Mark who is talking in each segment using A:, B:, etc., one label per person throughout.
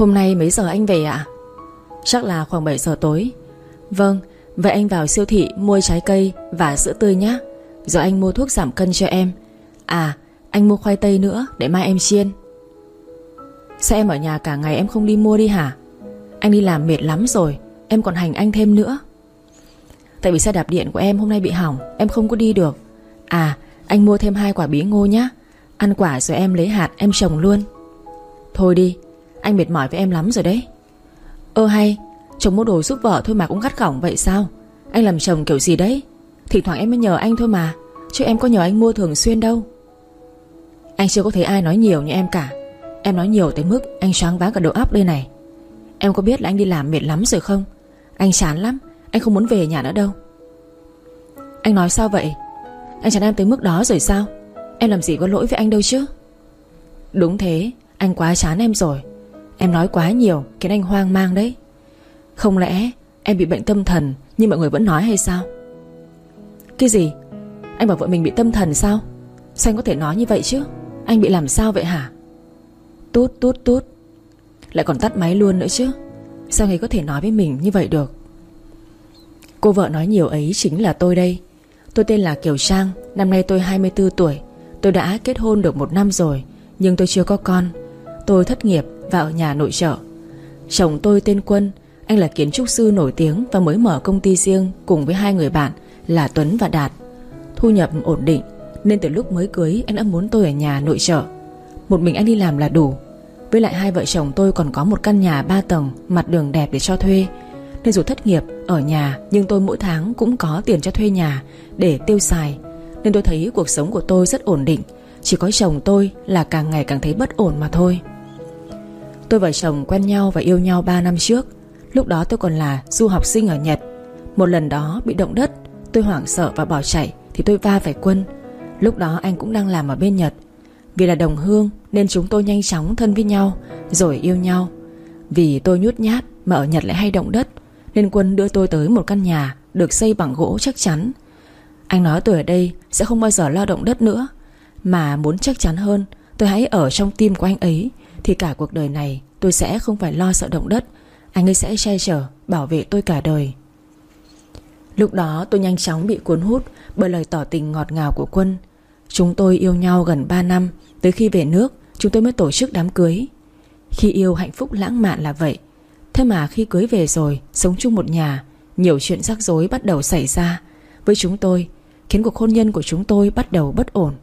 A: Hôm nay mấy giờ anh về ạ? Chắc là khoảng 7 giờ tối. Vâng, vậy anh vào siêu thị mua trái cây và sữa tươi nhé. Rồi anh mua thuốc giảm cân cho em. À, anh mua khoai tây nữa để mai em chiên. Sao em ở nhà cả ngày em không đi mua đi hả? Anh đi làm mệt lắm rồi, em còn hành anh thêm nữa. Tại vì xe đạp điện của em hôm nay bị hỏng, em không có đi được. À, anh mua thêm 2 quả bí ngô nhé. Ăn quả rồi em lấy hạt em trồng luôn. Thôi đi, anh mệt mỏi với em lắm rồi đấy. Hay, chồng mua đồ giúp vợ thôi mà cũng gắt gỏng vậy sao? Anh làm chồng kiểu gì đấy? Thỉnh thoảng em mới nhờ anh thôi mà, chứ em có nhờ anh mua thường xuyên đâu. Anh chưa có thấy ai nói nhiều như em cả. Em nói nhiều tới mức anh choáng váng cả đầu óc đây này. Em có biết là anh đi làm mệt lắm rồi không? Anh chán lắm, anh không muốn về nhà nữa đâu. Anh nói sao vậy? Anh chán em tới mức đó rồi sao? Em làm gì có lỗi với anh đâu chứ. Đúng thế, anh quá chán em rồi. Em nói quá nhiều khiến anh hoang mang đấy. Không lẽ em bị bệnh tâm thần như mọi người vẫn nói hay sao? Cái gì? Anh bảo vợ mình bị tâm thần sao? Sao anh có thể nói như vậy chứ? Anh bị làm sao vậy hả? Tút tút tút. Lại còn tắt máy luôn nữa chứ. Sao anh ấy có thể nói với mình như vậy được? Cô vợ nói nhiều ấy chính là tôi đây. Tôi tên là Kiều Trang. Năm nay tôi 24 tuổi. Tôi đã kết hôn được 1 năm rồi, nhưng tôi chưa có con. Tôi thất nghiệp và ở nhà nội trợ. Chồng tôi tên Quân. Anh là kiến trúc sư nổi tiếng và mới mở công ty riêng cùng với 2 người bạn là Tuấn và Đạt. Thu nhập ổn định, nên từ lúc mới cưới anh đã muốn tôi ở nhà nội trợ. Một mình anh đi làm là đủ. Với lại 2 vợ chồng tôi còn có một căn nhà 3 tầng mặt đường đẹp để cho thuê. Nên dù thất nghiệp ở nhà, nhưng tôi mỗi tháng cũng có tiền cho thuê nhà để tiêu xài. Nên tôi thấy cuộc sống của tôi rất ổn định. Chỉ có chồng tôi là càng ngày càng thấy bất ổn mà thôi. Tôi và chồng quen nhau và yêu nhau 3 năm trước. Lúc đó tôi còn là du học sinh ở Nhật. Một lần đó bị động đất, tôi hoảng sợ và bỏ chạy thì tôi va phải Quân. Lúc đó anh cũng đang làm ở bên Nhật. Vì là đồng hương nên chúng tôi nhanh chóng thân với nhau rồi yêu nhau. Vì tôi nhút nhát mà ở Nhật lại hay động đất, nên Quân đưa tôi tới một căn nhà được xây bằng gỗ chắc chắn. Anh nói tôi ở đây sẽ không bao giờ lo động đất nữa. Mà muốn chắc chắn hơn, tôi hãy ở trong tim của anh ấy, thì cả cuộc đời này tôi sẽ không phải lo sợ động đất. Anh ấy sẽ che chở, bảo vệ tôi cả đời. Lúc đó tôi nhanh chóng bị cuốn hút bởi lời tỏ tình ngọt ngào của Quân. Chúng tôi yêu nhau gần 3 năm. Tới khi về nước chúng tôi mới tổ chức đám cưới. Khi yêu hạnh phúc lãng mạn là vậy. Thế mà khi cưới về rồi, sống chung một nhà, nhiều chuyện rắc rối bắt đầu xảy ra với chúng tôi, khiến cuộc hôn nhân của chúng tôi bắt đầu bất ổn.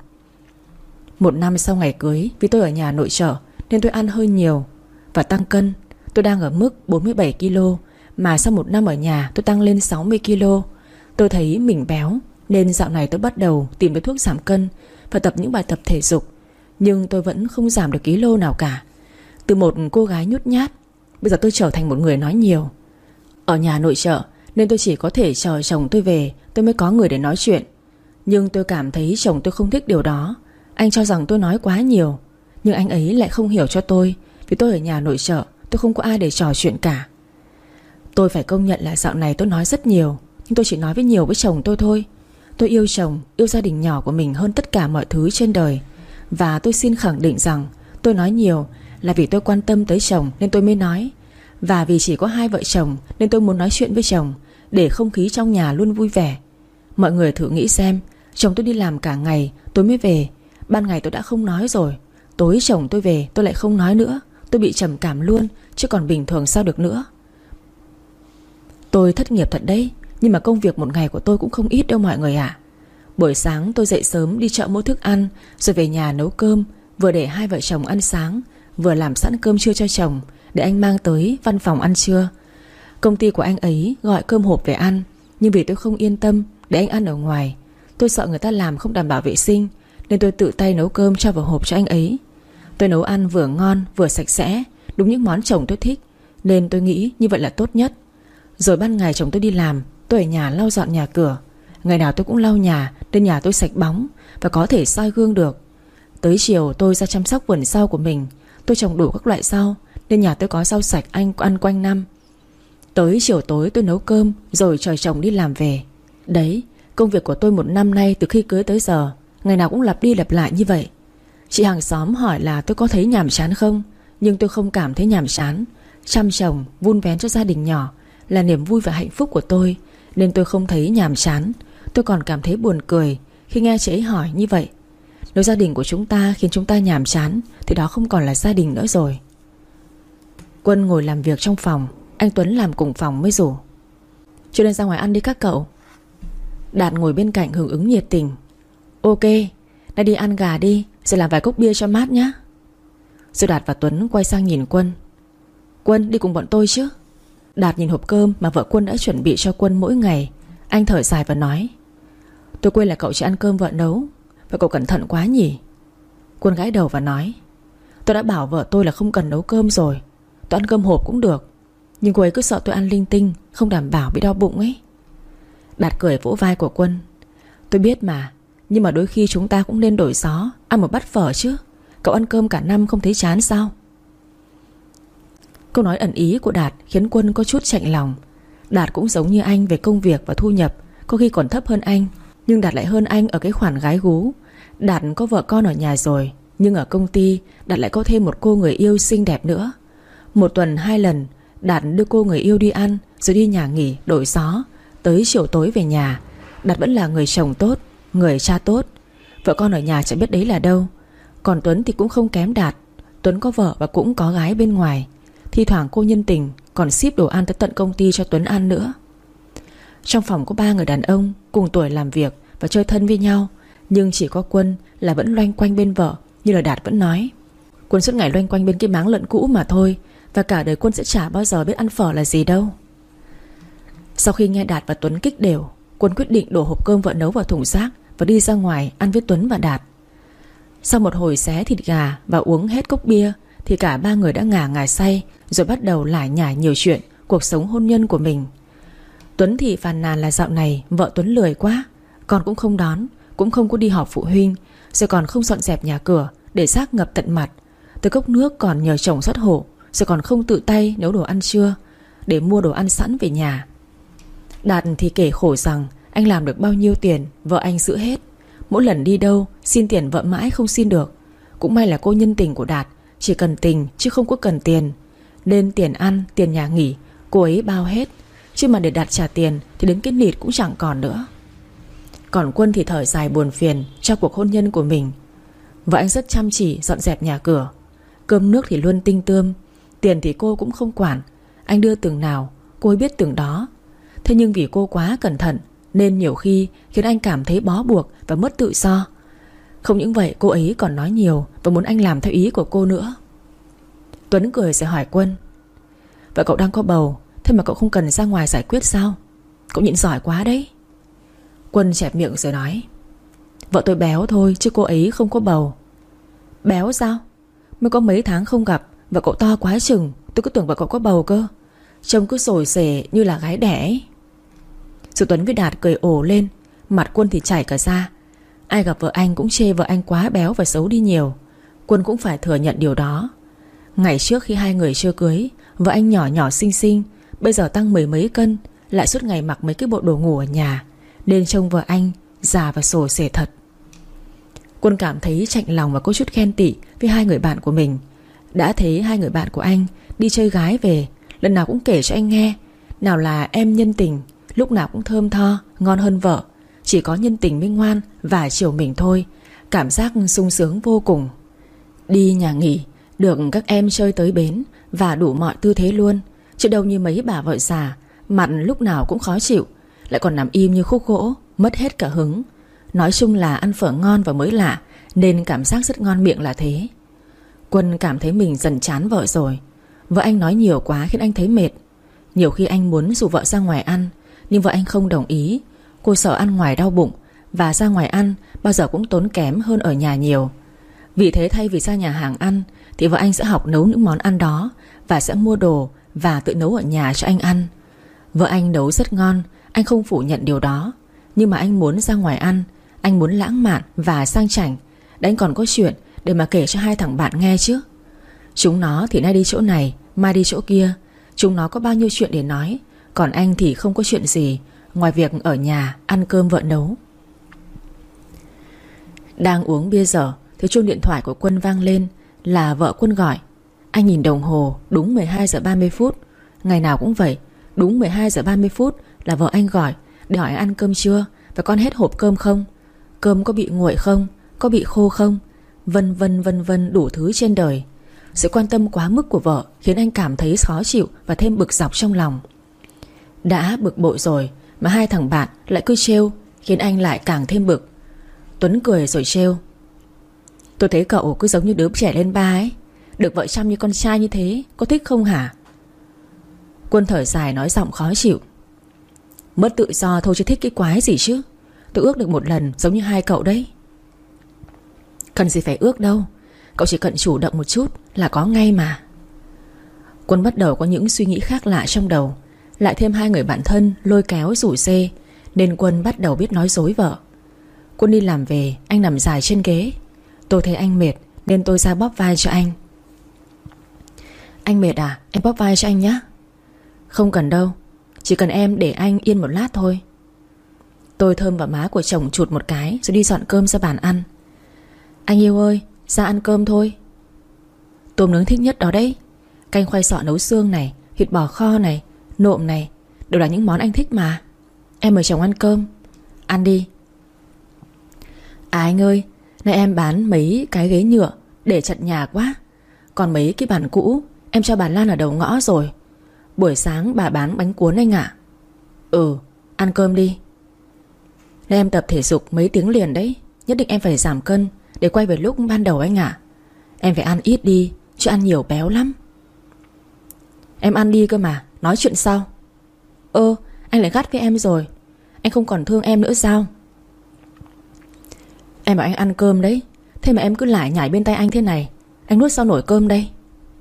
A: 1 năm sau ngày cưới, vì tôi ở nhà nội trợ nên tôi ăn hơi nhiều và tăng cân. Tôi đang ở mức 47 kg, mà sau 1 năm ở nhà tôi tăng lên 60 kg. Tôi thấy mình béo, nên dạo này tôi bắt đầu tìm tới thuốc giảm cân và tập những bài tập thể dục. Nhưng tôi vẫn không giảm được ký nào cả. Từ một cô gái nhút nhát, bây giờ tôi trở thành một người nói nhiều. Ở nhà nội trợ nên tôi chỉ có thể chờ chồng tôi về tôi mới có người để nói chuyện. Nhưng tôi cảm thấy chồng tôi không thích điều đó. Anh cho rằng tôi nói quá nhiều. Nhưng anh ấy lại không hiểu cho tôi. Vì tôi ở nhà nội trợ, tôi không có ai để trò chuyện cả. Tôi phải công nhận là dạo này tôi nói rất nhiều, nhưng tôi chỉ nói nhiều với chồng tôi thôi. Tôi yêu chồng, yêu gia đình nhỏ của mình hơn tất cả mọi thứ trên đời. Và tôi xin khẳng định rằng tôi nói nhiều là vì tôi quan tâm tới chồng nên tôi mới nói. Và vì chỉ có 2 vợ chồng nên tôi muốn nói chuyện với chồng, để không khí trong nhà luôn vui vẻ. Mọi người thử nghĩ xem, chồng tôi đi làm cả ngày, tối mới về. Ban ngày tôi đã không nói rồi, tối chồng tôi về tôi lại không nói nữa. Tôi bị trầm cảm luôn, chứ còn bình thường sao được nữa. Tôi thất nghiệp thật đấy, nhưng mà công việc một ngày của tôi cũng không ít đâu mọi người ạ. Buổi sáng tôi dậy sớm đi chợ mua thức ăn, rồi về nhà nấu cơm, vừa để 2 vợ chồng ăn sáng, vừa làm sẵn cơm trưa cho chồng để anh mang tới văn phòng ăn trưa. Công ty của anh ấy gọi cơm hộp về ăn, nhưng vì tôi không yên tâm để anh ăn ở ngoài, tôi sợ người ta làm không đảm bảo vệ sinh, nên tôi tự tay nấu cơm cho vào hộp cho anh ấy. Tôi nấu ăn vừa ngon vừa sạch sẽ, đúng những món chồng tôi thích, nên tôi nghĩ như vậy là tốt nhất. Rồi ban ngày chồng tôi đi làm, tôi ở nhà lau dọn nhà cửa. Ngày nào tôi cũng lau nhà, nên nhà tôi sạch bóng và có thể soi gương được. Tới chiều tôi ra chăm sóc vườn rau của mình. Tôi trồng đủ các loại rau, nên nhà tôi có rau sạch anh ăn quanh năm. Tới chiều tối tôi nấu cơm, rồi chờ chồng đi làm về. Đấy, công việc của tôi 1 năm nay từ khi cưới tới giờ, ngày nào cũng lặp đi lặp lại như vậy. Chị hàng xóm hỏi là tôi có thấy nhàm chán không, Nhưng tôi không cảm thấy nhàm chán. Chăm chồng, vun vén cho gia đình nhỏ là niềm vui và hạnh phúc của tôi, nên tôi không thấy nhàm chán. Tôi còn cảm thấy buồn cười khi nghe chị ấy hỏi như vậy. Nếu gia đình của chúng ta khiến chúng ta nhàm chán thì đó không còn là gia đình nữa rồi. Quân ngồi làm việc trong phòng, anh Tuấn làm cùng phòng mới rủ: "Chưa nên ra ngoài ăn đi các cậu." Đạt ngồi bên cạnh hưởng ứng nhiệt tình: "Ok, nay đi ăn gà đi, rồi làm vài cốc bia cho mát nhé." Rồi Đạt và Tuấn quay sang nhìn Quân: "Quân đi cùng bọn tôi chứ?" Đạt nhìn hộp cơm mà vợ Quân đã chuẩn bị cho Quân mỗi ngày. Anh thở dài và nói: "Tôi quên là cậu chỉ ăn cơm vợ nấu. Và cậu cẩn thận quá nhỉ?" Quân gãi đầu và nói: "Tôi đã bảo vợ tôi là không cần nấu cơm rồi. Tôi ăn cơm hộp cũng được. Nhưng cô ấy cứ sợ tôi ăn linh tinh, không đảm bảo bị đau bụng ấy." Đạt cười vỗ vai của Quân: "Tôi biết mà, nhưng mà đôi khi chúng ta cũng nên đổi gió, ăn một bát phở chứ. Cậu ăn cơm cả năm không thấy chán sao?" Câu nói ẩn ý của Đạt khiến Quân có chút chạnh lòng. Đạt cũng giống như anh về công việc và thu nhập, có khi còn thấp hơn anh. Nhưng Đạt lại hơn anh ở cái khoản gái gú. Đạt có vợ con ở nhà rồi, nhưng ở công ty Đạt lại có thêm một cô người yêu xinh đẹp nữa. Một tuần 2 lần Đạt đưa cô người yêu đi ăn, rồi đi nhà nghỉ đổi gió. Tới chiều tối về nhà, Đạt vẫn là người chồng tốt, người cha tốt. Vợ con ở nhà chẳng biết đấy là đâu. Còn Tuấn thì cũng không kém Đạt. Tuấn có vợ và cũng có gái bên ngoài. Thi thoảng cô nhân tình còn ship đồ ăn tới tận công ty cho Tuấn ăn nữa. Trong phòng có 3 người đàn ông cùng tuổi làm việc và chơi thân với nhau. Nhưng chỉ có Quân là vẫn loanh quanh bên vợ. Như là Đạt vẫn nói, Quân suốt ngày loanh quanh bên cái máng lợn cũ mà thôi. Và cả đời Quân sẽ chả bao giờ biết ăn phở là gì đâu. Sau khi nghe Đạt và Tuấn kích đều, Quân quyết định đổ hộp cơm vợ nấu vào thùng rác và đi ra ngoài ăn với Tuấn và Đạt. Sau một hồi xé thịt gà và uống hết cốc bia thì cả 3 người đã ngà ngà say, rồi bắt đầu lải nhải nhiều chuyện cuộc sống hôn nhân của mình. Tuấn thì phàn nàn là dạo này vợ Tuấn lười quá, con cũng không đón, cũng không có đi họp phụ huynh, rồi còn không dọn dẹp nhà cửa để rác ngập tận mặt. Từ cốc nước còn nhờ chồng rót hộ, rồi còn không tự tay nấu đồ ăn trưa để mua đồ ăn sẵn về nhà. Đạt thì kể khổ rằng anh làm được bao nhiêu tiền vợ anh giữ hết. Mỗi lần đi đâu xin tiền vợ mãi không xin được. Cũng may là cô nhân tình của Đạt chỉ cần tình chứ không có cần tiền, nên tiền ăn, tiền nhà nghỉ cô ấy bao hết. Chứ mà để Đạt trả tiền thì đến cái nịt cũng chẳng còn nữa. Còn Quân thì thở dài buồn phiền cho cuộc hôn nhân của mình. Vợ anh rất chăm chỉ dọn dẹp nhà cửa, cơm nước thì luôn tinh tươm. Tiền thì cô cũng không quản, anh đưa từng nào cô ấy biết từng đó. Thế nhưng vì cô quá cẩn thận nên nhiều khi khiến anh cảm thấy bó buộc và mất tự do. Không những vậy, cô ấy còn nói nhiều và muốn anh làm theo ý của cô nữa. Tuấn cười rồi hỏi Quân: "Vậy cậu đang có bầu, thế mà cậu không cần ra ngoài giải quyết sao? Cậu nhịn giỏi quá đấy." Quân chẹp miệng rồi nói: "Vợ tôi béo thôi chứ cô ấy không có bầu." "Béo sao? Mới có mấy tháng không gặp, vợ cậu to quá chừng. Tôi cứ tưởng vợ cậu có bầu cơ. Trông cứ sồi sề như là gái đẻ ấy." Rồi Tuấn với Đạt cười ồ lên. Mặt Quân thì chảy cả ra. Ai gặp vợ anh cũng chê vợ anh quá béo và xấu đi nhiều. Quân cũng phải thừa nhận điều đó. Ngày trước khi hai người chưa cưới, vợ anh nhỏ nhỏ xinh xinh, bây giờ tăng 10 mấy cân, lại suốt ngày mặc mấy cái bộ đồ ngủ ở nhà, nên trông vợ anh già và sồ sề thật. Quân cảm thấy chạnh lòng và có chút ghen tị với hai người bạn của mình. Đã thấy hai người bạn của anh đi chơi gái về, lần nào cũng kể cho anh nghe. Nào là em nhân tình, lúc nào cũng thơm tho, ngon hơn vợ. Chỉ có nhân tình mới ngoan và chiều mình thôi. Cảm giác sung sướng vô cùng. Đi nhà nghỉ, được các em chơi tới bến và đủ mọi tư thế luôn. Chứ đâu như mấy bà vợ già, mặt lúc nào cũng khó chịu, lại còn nằm im như khúc gỗ, mất hết cả hứng. Nói chung là ăn phở ngon và mới lạ, nên cảm giác rất ngon miệng là thế. Quân cảm thấy mình dần chán vợ rồi. Vợ anh nói nhiều quá khiến anh thấy mệt. Nhiều khi anh muốn rủ vợ ra ngoài ăn, nhưng vợ anh không đồng ý. Cô sợ ăn ngoài đau bụng, và ra ngoài ăn bao giờ cũng tốn kém hơn ở nhà nhiều. Vì thế thay vì ra nhà hàng ăn thì vợ anh sẽ học nấu những món ăn đó, và sẽ mua đồ và tự nấu ở nhà cho anh ăn. Vợ anh nấu rất ngon, anh không phủ nhận điều đó. Nhưng mà anh muốn ra ngoài ăn, anh muốn lãng mạn và sang chảnh, để anh còn có chuyện để mà kể cho hai thằng bạn nghe chứ. Chúng nó thì nay đi chỗ này, mai đi chỗ kia. Chúng nó có bao nhiêu chuyện để nói. Còn anh thì không có chuyện gì ngoài việc ở nhà ăn cơm vợ nấu. Đang uống bia dở thì chuông điện thoại của Quân vang lên. Là vợ Quân gọi. Anh nhìn đồng hồ, đúng 12 giờ 30 phút. Ngày nào cũng vậy, đúng 12 giờ 30 phút là vợ anh gọi để hỏi ăn cơm chưa, và con hết hộp cơm không, cơm có bị nguội không, có bị khô không, vân vân vân vân, đủ thứ trên đời. Sự quan tâm quá mức của vợ khiến anh cảm thấy khó chịu và thêm bực dọc trong lòng. Đã bực bội rồi mà hai thằng bạn lại cứ trêu, khiến anh lại càng thêm bực. Tuấn cười rồi trêu: tôi thấy cậu cứ giống như đứa trẻ lên ba ấy, được vợ chăm như con trai như thế, có thích không hả? Quân thở dài nói giọng khó chịu: mất tự do thôi chứ thích cái quái gì chứ. Tôi ước được một lần giống như hai cậu đấy. Cần gì phải ước đâu, cậu chỉ cần chủ động một chút là có ngay mà. Quân bắt đầu có những suy nghĩ khác lạ trong đầu. Lại thêm hai người bạn thân lôi kéo rủ rê, nên Quân bắt đầu biết nói dối vợ. Quân đi làm về, anh nằm dài trên ghế. Tôi thấy anh mệt nên tôi ra bóp vai cho anh. Anh mệt à? Em bóp vai cho anh nhé. Không cần đâu, chỉ cần em để anh yên một lát thôi. Tôi thơm vào má của chồng chụt một cái, rồi đi dọn cơm ra bàn ăn. Anh yêu ơi, ra ăn cơm thôi. Tôm nướng thích nhất đó đấy. Canh khoai sọ nấu xương này, thịt bò kho này, nộm này, đều là những món anh thích mà. Em mời chồng ăn cơm. Ăn đi. À anh ơi, nay em bán mấy cái ghế nhựa để chặn nhà quá. Còn mấy cái bàn cũ em cho bà Lan ở đầu ngõ rồi. Buổi sáng bà bán bánh cuốn anh ạ. Ừ, ăn cơm đi. Nay em tập thể dục mấy tiếng liền đấy. Nhất định em phải giảm cân để quay về lúc ban đầu anh ạ. Em phải ăn ít đi, chứ ăn nhiều béo lắm. Em ăn đi cơ mà, nói chuyện sau. Anh lại gắt với em rồi. Anh không còn thương em nữa sao? Em bảo anh ăn cơm đấy, thế mà em cứ lải nhải bên tay anh thế này. Anh nuốt sao nổi cơm đây?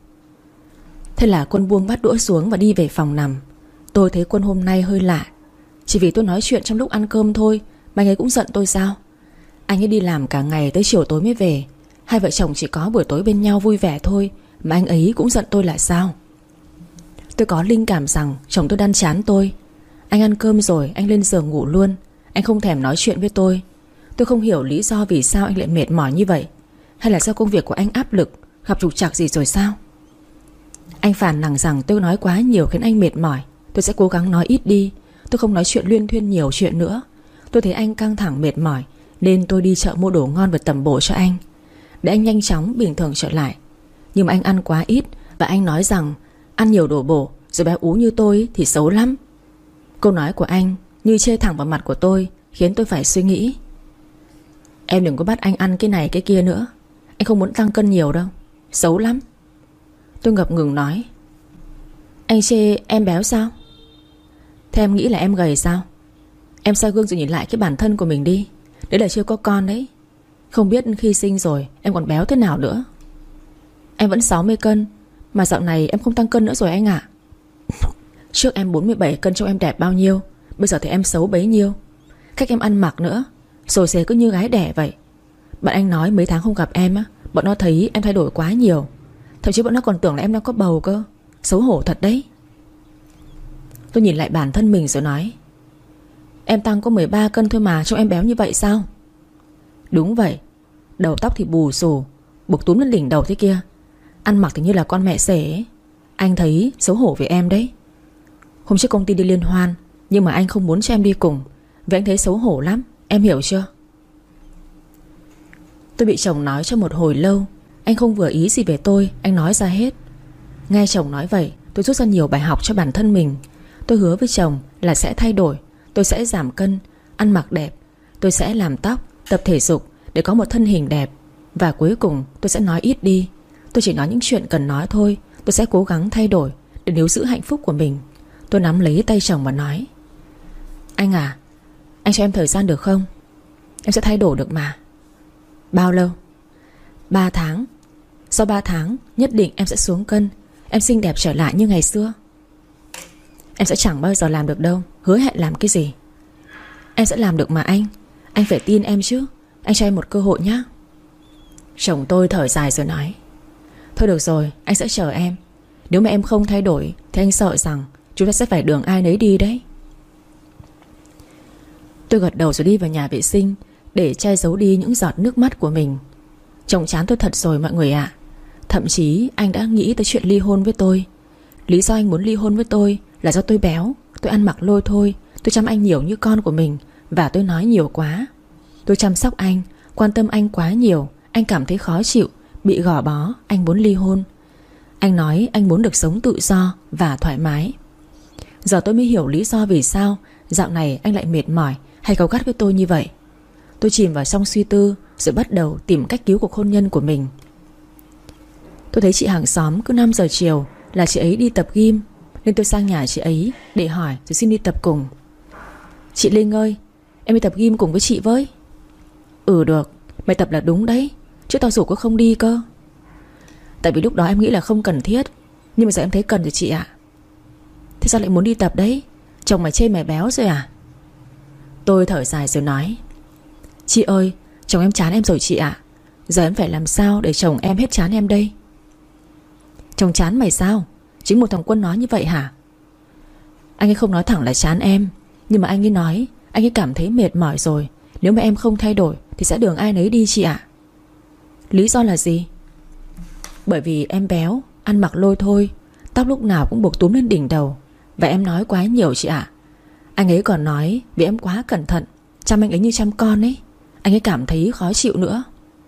A: Thế là Quân buông bát đũa xuống và đi về phòng nằm. Tôi thấy Quân hôm nay hơi lạ. Chỉ vì tôi nói chuyện trong lúc ăn cơm thôi mà anh ấy cũng giận tôi sao? Anh ấy đi làm cả ngày tới chiều tối mới về. Hai vợ chồng chỉ có buổi tối bên nhau vui vẻ thôi mà anh ấy cũng giận tôi là sao? Tôi có linh cảm rằng chồng tôi đan chán tôi. Anh ăn cơm rồi anh lên giường ngủ luôn. Anh không thèm nói chuyện với tôi. Tôi không hiểu lý do vì sao anh lại mệt mỏi như vậy. Hay là do công việc của anh áp lực, gặp trục trặc gì rồi sao? Anh phàn nàn rằng tôi nói quá nhiều khiến anh mệt mỏi. Tôi sẽ cố gắng nói ít đi. Tôi không nói chuyện luyên thuyên nhiều chuyện nữa. Tôi thấy anh căng thẳng mệt mỏi nên tôi đi chợ mua đồ ngon và tẩm bổ cho anh, để anh nhanh chóng bình thường trở lại. Nhưng mà anh ăn quá ít. Và anh nói rằng ăn nhiều đồ bổ rồi béo ú như tôi thì xấu lắm. Câu nói của anh như chê thẳng vào mặt của tôi, khiến tôi phải suy nghĩ. Em đừng có bắt anh ăn cái này cái kia nữa. Anh không muốn tăng cân nhiều đâu, xấu lắm. Tôi ngập ngừng nói. Anh chê em béo sao? Thế em nghĩ là em gầy sao? Em soi gương rồi nhìn lại cái bản thân của mình đi. Đấy là chưa có con đấy. Không biết khi sinh rồi em còn béo thế nào nữa. Em vẫn 60 cân mà dạo này em không tăng cân nữa rồi anh ạ. Trước em 47 cân trông em đẹp bao nhiêu, bây giờ thì em xấu bấy nhiêu. Cách em ăn mặc nữa, xồi xề cứ như gái đẻ vậy. Bạn anh nói mấy tháng không gặp em á, bọn nó thấy em thay đổi quá nhiều. Thậm chí bọn nó còn tưởng là em đang có bầu cơ. Xấu hổ thật đấy. Tôi nhìn lại bản thân mình rồi nói. Em tăng có 13 cân thôi mà trông em béo như vậy sao? Đúng vậy. Đầu tóc thì bù xù, buộc túm lên đỉnh đầu thế kia. Ăn mặc thì như là con mẹ rể ấy. Anh thấy xấu hổ với em đấy. Hôm trước công ty đi liên hoan, nhưng mà anh không muốn cho em đi cùng vì anh thấy xấu hổ lắm. Em hiểu chưa? Tôi bị chồng nói cho một hồi lâu. Anh không vừa ý gì về tôi, anh nói ra hết. Nghe chồng nói vậy, tôi rút ra nhiều bài học cho bản thân mình. Tôi hứa với chồng là sẽ thay đổi. Tôi sẽ giảm cân, ăn mặc đẹp. Tôi sẽ làm tóc, tập thể dục để có một thân hình đẹp. Và cuối cùng tôi sẽ nói ít đi. Tôi chỉ nói những chuyện cần nói thôi. Tôi sẽ cố gắng thay đổi để níu giữ hạnh phúc của mình. Tôi nắm lấy tay chồng và nói. Anh à, anh cho em thời gian được không? Em sẽ thay đổi được mà. Bao lâu? 3 tháng. Sau 3 tháng nhất định em sẽ xuống cân. Em xinh đẹp trở lại như ngày xưa. Em sẽ chẳng bao giờ làm được đâu. Hứa hẹn làm cái gì. Em sẽ làm được mà anh. Anh phải tin em chứ. Anh cho em một cơ hội nhé. Chồng tôi thở dài rồi nói. Thôi được rồi, anh sẽ chờ em. Nếu mà em không thay đổi thì anh sợ rằng chúng ta sẽ phải đường ai nấy đi đấy. Tôi gật đầu rồi đi vào nhà vệ sinh để che giấu đi những giọt nước mắt của mình. Chồng chán tôi thật rồi mọi người ạ. Thậm chí anh đã nghĩ tới chuyện ly hôn với tôi. Lý do anh muốn ly hôn với tôi là do tôi béo, tôi ăn mặc lôi thôi, tôi chăm anh nhiều như con của mình, và tôi nói nhiều quá. Tôi chăm sóc anh, quan tâm anh quá nhiều, anh cảm thấy khó chịu, bị gò bó, anh muốn ly hôn. Anh nói anh muốn được sống tự do và thoải mái. Giờ tôi mới hiểu lý do vì sao dạo này anh lại mệt mỏi hay cáu gắt với tôi như vậy. Tôi chìm vào trong suy tư, rồi bắt đầu tìm cách cứu cuộc hôn nhân của mình. Tôi thấy chị hàng xóm cứ 5 giờ chiều là chị ấy đi tập gym, nên tôi sang nhà chị ấy để hỏi rồi xin đi tập cùng. Chị Linh ơi, em đi tập gym cùng với chị với. Ừ được, mày tập là đúng đấy, chứ tao rủ có không đi cơ. Tại vì lúc đó em nghĩ là không cần thiết, nhưng mà giờ em thấy cần rồi chị ạ. Thế sao lại muốn đi tập đấy? Chồng mày chê mày béo rồi à? Tôi thở dài rồi nói: Chị ơi, chồng em chán em rồi chị ạ. Giờ em phải làm sao để chồng em hết chán em đây? Chồng chán mày sao? Chính một thằng Quân nói như vậy hả? Anh ấy không nói thẳng là chán em, nhưng mà anh ấy nói anh ấy cảm thấy mệt mỏi rồi, nếu mà em không thay đổi thì sẽ đường ai nấy đi chị ạ. Lý do là gì? Bởi vì em béo, ăn mặc lôi thôi, tóc lúc nào cũng buộc túm lên đỉnh đầu, và em nói quá nhiều chị ạ. Anh ấy còn nói vì em quá cẩn thận, chăm anh ấy như chăm con ấy, anh ấy cảm thấy khó chịu nữa.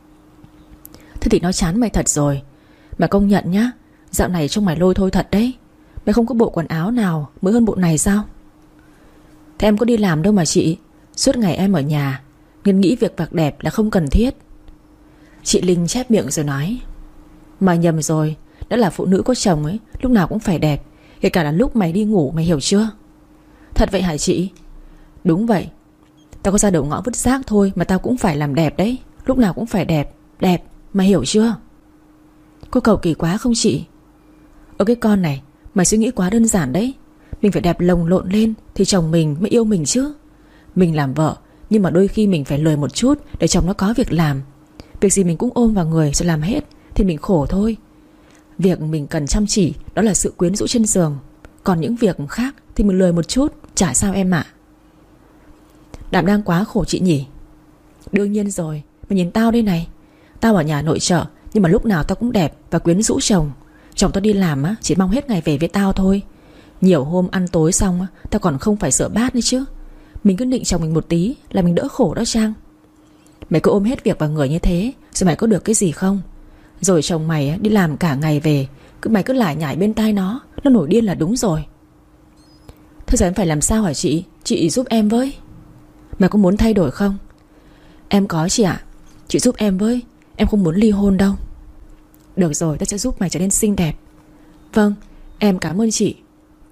A: Thế thì nó chán mày thật rồi. Mà công nhận nhá, dạo này trông mày lôi thôi thật đấy. Mày không có bộ quần áo nào mới hơn bộ này sao? Thế em có đi làm đâu mà chị. Suốt ngày em ở nhà, nên nghĩ việc vặt đẹp là không cần thiết. Chị Linh chép miệng rồi nói: Mày nhầm rồi, đã là phụ nữ có chồng ấy, lúc nào cũng phải đẹp, kể cả là lúc mày đi ngủ, mày hiểu chưa? Thật vậy hả chị? Đúng vậy. Tao có ra đầu ngõ vứt rác thôi mà tao cũng phải làm đẹp đấy, lúc nào cũng phải đẹp. Đẹp, mày hiểu chưa? Có cầu kỳ quá không chị? Ở cái con này, mày suy nghĩ quá đơn giản đấy. Mình phải đẹp lồng lộn lên thì chồng mình mới yêu mình chứ. Mình làm vợ, nhưng mà đôi khi mình phải lười một chút để chồng nó có việc làm. Việc gì mình cũng ôm vào người rồi làm hết thì mình khổ thôi. Việc mình cần chăm chỉ đó là sự quyến rũ trên giường, còn những việc khác thì mình lười một chút, chả sao em ạ. Đảm đang quá khổ chị nhỉ? Đương nhiên rồi. Mày nhìn tao đây này. Tao ở nhà nội trợ, nhưng mà lúc nào tao cũng đẹp và quyến rũ chồng. Chồng tao đi làm á, chỉ mong hết ngày về với tao thôi. Nhiều hôm ăn tối xong á, tao còn không phải rửa bát nữa chứ. Mình cứ nịnh chồng mình một tí là mình đỡ khổ đó Trang. Mày cứ ôm hết việc vào người như thế, rồi mày có được cái gì không? Rồi chồng mày á, đi làm cả ngày về, mày cứ lải nhải bên tai nó nổi điên là đúng rồi. Thế giờ em phải làm sao hả chị? Chị giúp em với. Mày có muốn thay đổi không? Em có chị ạ. Chị giúp em với. Em không muốn ly hôn đâu. Được rồi, tao sẽ giúp mày trở nên xinh đẹp. Vâng, em cảm ơn chị.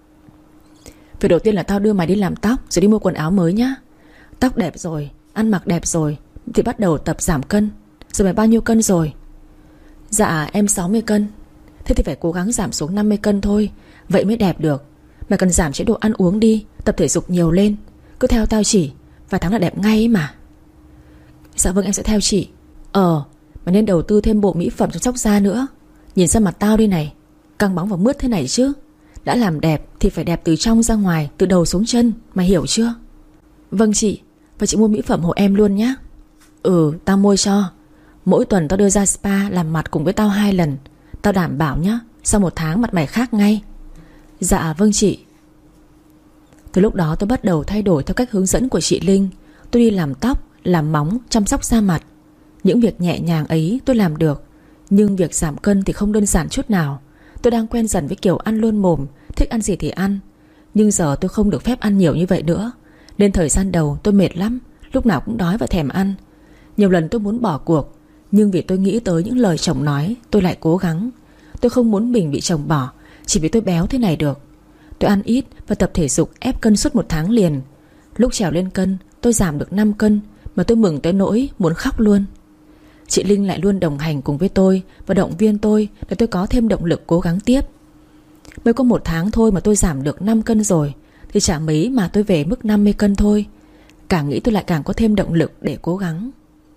A: Việc đầu tiên là tao đưa mày đi làm tóc, rồi đi mua quần áo mới nhá. Tóc đẹp rồi, ăn mặc đẹp rồi, thì bắt đầu tập giảm cân. Giờ mày bao nhiêu cân rồi? Dạ em 60 cân. Thế thì phải cố gắng giảm xuống 50 cân thôi, vậy mới đẹp được. Mày cần giảm chế độ ăn uống đi, tập thể dục nhiều lên. Cứ theo tao chỉ, vài tháng là đẹp ngay ấy mà. Dạ vâng, em sẽ theo chị. Mày nên đầu tư thêm bộ mỹ phẩm chăm sóc da nữa. Nhìn xem mặt tao đi này, căng bóng và mướt thế này chứ. Đã làm đẹp thì phải đẹp từ trong ra ngoài, từ đầu xuống chân, mày hiểu chưa? Vâng chị. Và chị mua mỹ phẩm hộ em luôn nhá. Tao mua cho. Mỗi tuần tao đưa ra spa làm mặt cùng với tao 2 lần. Tao đảm bảo nhá, sau 1 tháng mặt mày khác ngay. Dạ vâng chị. Từ lúc đó tôi bắt đầu thay đổi theo cách hướng dẫn của chị Linh. Tôi đi làm tóc, làm móng, chăm sóc da mặt. Những việc nhẹ nhàng ấy tôi làm được, nhưng việc giảm cân thì không đơn giản chút nào. Tôi đang quen dần với kiểu ăn luôn mồm, thích ăn gì thì ăn. Nhưng giờ tôi không được phép ăn nhiều như vậy nữa, nên thời gian đầu tôi mệt lắm, lúc nào cũng đói và thèm ăn. Nhiều lần tôi muốn bỏ cuộc, nhưng vì tôi nghĩ tới những lời chồng nói, tôi lại cố gắng. Tôi không muốn mình bị chồng bỏ chỉ vì tôi béo thế này được. Tôi ăn ít và tập thể dục ép cân suốt 1 tháng liền. Lúc trèo lên cân tôi giảm được 5 cân, mà tôi mừng tới nỗi muốn khóc luôn. Chị Linh lại luôn đồng hành cùng với tôi và động viên tôi để tôi có thêm động lực cố gắng tiếp. Mới có 1 tháng thôi mà tôi giảm được 5 cân rồi, thì chả mấy mà tôi về mức 50 cân thôi. Càng nghĩ tôi lại càng có thêm động lực để cố gắng.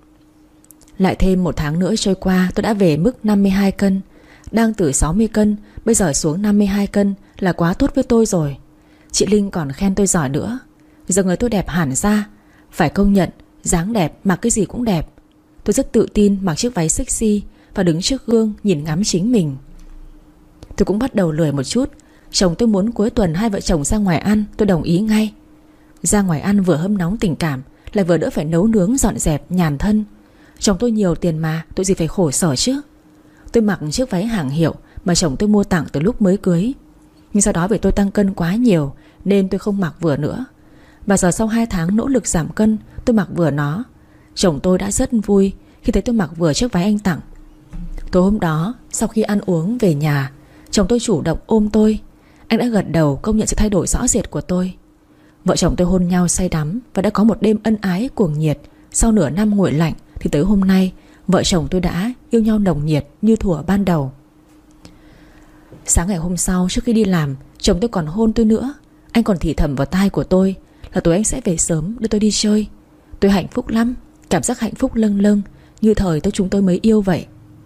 A: Lại thêm 1 tháng nữa trôi qua, tôi đã về mức 52 cân. Đang từ 60 cân, bây giờ xuống 52 cân là quá tốt với tôi rồi. Chị Linh còn khen tôi giỏi nữa. Giờ người tôi đẹp hẳn ra. Phải công nhận, dáng đẹp, mặc cái gì cũng đẹp. Tôi rất tự tin mặc chiếc váy sexy và đứng trước gương nhìn ngắm chính mình. Tôi cũng bắt đầu lười một chút. Chồng tôi muốn cuối tuần hai vợ chồng ra ngoài ăn, tôi đồng ý ngay. Ra ngoài ăn vừa hâm nóng tình cảm, lại vừa đỡ phải nấu nướng dọn dẹp nhàn thân. Chồng tôi nhiều tiền mà, tôi gì phải khổ sở chứ. Tôi mặc chiếc váy hàng hiệu mà chồng tôi mua tặng từ lúc mới cưới. Nhưng sau đó vì tôi tăng cân quá nhiều nên tôi không mặc vừa nữa. Và giờ sau 2 tháng nỗ lực giảm cân, tôi mặc vừa nó. Chồng tôi đã rất vui khi thấy tôi mặc vừa chiếc váy anh tặng. Tối hôm đó, sau khi ăn uống về nhà, chồng tôi chủ động ôm tôi. Anh đã gật đầu công nhận sự thay đổi rõ rệt của tôi. Vợ chồng tôi hôn nhau say đắm và đã có một đêm ân ái cuồng nhiệt. Sau nửa năm nguội lạnh thì tới hôm nay, vợ chồng tôi đã yêu nhau nồng nhiệt như thuở ban đầu. Sáng ngày hôm sau, trước khi đi làm, chồng tôi còn hôn tôi nữa. Anh còn thì thầm vào tai của tôi là tối anh sẽ về sớm đưa tôi đi chơi. Tôi hạnh phúc lắm, cảm giác hạnh phúc lâng lâng như thời chúng tôi mới yêu vậy.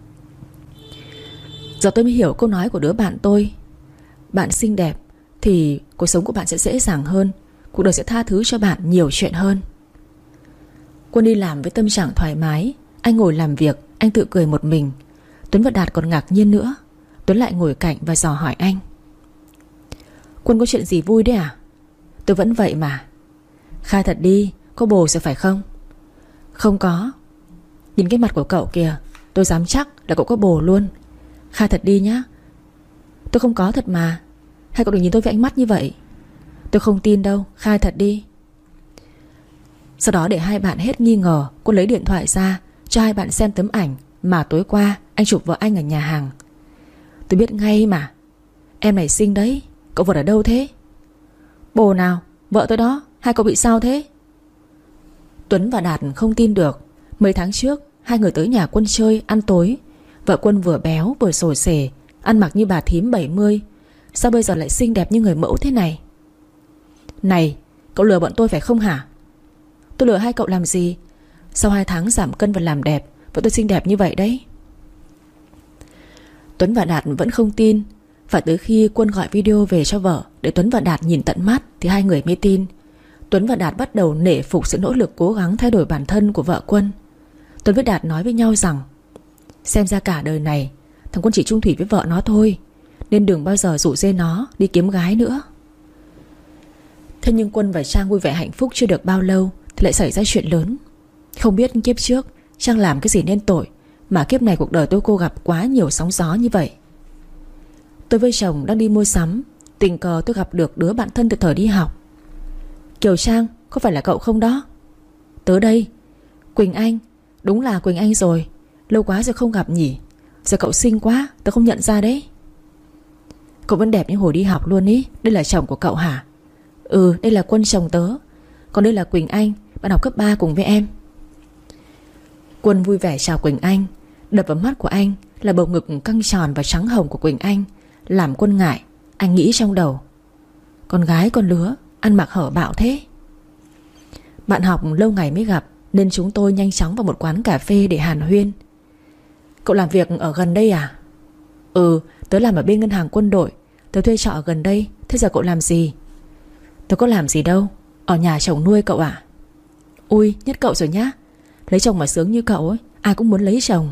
A: Giờ tôi mới hiểu câu nói của đứa bạn tôi. Bạn xinh đẹp thì cuộc sống của bạn sẽ dễ dàng hơn, cuộc đời sẽ tha thứ cho bạn nhiều chuyện hơn. Quân đi làm với tâm trạng thoải mái. Anh ngồi làm việc, anh tự cười một mình. Tuấn và Đạt còn ngạc nhiên nữa. Tuấn lại ngồi cạnh và dò hỏi anh: Quân có chuyện gì vui đấy à? Tôi vẫn vậy mà. Khai thật đi, có bồ rồi phải không? Không có. Nhìn cái mặt của cậu kìa, tôi dám chắc là cậu có bồ luôn. Khai thật đi nhá. Tôi không có thật mà. Hay cậu đừng nhìn tôi với ánh mắt như vậy. Tôi không tin đâu, khai thật đi. Sau đó để hai bạn hết nghi ngờ, Quân lấy điện thoại ra cho hai bạn xem tấm ảnh mà tối qua anh chụp vợ anh ở nhà hàng. Tôi biết ngay mà. Em này xinh đấy. Cậu vợ ở đâu thế? Bồ nào? Vợ tôi đó. Hai cậu bị sao thế? Tuấn và Đạt không tin được. Mấy tháng trước hai người tới nhà Quân chơi ăn tối. Vợ Quân vừa béo vừa xồ xề, ăn mặc như bà thím 70. Sao bây giờ lại xinh đẹp như người mẫu thế này? Này, cậu lừa bọn tôi phải không hả? Tôi lừa hai cậu làm gì? Sau 2 tháng giảm cân và làm đẹp, vợ tôi xinh đẹp như vậy đấy. Tuấn và Đạt vẫn không tin. Phải tới khi Quân gọi video về cho vợ để Tuấn và Đạt nhìn tận mắt thì hai người mới tin. Tuấn và Đạt bắt đầu nể phục sự nỗ lực cố gắng thay đổi bản thân của vợ Quân. Tuấn với Đạt nói với nhau rằng xem ra cả đời này thằng Quân chỉ chung thủy với vợ nó thôi, nên đừng bao giờ rủ rê nó đi kiếm gái nữa. Thế nhưng Quân và Trang vui vẻ hạnh phúc chưa được bao lâu thì lại xảy ra chuyện lớn. Không biết kiếp trước Trang làm cái gì nên tội mà kiếp này cuộc đời tôi cô gặp quá nhiều sóng gió như vậy. Tôi với chồng đang đi mua sắm, tình cờ tôi gặp được đứa bạn thân từ thời đi học. Kiều Trang, có phải là cậu không đó? Tớ đây. Quỳnh Anh. Đúng là Quỳnh Anh rồi. Lâu quá rồi không gặp nhỉ. Giờ cậu xinh quá, tớ không nhận ra đấy. Cậu vẫn đẹp như hồi đi học luôn ý. Đây là chồng của cậu hả? Ừ, đây là Quân chồng tớ. Còn đây là Quỳnh Anh, bạn học cấp 3 cùng với em. Quân vui vẻ chào Quỳnh Anh. Đập vào mắt của anh là bầu ngực căng tròn và trắng hồng của Quỳnh Anh, làm Quân ngại. Anh nghĩ trong đầu: con gái con lứa ăn mặc hở bạo thế. Bạn học lâu ngày mới gặp nên chúng tôi nhanh chóng vào một quán cà phê để hàn huyên. Cậu làm việc ở gần đây à? Ừ, tớ làm ở bên ngân hàng quân đội. Tớ thuê trọ ở gần đây. Thế giờ cậu làm gì? Tớ có làm gì đâu, ở nhà chồng nuôi cậu ạ. Ui, nhất cậu rồi nhá. Lấy chồng mà sướng như cậu ấy, ai cũng muốn lấy chồng.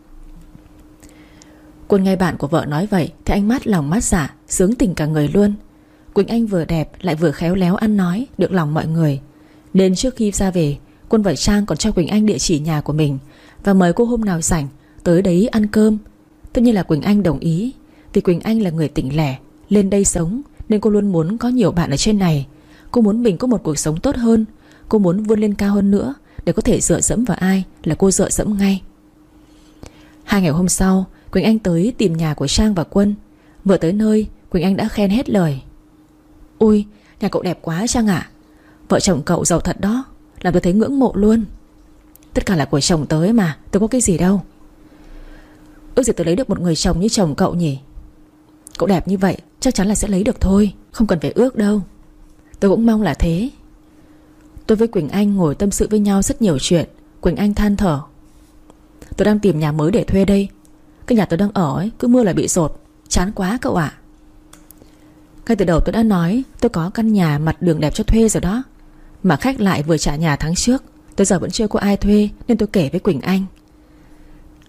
A: Quân nghe bạn của vợ nói vậy thì anh mát lòng mát dạ, sướng tình cả người luôn. Quỳnh Anh vừa đẹp lại vừa khéo léo ăn nói, được lòng mọi người. Nên trước khi ra về, Quân và Trang còn cho Quỳnh Anh địa chỉ nhà của mình và mời cô hôm nào rảnh tới đấy ăn cơm. Tất nhiên là Quỳnh Anh đồng ý. Vì Quỳnh Anh là người tỉnh lẻ, lên đây sống nên cô luôn muốn có nhiều bạn ở trên này. Cô muốn mình có một cuộc sống tốt hơn. Cô muốn vươn lên cao hơn nữa, để có thể dựa dẫm vào ai là cô dựa dẫm ngay. 2 ngày hôm sau, Quỳnh Anh tới tìm nhà của Trang và Quân. Vừa tới nơi, Quỳnh Anh đã khen hết lời. Ui, nhà cậu đẹp quá Trang ạ. Vợ chồng cậu giàu thật đó, làm tôi thấy ngưỡng mộ luôn. Tất cả là của chồng tớ ấy mà, tôi có cái gì đâu. Ước gì tớ lấy được một người chồng như chồng cậu nhỉ. Cậu đẹp như vậy chắc chắn là sẽ lấy được thôi, không cần phải ước đâu. Tôi cũng mong là thế. Tôi với Quỳnh Anh ngồi tâm sự với nhau rất nhiều chuyện. Quỳnh Anh than thở: tôi đang tìm nhà mới để thuê đây. Cái nhà tôi đang ở ấy, cứ mưa là bị dột. Chán quá cậu ạ. Ngay từ đầu tôi đã nói tôi có căn nhà mặt đường đẹp cho thuê rồi đó. Mà khách lại vừa trả nhà tháng trước, tới giờ vẫn chưa có ai thuê, nên tôi kể với Quỳnh Anh.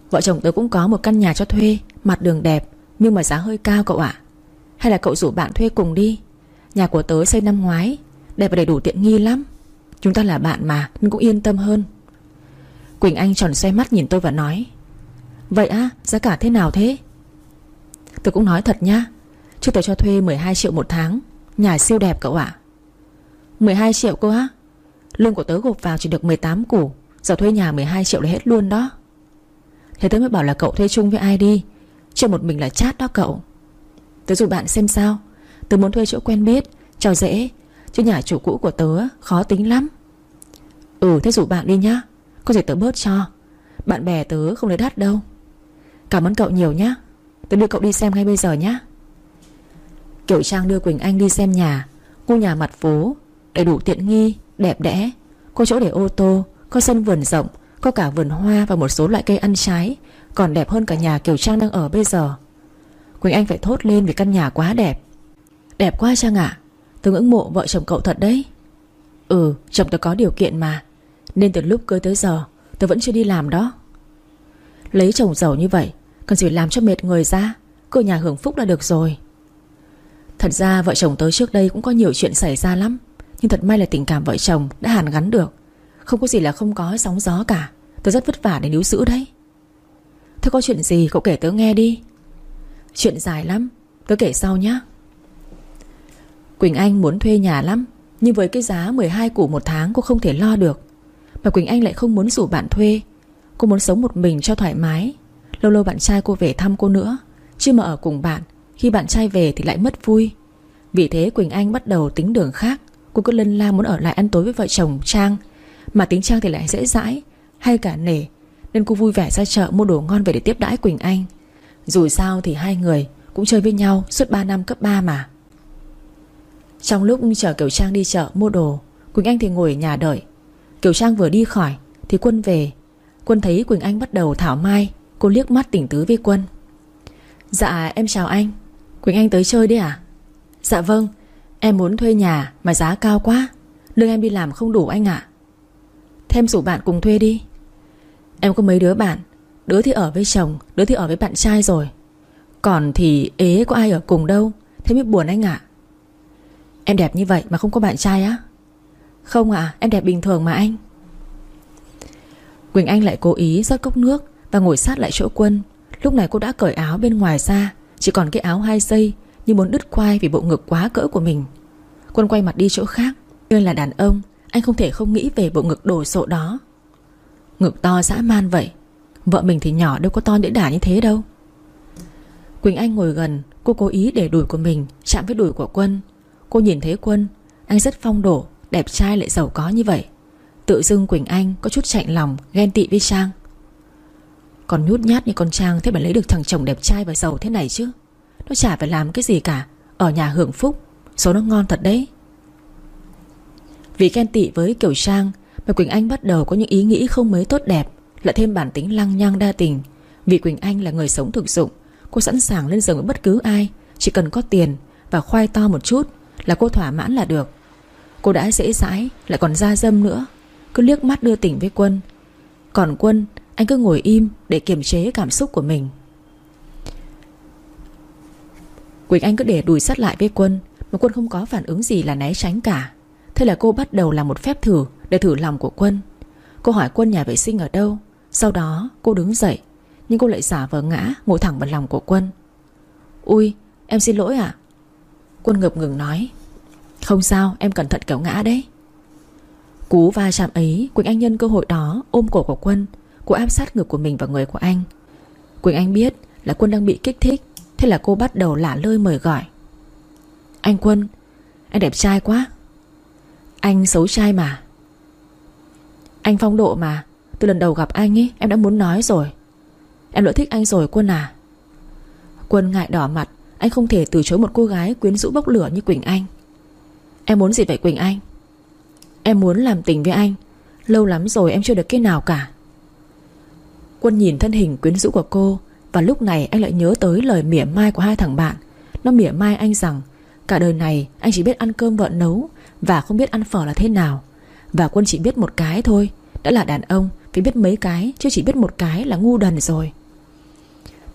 A: Vợ chồng tớ cũng có một căn nhà cho thuê, mặt đường đẹp, nhưng mà giá hơi cao cậu ạ. Hay là cậu rủ bạn thuê cùng đi. Nhà của tớ xây năm ngoái, đẹp và đầy đủ tiện nghi lắm. Chúng ta là bạn mà, nên cũng yên tâm hơn. Quỳnh Anh tròn xoe mắt nhìn tôi và nói: Vậy á, giá cả thế nào thế? Tôi cũng nói thật nhá, chứ tớ cho thuê 12 triệu một tháng. Nhà siêu đẹp cậu ạ. 12 triệu cơ á? Lương của tớ gộp vào chỉ được 18 củ, giờ thuê nhà 12 triệu là hết luôn đó. Thế tớ mới bảo là cậu thuê chung với ai đi, chứ một mình là chát đó cậu. Tớ rủ bạn xem sao. Tớ muốn thuê chỗ quen biết, cho dễ, chứ nhà chủ cũ của tớ khó tính lắm. Thế rủ bạn đi nhá, có gì tớ bớt cho. Bạn bè tớ không lấy đắt đâu. Cảm ơn cậu nhiều nhá. Tớ đưa cậu đi xem ngay bây giờ nhá. Kiều Trang đưa Quỳnh Anh đi xem nhà. Ngôi nhà mặt phố, đầy đủ tiện nghi, đẹp đẽ. Có chỗ để ô tô, có sân vườn rộng, có cả vườn hoa và một số loại cây ăn trái, còn đẹp hơn cả nhà Kiều Trang đang ở bây giờ. Quỳnh Anh phải thốt lên vì căn nhà quá đẹp. Đẹp quá Trang ạ. Tớ ngưỡng mộ vợ chồng cậu thật đấy. Chồng tớ có điều kiện mà, nên từ lúc cưới tới giờ tớ vẫn chưa đi làm đó. Lấy chồng giàu như vậy cần gì làm cho mệt người ra, cứ nhà hưởng phúc là được rồi. Thật ra vợ chồng tớ trước đây cũng có nhiều chuyện xảy ra lắm, nhưng thật may là tình cảm vợ chồng đã hàn gắn được. Không có gì là không có sóng gió cả. Tớ rất vất vả để níu giữ đấy. Thế có chuyện gì cậu kể tớ nghe đi. Chuyện dài lắm, tớ kể sau nhé. Quỳnh Anh muốn thuê nhà lắm, nhưng với cái giá 12 củ một tháng cô không thể lo được. Mà Quỳnh Anh lại không muốn rủ bạn thuê. Cô muốn sống một mình cho thoải mái. Lâu lâu bạn trai cô về thăm cô nữa, chứ mà ở cùng bạn, khi bạn trai về thì lại mất vui. Vì thế Quỳnh Anh bắt đầu tính đường khác. Cô cứ lân la muốn ở lại ăn tối với vợ chồng Trang, mà tính Trang thì lại dễ dãi, hay cả nể, nên cô vui vẻ ra chợ mua đồ ngon về để tiếp đãi Quỳnh Anh. Dù sao thì hai người cũng chơi với nhau suốt 3 năm cấp 3 mà. Trong lúc chờ Kiều Trang đi chợ mua đồ, Quỳnh Anh thì ngồi ở nhà đợi. Kiều Trang vừa đi khỏi thì Quân về. Quân thấy Quỳnh Anh bắt đầu thảo mai, cô liếc mắt tỉnh tứ với Quân. Dạ em chào anh. Quỳnh Anh tới chơi đấy à? Dạ vâng, em muốn thuê nhà mà giá cao quá, lương em đi làm không đủ anh ạ. Thêm rủ bạn cùng thuê đi. Em có mấy đứa bạn, đứa thì ở với chồng, đứa thì ở với bạn trai rồi. Còn thì ế có ai ở cùng đâu, thế mới buồn anh ạ. Em đẹp như vậy mà không có bạn trai á? Không ạ, em đẹp bình thường mà anh. Quỳnh Anh lại cố ý rót cốc nước và ngồi sát lại chỗ Quân. Lúc này cô đã cởi áo bên ngoài ra, chỉ còn cái áo 2 giây, như muốn đứt quai vì bộ ngực quá cỡ của mình. Quân quay mặt đi chỗ khác. Nhưng là đàn ông, anh không thể không nghĩ về bộ ngực đồ sộ đó. Ngực to dã man vậy. Vợ mình thì nhỏ đâu có to đễ đả như thế đâu. Quỳnh Anh ngồi gần. Cô cố ý để đùi của mình chạm với đùi của Quân. Cô nhìn thấy Quân, anh rất phong độ, đẹp trai lại giàu có như vậy. Tự dưng Quỳnh Anh có chút chạnh lòng, ghen tị với Trang. Còn nhút nhát như con Trang thế mà lấy được thằng chồng đẹp trai và giàu thế này chứ. Nó chả phải làm cái gì cả, ở nhà hưởng phúc. Số nó ngon thật đấy. Vì ghen tị với Kiều Trang mà Quỳnh Anh bắt đầu có những ý nghĩ không mấy tốt đẹp, lại thêm bản tính lăng nhăng đa tình. Vì Quỳnh Anh là người sống thực dụng, cô sẵn sàng lên giường với bất cứ ai, chỉ cần có tiền và khoai to một chút là cô thỏa mãn là được. Cô đã dễ dãi, lại còn da dâm nữa, cứ liếc mắt đưa tình với Quân. Còn Quân, anh cứ ngồi im để kiềm chế cảm xúc của mình. Quỳnh Anh cứ để đùi sát lại với Quân, mà Quân không có phản ứng gì là né tránh cả. Thế là cô bắt đầu làm một phép thử để thử lòng của Quân. Cô hỏi Quân nhà vệ sinh ở đâu. Sau đó cô đứng dậy, nhưng cô lại giả vờ ngã, ngồi thẳng vào lòng của Quân. Ui, em xin lỗi ạ. Quân ngập ngừng nói. Không sao, em cẩn thận kéo ngã đấy. Cú va chạm ấy, Quỳnh Anh nhân cơ hội đó ôm cổ của Quân. Cô áp sát ngực của mình vào người của anh. Quỳnh Anh biết là Quân đang bị kích thích, thế là cô bắt đầu lả lơi mời gọi. Anh Quân, anh đẹp trai quá. Anh xấu trai mà. Anh phong độ mà. Từ lần đầu gặp anh ấy em đã muốn nói rồi. Em đã thích anh rồi Quân à. Quân ngại đỏ mặt. Anh không thể từ chối một cô gái quyến rũ bốc lửa như Quỳnh Anh. Em muốn gì vậy Quỳnh Anh? Em muốn làm tình với anh. Lâu lắm rồi em chưa được cái nào cả. Quân nhìn thân hình quyến rũ của cô, và lúc này anh lại nhớ tới lời mỉa mai của hai thằng bạn. Nó mỉa mai anh rằng cả đời này anh chỉ biết ăn cơm vợ nấu và không biết ăn phở là thế nào. Và Quân chỉ biết một cái thôi, đã là đàn ông phải biết mấy cái, chứ chỉ biết một cái là ngu đần rồi.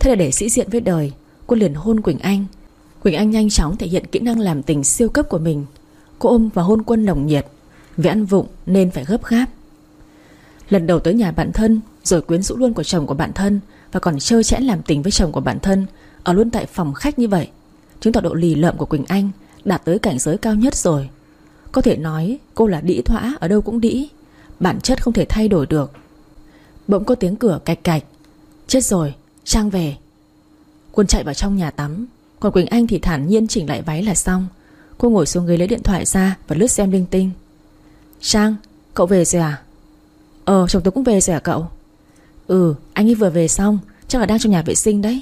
A: Thế là để sĩ diện với đời, Quân liền hôn Quỳnh Anh. Quỳnh Anh nhanh chóng thể hiện kỹ năng làm tình siêu cấp của mình. Cô ôm và hôn Quân nồng nhiệt. Vì ăn vụng nên phải gấp gáp. Lần đầu tới nhà bạn thân, rồi quyến rũ luôn của chồng của bạn thân, và còn trơ trẽn làm tình với chồng của bạn thân, ở luôn tại phòng khách như vậy, chứng tỏ độ lì lợm của Quỳnh Anh đạt tới cảnh giới cao nhất rồi. Có thể nói cô là đĩ thỏa, ở đâu cũng đĩ, bản chất không thể thay đổi được. Bỗng có tiếng cửa cạch cạch. Chết rồi, Trang về. Quân chạy vào trong nhà tắm, còn Quỳnh Anh thì thản nhiên chỉnh lại váy là xong. Cô ngồi xuống ghế lấy điện thoại ra và lướt xem linh tinh. Trang, cậu về rồi à? Chồng tôi cũng về rồi à cậu? Anh ấy vừa về xong, chắc là đang trong nhà vệ sinh đấy.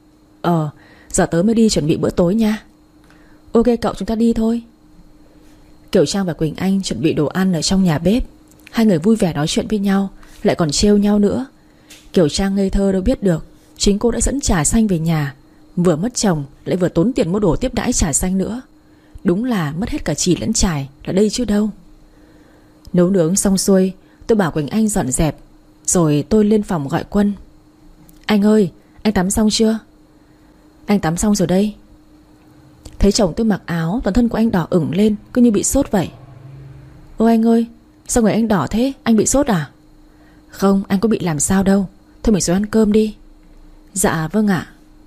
A: Giờ tớ mới đi chuẩn bị bữa tối nha. Ok cậu, chúng ta đi thôi. Kiều Trang và Quỳnh Anh chuẩn bị đồ ăn ở trong nhà bếp. Hai người vui vẻ nói chuyện với nhau, lại còn trêu nhau nữa. Kiều Trang ngây thơ đâu biết được chính cô đã dẫn trà xanh về nhà, vừa mất chồng lại vừa tốn tiền mua đồ tiếp đãi trà xanh nữa. Đúng là mất hết cả chì lẫn chài là đây chứ đâu. Nấu nướng xong xuôi, tôi bảo Quỳnh Anh dọn dẹp, rồi tôi lên phòng gọi Quân. Anh ơi, anh tắm xong chưa? Anh tắm xong rồi đây. Thấy chồng tôi mặc áo, toàn thân của anh đỏ ửng lên, cứ như bị sốt vậy. Ôi anh ơi, sao người anh đỏ thế? Anh bị sốt à? Không, anh có bị làm sao đâu. Thôi mình xuống ăn cơm đi. Dạ vâng ạ.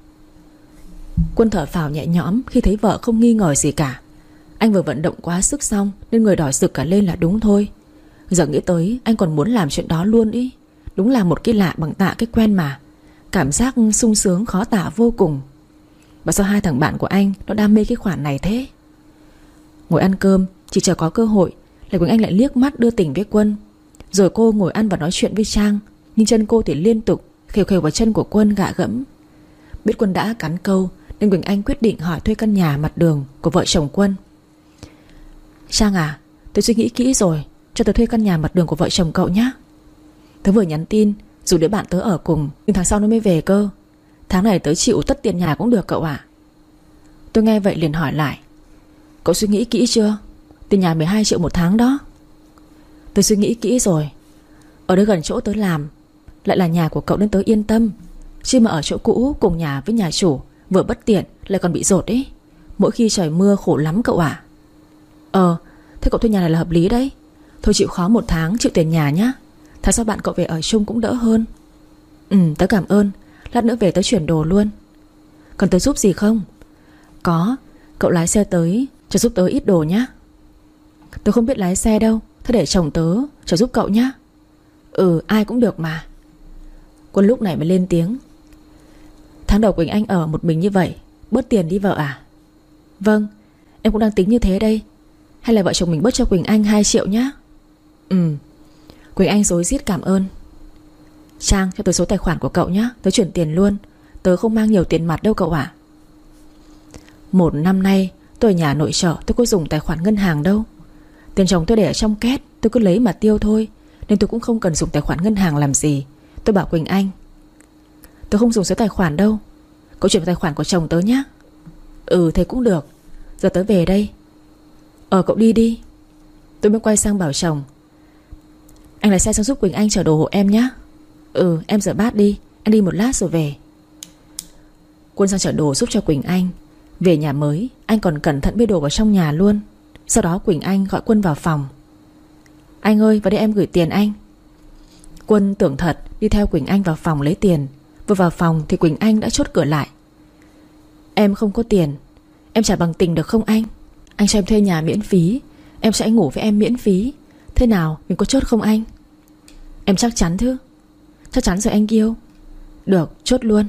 A: Quân thở phào nhẹ nhõm khi thấy vợ không nghi ngờ gì cả. Anh vừa vận động quá sức xong nên người đỏ rực cả lên là đúng thôi. Giờ nghĩ tới anh còn muốn làm chuyện đó luôn ý. Đúng là một cái lạ bằng tạ cái quen mà. Cảm giác sung sướng khó tả vô cùng. Và sao hai thằng bạn của anh nó đam mê cái khoản này thế? Ngồi ăn cơm, chỉ chờ có cơ hội là Quỳnh Anh lại liếc mắt đưa tình với Quân. Rồi cô ngồi ăn và nói chuyện với Trang, nhưng chân cô thì liên tục khều khều vào chân của Quân gạ gẫm. Biết Quân đã cắn câu nên Quỳnh Anh quyết định hỏi thuê căn nhà mặt đường của vợ chồng Quân. Trang à, tôi suy nghĩ kỹ rồi, cho tớ thuê căn nhà mặt đường của vợ chồng cậu nhé. Tớ vừa nhắn tin dù đứa bạn tớ ở cùng, nhưng tháng sau nó mới về cơ. Tháng này tớ chịu tất tiền nhà cũng được cậu ạ. Tôi nghe vậy liền hỏi lại. Cậu suy nghĩ kỹ chưa? Tiền nhà 12 triệu một tháng đó. Tôi suy nghĩ kỹ rồi. Ở đây gần chỗ tớ làm, lại là nhà của cậu nên tớ yên tâm. Chứ mà ở chỗ cũ cùng nhà với nhà chủ, vừa bất tiện lại còn bị dột ấy. Mỗi khi trời mưa khổ lắm cậu ạ. Thế cậu thuê nhà này là hợp lý đấy. Thôi chịu khó một tháng chịu tiền nhà nhá. Tháng sau bạn cậu về ở chung cũng đỡ hơn. Tớ cảm ơn. Lát nữa về tớ chuyển đồ luôn. Còn tớ giúp gì không? Có, cậu lái xe tới cho giúp tớ ít đồ nhá. Tớ không biết lái xe đâu, thế để chồng tớ cho giúp cậu nhá. Ai cũng được mà. Quân lúc này mới lên tiếng. Tháng đầu Quỳnh Anh ở một mình như vậy, bớt tiền đi vợ à? Vâng, em cũng đang tính như thế đây. Hay là vợ chồng mình bớt cho Quỳnh Anh 2 triệu nhá. Quỳnh Anh rối rít cảm ơn. Trang, cho tớ số tài khoản của cậu nhá, tớ chuyển tiền luôn. Tớ không mang nhiều tiền mặt đâu cậu ạ. Một năm nay tôi ở nhà nội trợ, tôi có dùng tài khoản ngân hàng đâu. Tiền chồng tôi để ở trong két, tôi cứ lấy mà tiêu thôi, nên tôi cũng không cần dùng tài khoản ngân hàng làm gì. Tôi bảo Quỳnh Anh, tớ không dùng số tài khoản đâu, cậu chuyển vào tài khoản của chồng tớ nhá. Thế cũng được. Giờ tớ về đây. Cậu đi đi. Tôi mới quay sang bảo chồng, anh lái xe sang giúp Quỳnh Anh chở đồ hộ em nhá. Em rửa bát đi, anh đi một lát rồi về. Quân sang chở đồ giúp cho Quỳnh Anh. Về nhà mới, anh còn cẩn thận bê đồ vào trong nhà luôn. Sau đó Quỳnh Anh gọi Quân vào phòng. Anh ơi, vào đây em gửi tiền anh. Quân tưởng thật, đi theo Quỳnh Anh vào phòng lấy tiền. Vừa vào phòng thì Quỳnh Anh đã chốt cửa lại. Em không có tiền, em trả bằng tình được không anh? Anh cho em thuê nhà miễn phí, em sẽ ngủ với em miễn phí. Thế nào, mình có chốt không anh? Em chắc chắn chứ? Chắc chắn rồi anh yêu. Được, chốt luôn.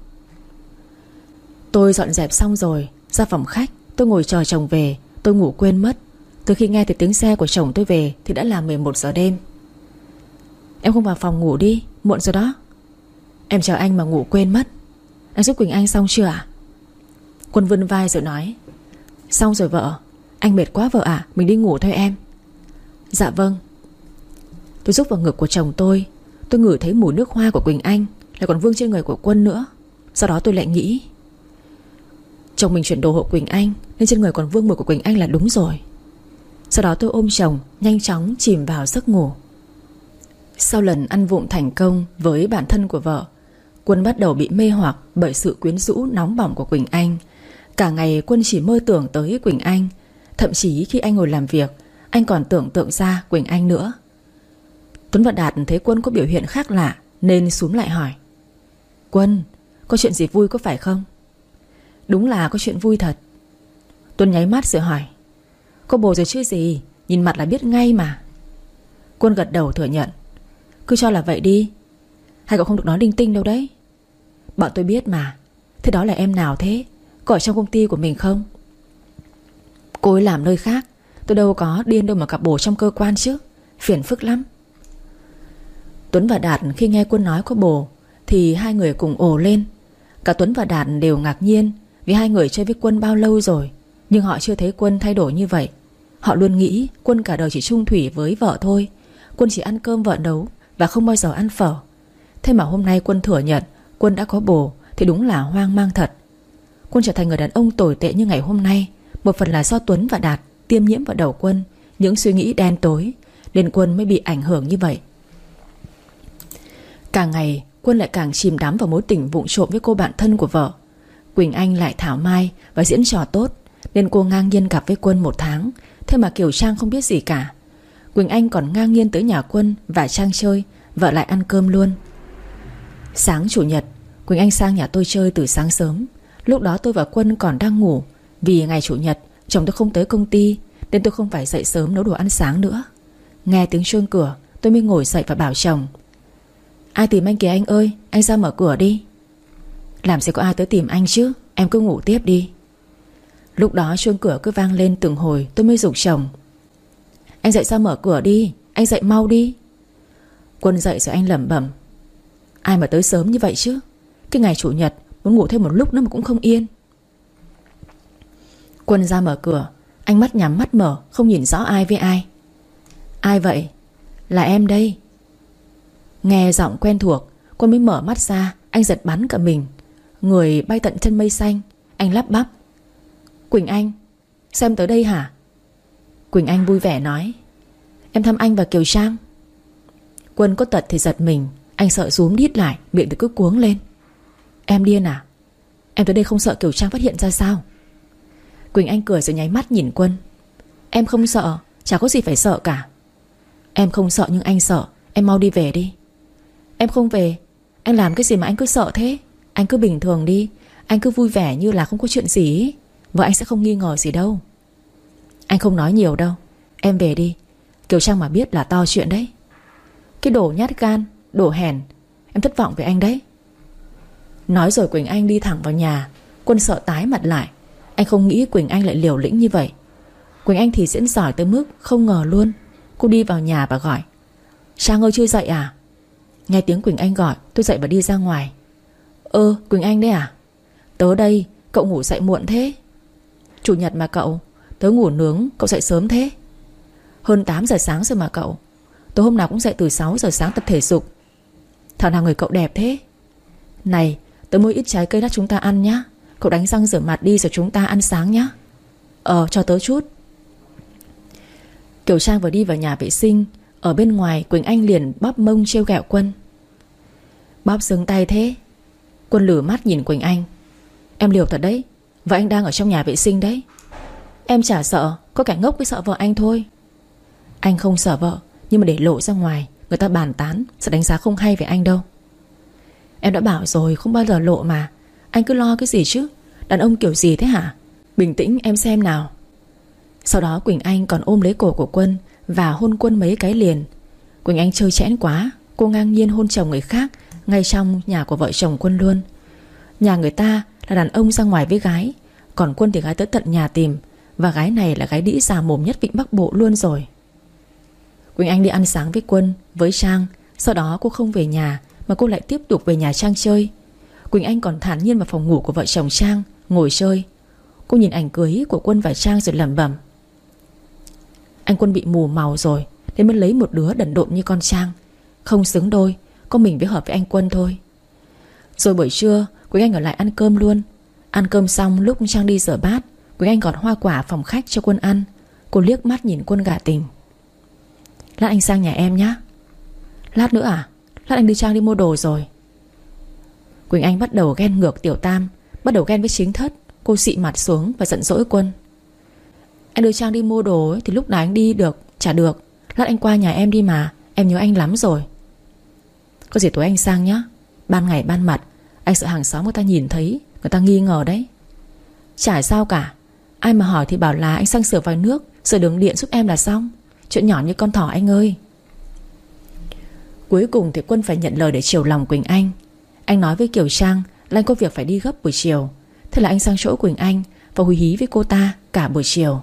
A: Tôi dọn dẹp xong rồi, ra phòng khách. Tôi ngồi chờ chồng về. Tôi ngủ quên mất. Từ khi nghe thấy tiếng xe của chồng tôi về thì đã là 11 giờ đêm. Em không vào phòng ngủ đi, muộn rồi đó. Em chờ anh mà ngủ quên mất. Anh giúp Quỳnh Anh xong chưa ạ? Quân vươn vai rồi nói. Xong rồi vợ. Anh mệt quá vợ ạ, mình đi ngủ thôi em. Dạ vâng. Tôi rúc vào ngực của chồng tôi. Tôi ngửi thấy mùi nước hoa của Quỳnh Anh, lại còn vương trên người của Quân nữa. Sau đó tôi lại nghĩ, chồng mình chuyển đồ hộ Quỳnh Anh nên trên người còn vương mùi của Quỳnh Anh là đúng rồi. Sau đó tôi ôm chồng, nhanh chóng chìm vào giấc ngủ. Sau lần ăn vụng thành công với bản thân của vợ, Quân bắt đầu bị mê hoặc bởi sự quyến rũ nóng bỏng của Quỳnh Anh. Cả ngày Quân chỉ mơ tưởng tới Quỳnh Anh. Thậm chí khi anh ngồi làm việc, anh còn tưởng tượng ra Quỳnh Anh nữa. Tuấn và Đạt thấy Quân có biểu hiện khác lạ nên xúm lại hỏi: Quân, có chuyện gì vui có phải không? Đúng là có chuyện vui thật. Tuấn nháy mắt rồi hỏi: Có bồ rồi chứ gì, nhìn mặt là biết ngay mà. Quân gật đầu thừa nhận: Cứ cho là vậy đi. Hay cậu không được nói linh tinh đâu đấy. Bọn tôi biết mà. Thế đó là em nào thế? Có ở trong công ty của mình không? Cô ấy làm nơi khác. Tôi đâu có điên đâu mà cặp bồ trong cơ quan chứ. Phiền phức lắm. Tuấn và Đạt khi nghe Quân nói có bồ thì hai người cùng ồ lên. Cả Tuấn và Đạt đều ngạc nhiên vì hai người chơi với Quân bao lâu rồi, nhưng họ chưa thấy Quân thay đổi như vậy. Họ luôn nghĩ Quân cả đời chỉ chung thủy với vợ thôi. Quân chỉ ăn cơm vợ nấu và không bao giờ ăn phở. Thế mà hôm nay Quân thừa nhận Quân đã có bồ thì đúng là hoang mang thật. Quân trở thành người đàn ông tồi tệ như ngày hôm nay một phần là do Tuấn và Đạt tiêm nhiễm vào đầu Quân những suy nghĩ đen tối, nên Quân mới bị ảnh hưởng như vậy. Càng ngày Quân lại càng chìm đắm vào mối tình vụng trộm với cô bạn thân của vợ. Quỳnh Anh lại thảo mai và diễn trò tốt, nên cô ngang nhiên gặp với Quân 1 tháng. Thế mà Kiều Trang không biết gì cả. Quỳnh Anh còn ngang nhiên tới nhà Quân và Trang chơi, vợ lại ăn cơm luôn. Sáng chủ nhật, Quỳnh Anh sang nhà tôi chơi từ sáng sớm. Lúc đó tôi và Quân còn đang ngủ. Vì ngày chủ nhật chồng tôi không tới công ty nên tôi không phải dậy sớm nấu đồ ăn sáng nữa. Nghe tiếng chuông cửa, tôi mới ngồi dậy và bảo chồng: Ai tìm anh kìa anh ơi, anh ra mở cửa đi. Làm gì có ai tới tìm anh chứ, em cứ ngủ tiếp đi. Lúc đó chuông cửa cứ vang lên từng hồi, tôi mới giục chồng: Anh dậy ra mở cửa đi, anh dậy mau đi. Quân dậy rồi anh lẩm bẩm: Ai mà tới sớm như vậy chứ, cái ngày chủ nhật muốn ngủ thêm một lúc nữa mà cũng không yên. Quân ra mở cửa, anh mắt nhắm mắt mở, không nhìn rõ ai với ai. Ai vậy? Là em đây. Nghe giọng quen thuộc, Quân mới mở mắt ra. Anh giật bắn cả mình, người bay tận chân mây xanh. Anh lắp bắp: Quỳnh Anh, sao em tới đây hả? Quỳnh Anh vui vẻ nói: Em thăm anh và Kiều Trang. Quân có tật thì giật mình. Anh sợ rúm đít lại, miệng thì cứ cuống lên: Em điên à? Em tới đây không sợ Kiều Trang phát hiện ra sao? Quỳnh Anh cười rồi nháy mắt nhìn Quân: Em không sợ, chả có gì phải sợ cả. Em không sợ nhưng anh sợ. Em mau đi về đi. Em không về. Anh làm cái gì mà anh cứ sợ thế? Anh cứ bình thường đi. Anh cứ vui vẻ như là không có chuyện gì ý. Vợ anh sẽ không nghi ngờ gì đâu. Anh không nói nhiều đâu. Em về đi. Kiều Trang mà biết là to chuyện đấy. Cái đồ nhát gan, đồ hèn. Em thất vọng với anh đấy. Nói rồi Quỳnh Anh đi thẳng vào nhà. Quân sợ tái mặt lại. Anh không nghĩ Quỳnh Anh lại liều lĩnh như vậy. Quỳnh Anh thì diễn giỏi tới mức không ngờ luôn. Cô đi vào nhà và gọi: Trang ơi, chưa dậy à? Nghe tiếng Quỳnh Anh gọi, tôi dậy và đi ra ngoài. Quỳnh Anh đấy à? Tớ đây, cậu ngủ dậy muộn thế? Chủ nhật mà cậu. Tớ ngủ nướng, cậu dậy sớm thế? Hơn 8 giờ sáng rồi mà cậu. Tớ hôm nào cũng dậy từ 6 giờ sáng tập thể dục. Thảo nào người cậu đẹp thế. Này, tớ mua ít trái cây lát chúng ta ăn nhá. Cậu đánh răng rửa mặt đi rồi chúng ta ăn sáng nhá. Cho tớ chút. Kiều Trang vừa đi vào nhà vệ sinh, ở bên ngoài Quỳnh Anh liền bóp mông trêu ghẹo Quân: Bóp sướng tay thế? Quân lử mắt nhìn Quỳnh Anh: Em liều thật đấy. Vợ anh đang ở trong nhà vệ sinh đấy. Em chả sợ, có kẻ ngốc mới sợ vợ anh thôi. Anh không sợ vợ, nhưng mà để lộ ra ngoài người ta bàn tán sẽ đánh giá không hay về anh đâu. Em đã bảo rồi không bao giờ lộ mà. Anh cứ lo cái gì chứ? Đàn ông kiểu gì thế hả? Bình tĩnh em xem nào. Sau đó Quỳnh Anh còn ôm lấy cổ của Quân và hôn Quân mấy cái liền. Quỳnh Anh trơ trẽn quá. Cô ngang nhiên hôn chồng người khác ngay trong nhà của vợ chồng Quân luôn. Nhà người ta là đàn ông ra ngoài với gái, còn Quân thì gái tới tận nhà tìm. Và gái này là gái đĩ già mồm nhất Vịnh Bắc Bộ luôn rồi. Quỳnh Anh đi ăn sáng với Quân, với Trang. Sau đó cô không về nhà mà cô lại tiếp tục về nhà Trang chơi. Quỳnh Anh còn thản nhiên vào phòng ngủ của vợ chồng Trang ngồi chơi. Cô nhìn ảnh cưới của Quân và Trang rồi lẩm bẩm: Anh Quân bị mù màu rồi nên mới lấy một đứa đần độn như con Trang. Không xứng đôi, có mình với hợp với anh Quân thôi. Rồi buổi trưa Quỳnh Anh ở lại ăn cơm luôn. Ăn cơm xong lúc Trang đi rửa bát, Quỳnh Anh gọt hoa quả phòng khách cho Quân ăn. Cô liếc mắt nhìn Quân gạ tình: Lát anh sang nhà em nhá. Lát nữa à? Lát anh đi Trang đi mua đồ rồi. Quỳnh Anh bắt đầu ghen ngược Tiểu Tam, bắt đầu ghen với chính thất. Cô xị mặt xuống và giận dỗi Quân. Anh đưa Trang đi mua đồ ấy, thì lúc nào anh đi được? Chả được. Lát anh qua nhà em đi mà, em nhớ anh lắm rồi. Có gì tối anh sang nhá. Ban ngày ban mặt anh sợ hàng xóm người ta nhìn thấy, người ta nghi ngờ đấy. Chả sao cả. Ai mà hỏi thì bảo là anh sang sửa vòi nước, sửa đường điện giúp em là xong. Chuyện nhỏ như con thỏ anh ơi. Cuối cùng thì Quân phải nhận lời để chiều lòng Quỳnh Anh. Anh nói với Kiều Trang là anh có việc phải đi gấp buổi chiều. Thế là anh sang chỗ Quỳnh Anh và húi hí với cô ta cả buổi chiều.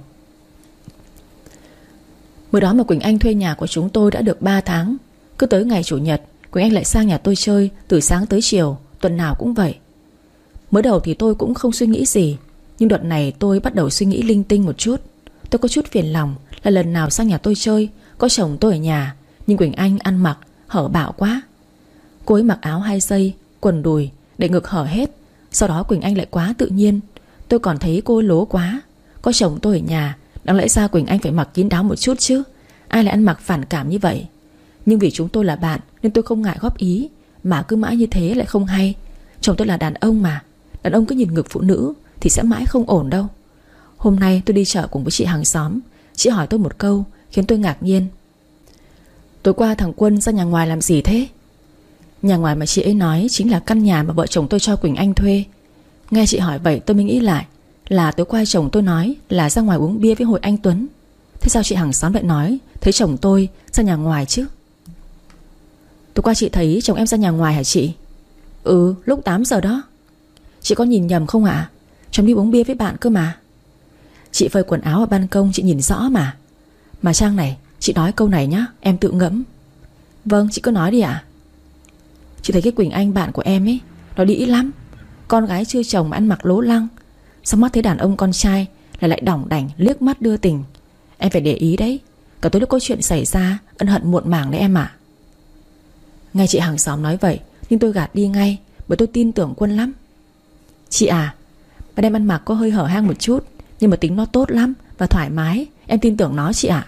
A: Bữa đó mà Quỳnh Anh thuê nhà của chúng tôi đã được 3 tháng. Cứ tới ngày Chủ nhật Quỳnh Anh lại sang nhà tôi chơi từ sáng tới chiều, tuần nào cũng vậy. Mới đầu thì tôi cũng không suy nghĩ gì, nhưng đợt này tôi bắt đầu suy nghĩ linh tinh một chút. Tôi có chút phiền lòng là lần nào sang nhà tôi chơi có chồng tôi ở nhà, nhưng Quỳnh Anh ăn mặc hở bạo quá. Cô ấy mặc áo 2 giây, quần đùi để ngực hở hết. Sau đó Quỳnh Anh lại quá tự nhiên. Tôi còn thấy cô lố quá. Có chồng tôi ở nhà, đáng lẽ ra Quỳnh Anh phải mặc kín đáo một chút chứ. Ai lại ăn mặc phản cảm như vậy. Nhưng vì chúng tôi là bạn nên tôi không ngại góp ý. Mà cứ mãi như thế lại không hay. Chồng tôi là đàn ông mà. Đàn ông cứ nhìn ngực phụ nữ thì sẽ mãi không ổn đâu. Hôm nay tôi đi chợ cùng với chị hàng xóm. Chị hỏi tôi một câu khiến tôi ngạc nhiên. Tối qua thằng Quân ra nhà ngoài làm gì thế? Nhà ngoài mà chị ấy nói chính là căn nhà mà vợ chồng tôi cho Quỳnh Anh thuê. Nghe chị hỏi vậy tôi mới nghĩ lại là tối qua chồng tôi nói là ra ngoài uống bia với Hội Anh Tuấn. Thế sao chị hàng xóm lại nói thấy chồng tôi ra nhà ngoài chứ? Tối qua chị thấy chồng em ra nhà ngoài hả chị? Ừ, lúc 8 giờ đó. Chị có nhìn nhầm không ạ? Chồng đi uống bia với bạn cơ mà. Chị phơi quần áo ở ban công chị nhìn rõ mà. Mà Trang này, chị nói câu này nhá, em tự ngẫm. Vâng, chị cứ nói đi ạ. Chị thấy cái Quỳnh Anh bạn của em ấy, nó đĩ lắm. Con gái chưa chồng mà ăn mặc lố lăng, xong mắt thấy đàn ông con trai là lại đỏng đảnh liếc mắt đưa tình. Em phải để ý đấy. Cả tối lúc có chuyện xảy ra ân hận muộn màng đấy em ạ. Nghe chị hàng xóm nói vậy nhưng tôi gạt đi ngay, bởi tôi tin tưởng Quân lắm. Chị à, bạn em ăn mặc có hơi hở hang một chút, nhưng mà tính nó tốt lắm và thoải mái. Em tin tưởng nó chị ạ.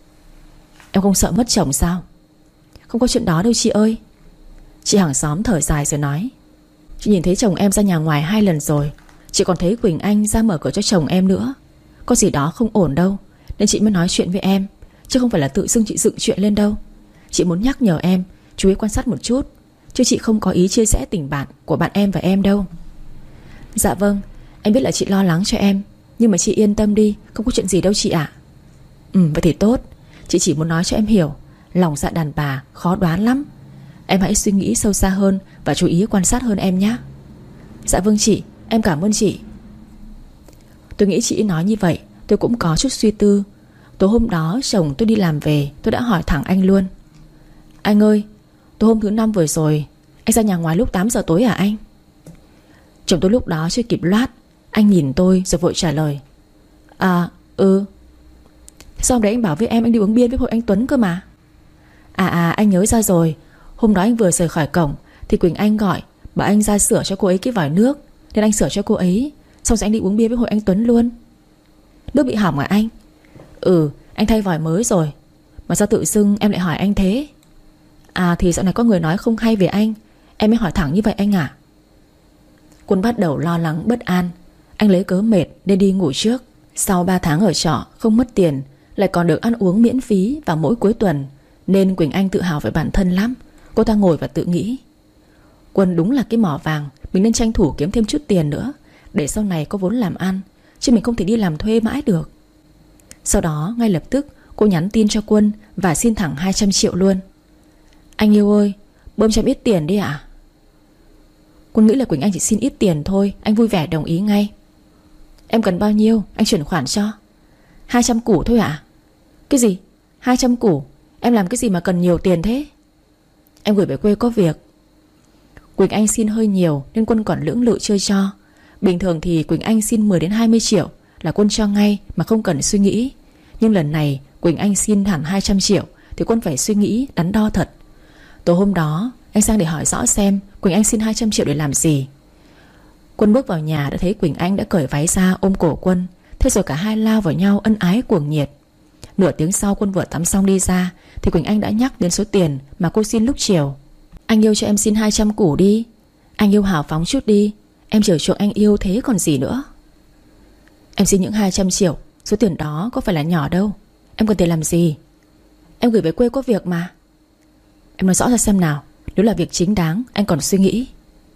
A: Em không sợ mất chồng sao? Không có chuyện đó đâu chị ơi. Chị hàng xóm thở dài rồi nói. Chị nhìn thấy chồng em ra nhà ngoài 2 lần rồi. Chị còn thấy Quỳnh Anh ra mở cửa cho chồng em nữa. Có gì đó không ổn đâu, nên chị mới nói chuyện với em, chứ không phải là tự dưng chị dựng chuyện lên đâu. Chị muốn nhắc nhở em chú ý quan sát một chút, chứ chị không có ý chia rẽ tình bạn của bạn em và em đâu. Dạ vâng, em biết là chị lo lắng cho em, nhưng mà chị yên tâm đi, không có chuyện gì đâu chị ạ. Vậy thì tốt. Chị chỉ muốn nói cho em hiểu, lòng dạ đàn bà khó đoán lắm. Em hãy suy nghĩ sâu xa hơn và chú ý quan sát hơn em nhé. Dạ vâng chị, em cảm ơn chị. Tôi nghĩ chị nói như vậy tôi cũng có chút suy tư. Tối hôm đó chồng tôi đi làm về, tôi đã hỏi thẳng anh luôn. Anh ơi, tối hôm thứ 5 vừa rồi anh ra nhà ngoài lúc 8 giờ tối à anh? Chồng tôi lúc đó chưa kịp loát, anh nhìn tôi rồi vội trả lời. À, ừ. Sau đấy anh bảo với em anh đi uống bia với Hội Anh Tuấn cơ mà. Anh nhớ ra rồi. Hôm đó anh vừa rời khỏi cổng thì Quỳnh Anh gọi, bảo anh ra sửa cho cô ấy cái vòi nước, nên anh sửa cho cô ấy. Xong rồi anh đi uống bia với Hội Anh Tuấn luôn. Nước bị hỏng à anh? Ừ, anh thay vòi mới rồi. Mà sao tự dưng em lại hỏi anh thế? À thì dạo này có người nói không hay về anh, em mới hỏi thẳng như vậy anh ạ. Quân bắt đầu lo lắng bất an. Anh lấy cớ mệt nên đi ngủ trước. Sau 3 tháng ở trọ không mất tiền, lại còn được ăn uống miễn phí vào mỗi cuối tuần, nên Quỳnh Anh tự hào về bản thân lắm. Cô ta ngồi và tự nghĩ, Quân đúng là cái mỏ vàng, mình nên tranh thủ kiếm thêm chút tiền nữa, để sau này có vốn làm ăn, chứ mình không thể đi làm thuê mãi được. Sau đó ngay lập tức cô nhắn tin cho Quân và xin thẳng 200 triệu luôn. Anh yêu ơi, bơm cho em ít tiền đi ạ. Quân nghĩ là Quỳnh Anh chỉ xin ít tiền thôi. Anh vui vẻ đồng ý ngay. Em cần bao nhiêu anh chuyển khoản cho? 200 củ thôi ạ. Cái gì? 200 củ? Em làm cái gì mà cần nhiều tiền thế? Em gửi về quê có việc. Quỳnh Anh xin hơi nhiều nên Quân còn lưỡng lự chưa cho. Bình thường thì Quỳnh Anh xin 10 đến 20 triệu là Quân cho ngay mà không cần suy nghĩ. Nhưng lần này Quỳnh Anh xin hẳn 200 triệu thì Quân phải suy nghĩ đắn đo thật. Tối hôm đó anh sang để hỏi rõ xem Quỳnh Anh xin 200 triệu để làm gì. Quân bước vào nhà đã thấy Quỳnh Anh đã cởi váy ra ôm cổ Quân. Thế rồi cả hai lao vào nhau ân ái cuồng nhiệt. Nửa tiếng sau Quân vừa tắm xong đi ra thì Quỳnh Anh đã nhắc đến số tiền mà cô xin lúc chiều. Anh yêu cho em xin 200 củ đi. Anh yêu hào phóng chút đi. Em chiều chuộng anh yêu thế còn gì nữa. Em xin những 200 triệu. Số tiền đó có phải là nhỏ đâu. Em cần tiền làm gì? Em gửi về quê có việc mà. Em nói rõ ra xem nào. Nếu là việc chính đáng anh còn suy nghĩ.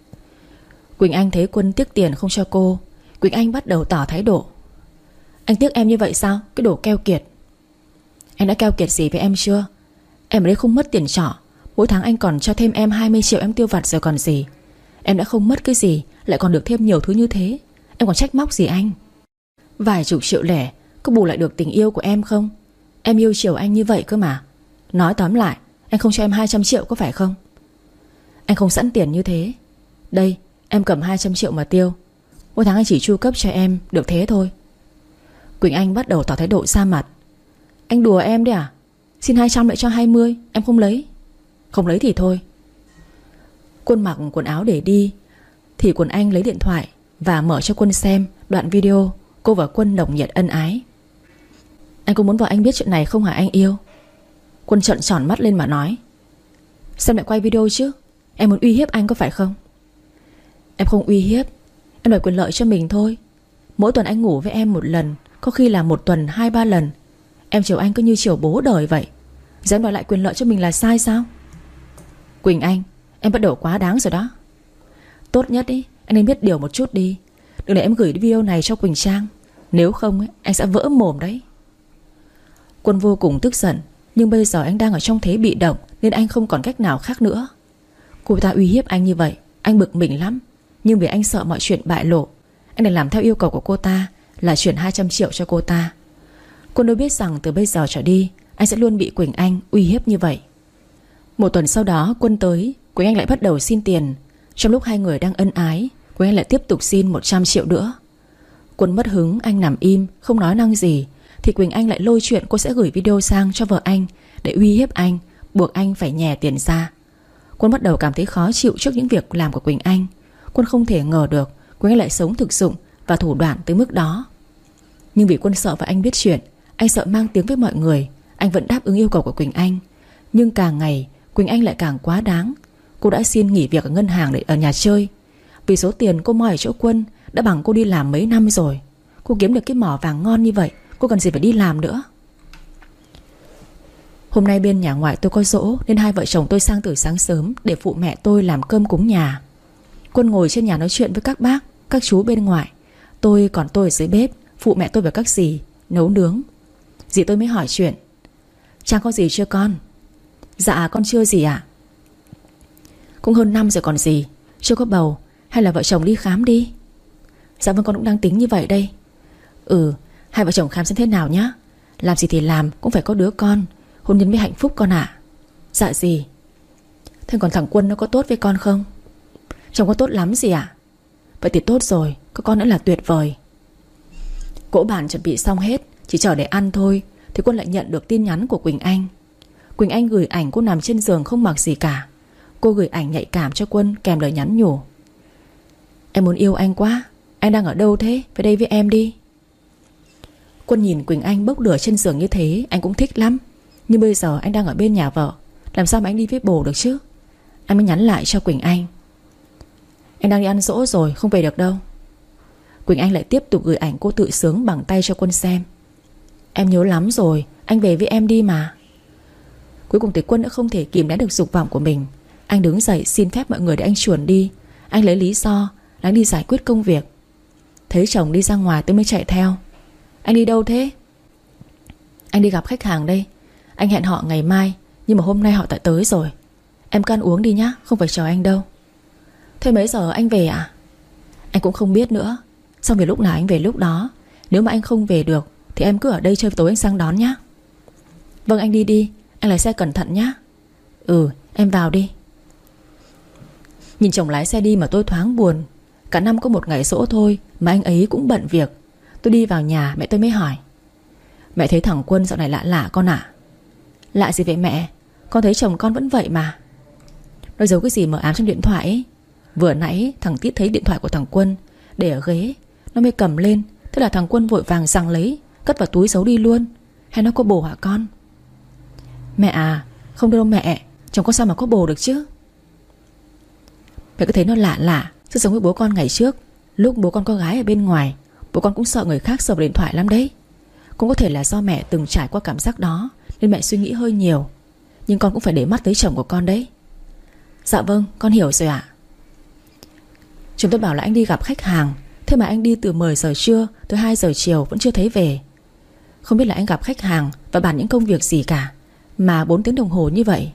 A: Quỳnh Anh thấy Quân tiếc tiền không cho cô. Quỳnh Anh bắt đầu tỏ thái độ. Anh tiếc em như vậy sao? Cái đồ keo kiệt. Anh đã keo kiệt gì với em chưa? Em ở đây không mất tiền trọ. Mỗi tháng anh còn cho thêm em 20 triệu em tiêu vặt rồi còn gì. Em đã không mất cái gì, lại còn được thêm nhiều thứ như thế. Em còn trách móc gì anh? Vài chục triệu lẻ có bù lại được tình yêu của em không? Em yêu chiều anh như vậy cơ mà. Nói tóm lại, anh không cho em 200 triệu có phải không? Anh không sẵn tiền như thế. Đây, em cầm 200 triệu mà tiêu. Mỗi tháng anh chỉ chu cấp cho em được thế thôi. Quỳnh Anh bắt đầu tỏ thái độ xa mặt. Anh đùa em đấy à? Xin 200 lại cho 20. Em không lấy. Không lấy thì thôi. Quân mặc quần áo để đi thì Quỳnh Anh lấy điện thoại và mở cho Quân xem đoạn video cô và Quân nồng nhiệt ân ái. Anh có muốn vợ anh biết chuyện này không hả anh yêu? Quân trợn tròn mắt lên mà nói. Xem lại quay video chứ. Em muốn uy hiếp anh có phải không? Em không uy hiếp. Em đòi quyền lợi cho mình thôi. Mỗi tuần anh ngủ với em một lần, có khi là một tuần 2-3 lần. Em chiều anh cứ như chiều bố đời vậy. Giờ em đòi lại quyền lợi cho mình là sai sao? Quỳnh Anh, em bắt đầu quá đáng rồi đó. Tốt nhất ý, anh nên biết điều một chút đi. Đừng để em gửi video này cho Quỳnh Trang. Nếu không ấy, anh sẽ vỡ mồm đấy. Quân vô cùng tức giận. Nhưng bây giờ anh đang ở trong thế bị động, nên anh không còn cách nào khác nữa. Cô ta uy hiếp anh như vậy, anh bực mình lắm. Nhưng vì anh sợ mọi chuyện bại lộ, anh đành làm theo yêu cầu của cô ta, là chuyển 200 triệu cho cô ta. Quân đâu biết rằng từ bây giờ trở đi anh sẽ luôn bị Quỳnh Anh uy hiếp như vậy. Một tuần sau đó Quân tới, Quỳnh Anh lại bắt đầu xin tiền. Trong lúc hai người đang ân ái, Quỳnh Anh lại tiếp tục xin 100 triệu nữa. Quân mất hứng, anh nằm im không nói năng gì. Thì Quỳnh Anh lại lôi chuyện cô sẽ gửi video sang cho vợ anh để uy hiếp anh, buộc anh phải nhè tiền ra. Quân bắt đầu cảm thấy khó chịu trước những việc làm của Quỳnh Anh. Quân không thể ngờ được Quỳnh Anh lại sống thực dụng và thủ đoạn tới mức đó. Nhưng vì Quân sợ vợ anh biết chuyện, anh sợ mang tiếng với mọi người, anh vẫn đáp ứng yêu cầu của Quỳnh Anh. Nhưng càng ngày Quỳnh Anh lại càng quá đáng. Cô đã xin nghỉ việc ở ngân hàng để ở nhà chơi. Vì số tiền cô moi ở chỗ Quân đã bằng cô đi làm mấy năm rồi. Cô kiếm được cái mỏ vàng ngon như vậy, cô cần gì phải đi làm nữa. Hôm nay bên nhà ngoại tôi có giỗ, nên hai vợ chồng tôi sang từ sáng sớm để phụ mẹ tôi làm cơm cúng nhà. Quân ngồi trên nhà nói chuyện với các bác, các chú bên ngoài. Còn tôi ở dưới bếp phụ mẹ tôi và các dì nấu nướng. Dì tôi mới hỏi chuyện. Trang có gì chưa con? Dạ con chưa gì ạ. Cũng hơn năm rồi còn gì. Chưa có bầu, hay là vợ chồng đi khám đi? Dạ vâng con cũng đang tính như vậy đây. Hai vợ chồng khám xem thế nào nhá. Làm gì thì làm cũng phải có đứa con. Hôn nhân mới hạnh phúc con ạ. Dạ gì. Thế còn thằng Quân nó có tốt với con không? Chồng có tốt lắm gì ạ. Vậy thì tốt rồi, có con nữa là tuyệt vời. Cỗ bàn chuẩn bị xong hết, chỉ chờ để ăn thôi, thì Quân lại nhận được tin nhắn của Quỳnh Anh. Quỳnh Anh gửi ảnh cô nằm trên giường không mặc gì cả. Cô gửi ảnh nhạy cảm cho Quân kèm lời nhắn nhủ. Em muốn yêu anh quá. Anh đang ở đâu thế? Về đây với em đi. Quân nhìn Quỳnh Anh bốc lửa trên giường như thế, anh cũng thích lắm. Nhưng bây giờ anh đang ở bên nhà vợ, làm sao mà anh đi với bồ được chứ. Anh mới nhắn lại cho Quỳnh Anh. Anh đang đi ăn giỗ rồi, không về được đâu. Quỳnh Anh lại tiếp tục gửi ảnh cô tự sướng bằng tay cho Quân xem. Em nhớ lắm rồi, anh về với em đi mà. Cuối cùng thì Quân đã không thể kìm nén được dục vọng của mình. Anh đứng dậy xin phép mọi người để anh chuồn đi. Anh lấy lý do là anh đi giải quyết công việc. Thấy chồng đi ra ngoài tôi mới chạy theo. Anh đi đâu thế? Anh đi gặp khách hàng đây. Anh hẹn họ ngày mai, nhưng mà hôm nay họ đã tới rồi. Em cứ ăn uống đi nhá, không phải chờ anh đâu. Thế mấy giờ anh về ạ? Anh cũng không biết nữa. Xong về lúc nào anh về lúc đó. Nếu mà anh không về được thì em cứ ở đây chơi, tối anh sang đón nhá. Vâng anh đi đi. Anh lái xe cẩn thận nhá. Em vào đi. Nhìn chồng lái xe đi mà tôi thoáng buồn. Cả năm có một ngày giỗ thôi mà anh ấy cũng bận việc. Tôi đi vào nhà mẹ tôi mới hỏi. Mẹ thấy thằng Quân dạo này lạ lạ con ạ. Lạ gì vậy mẹ? Con thấy chồng con vẫn vậy mà. Nó giấu cái gì mờ ám trong điện thoại ấy. Vừa nãy thằng Tít thấy điện thoại của thằng Quân để ở ghế, nó mới cầm lên. Thế là thằng Quân vội vàng giằng lấy, cất vào túi giấu đi luôn. Hay nó có bồ hả con? Mẹ à, không đâu mẹ. Chồng con sao mà có bồ được chứ. Mẹ cứ thấy nó lạ lạ. Chứ giống với bố con ngày trước, lúc bố con có gái ở bên ngoài, bố con cũng sợ người khác sờ vào điện thoại lắm đấy. Cũng có thể là do mẹ từng trải qua cảm giác đó nên mẹ suy nghĩ hơi nhiều. Nhưng con cũng phải để mắt tới chồng của con đấy. Dạ vâng, con hiểu rồi ạ. Chúng tôi bảo là anh đi gặp khách hàng, thế mà anh đi từ 10 giờ trưa tới 2 giờ chiều vẫn chưa thấy về. Không biết là anh gặp khách hàng và bàn những công việc gì cả mà 4 tiếng đồng hồ như vậy.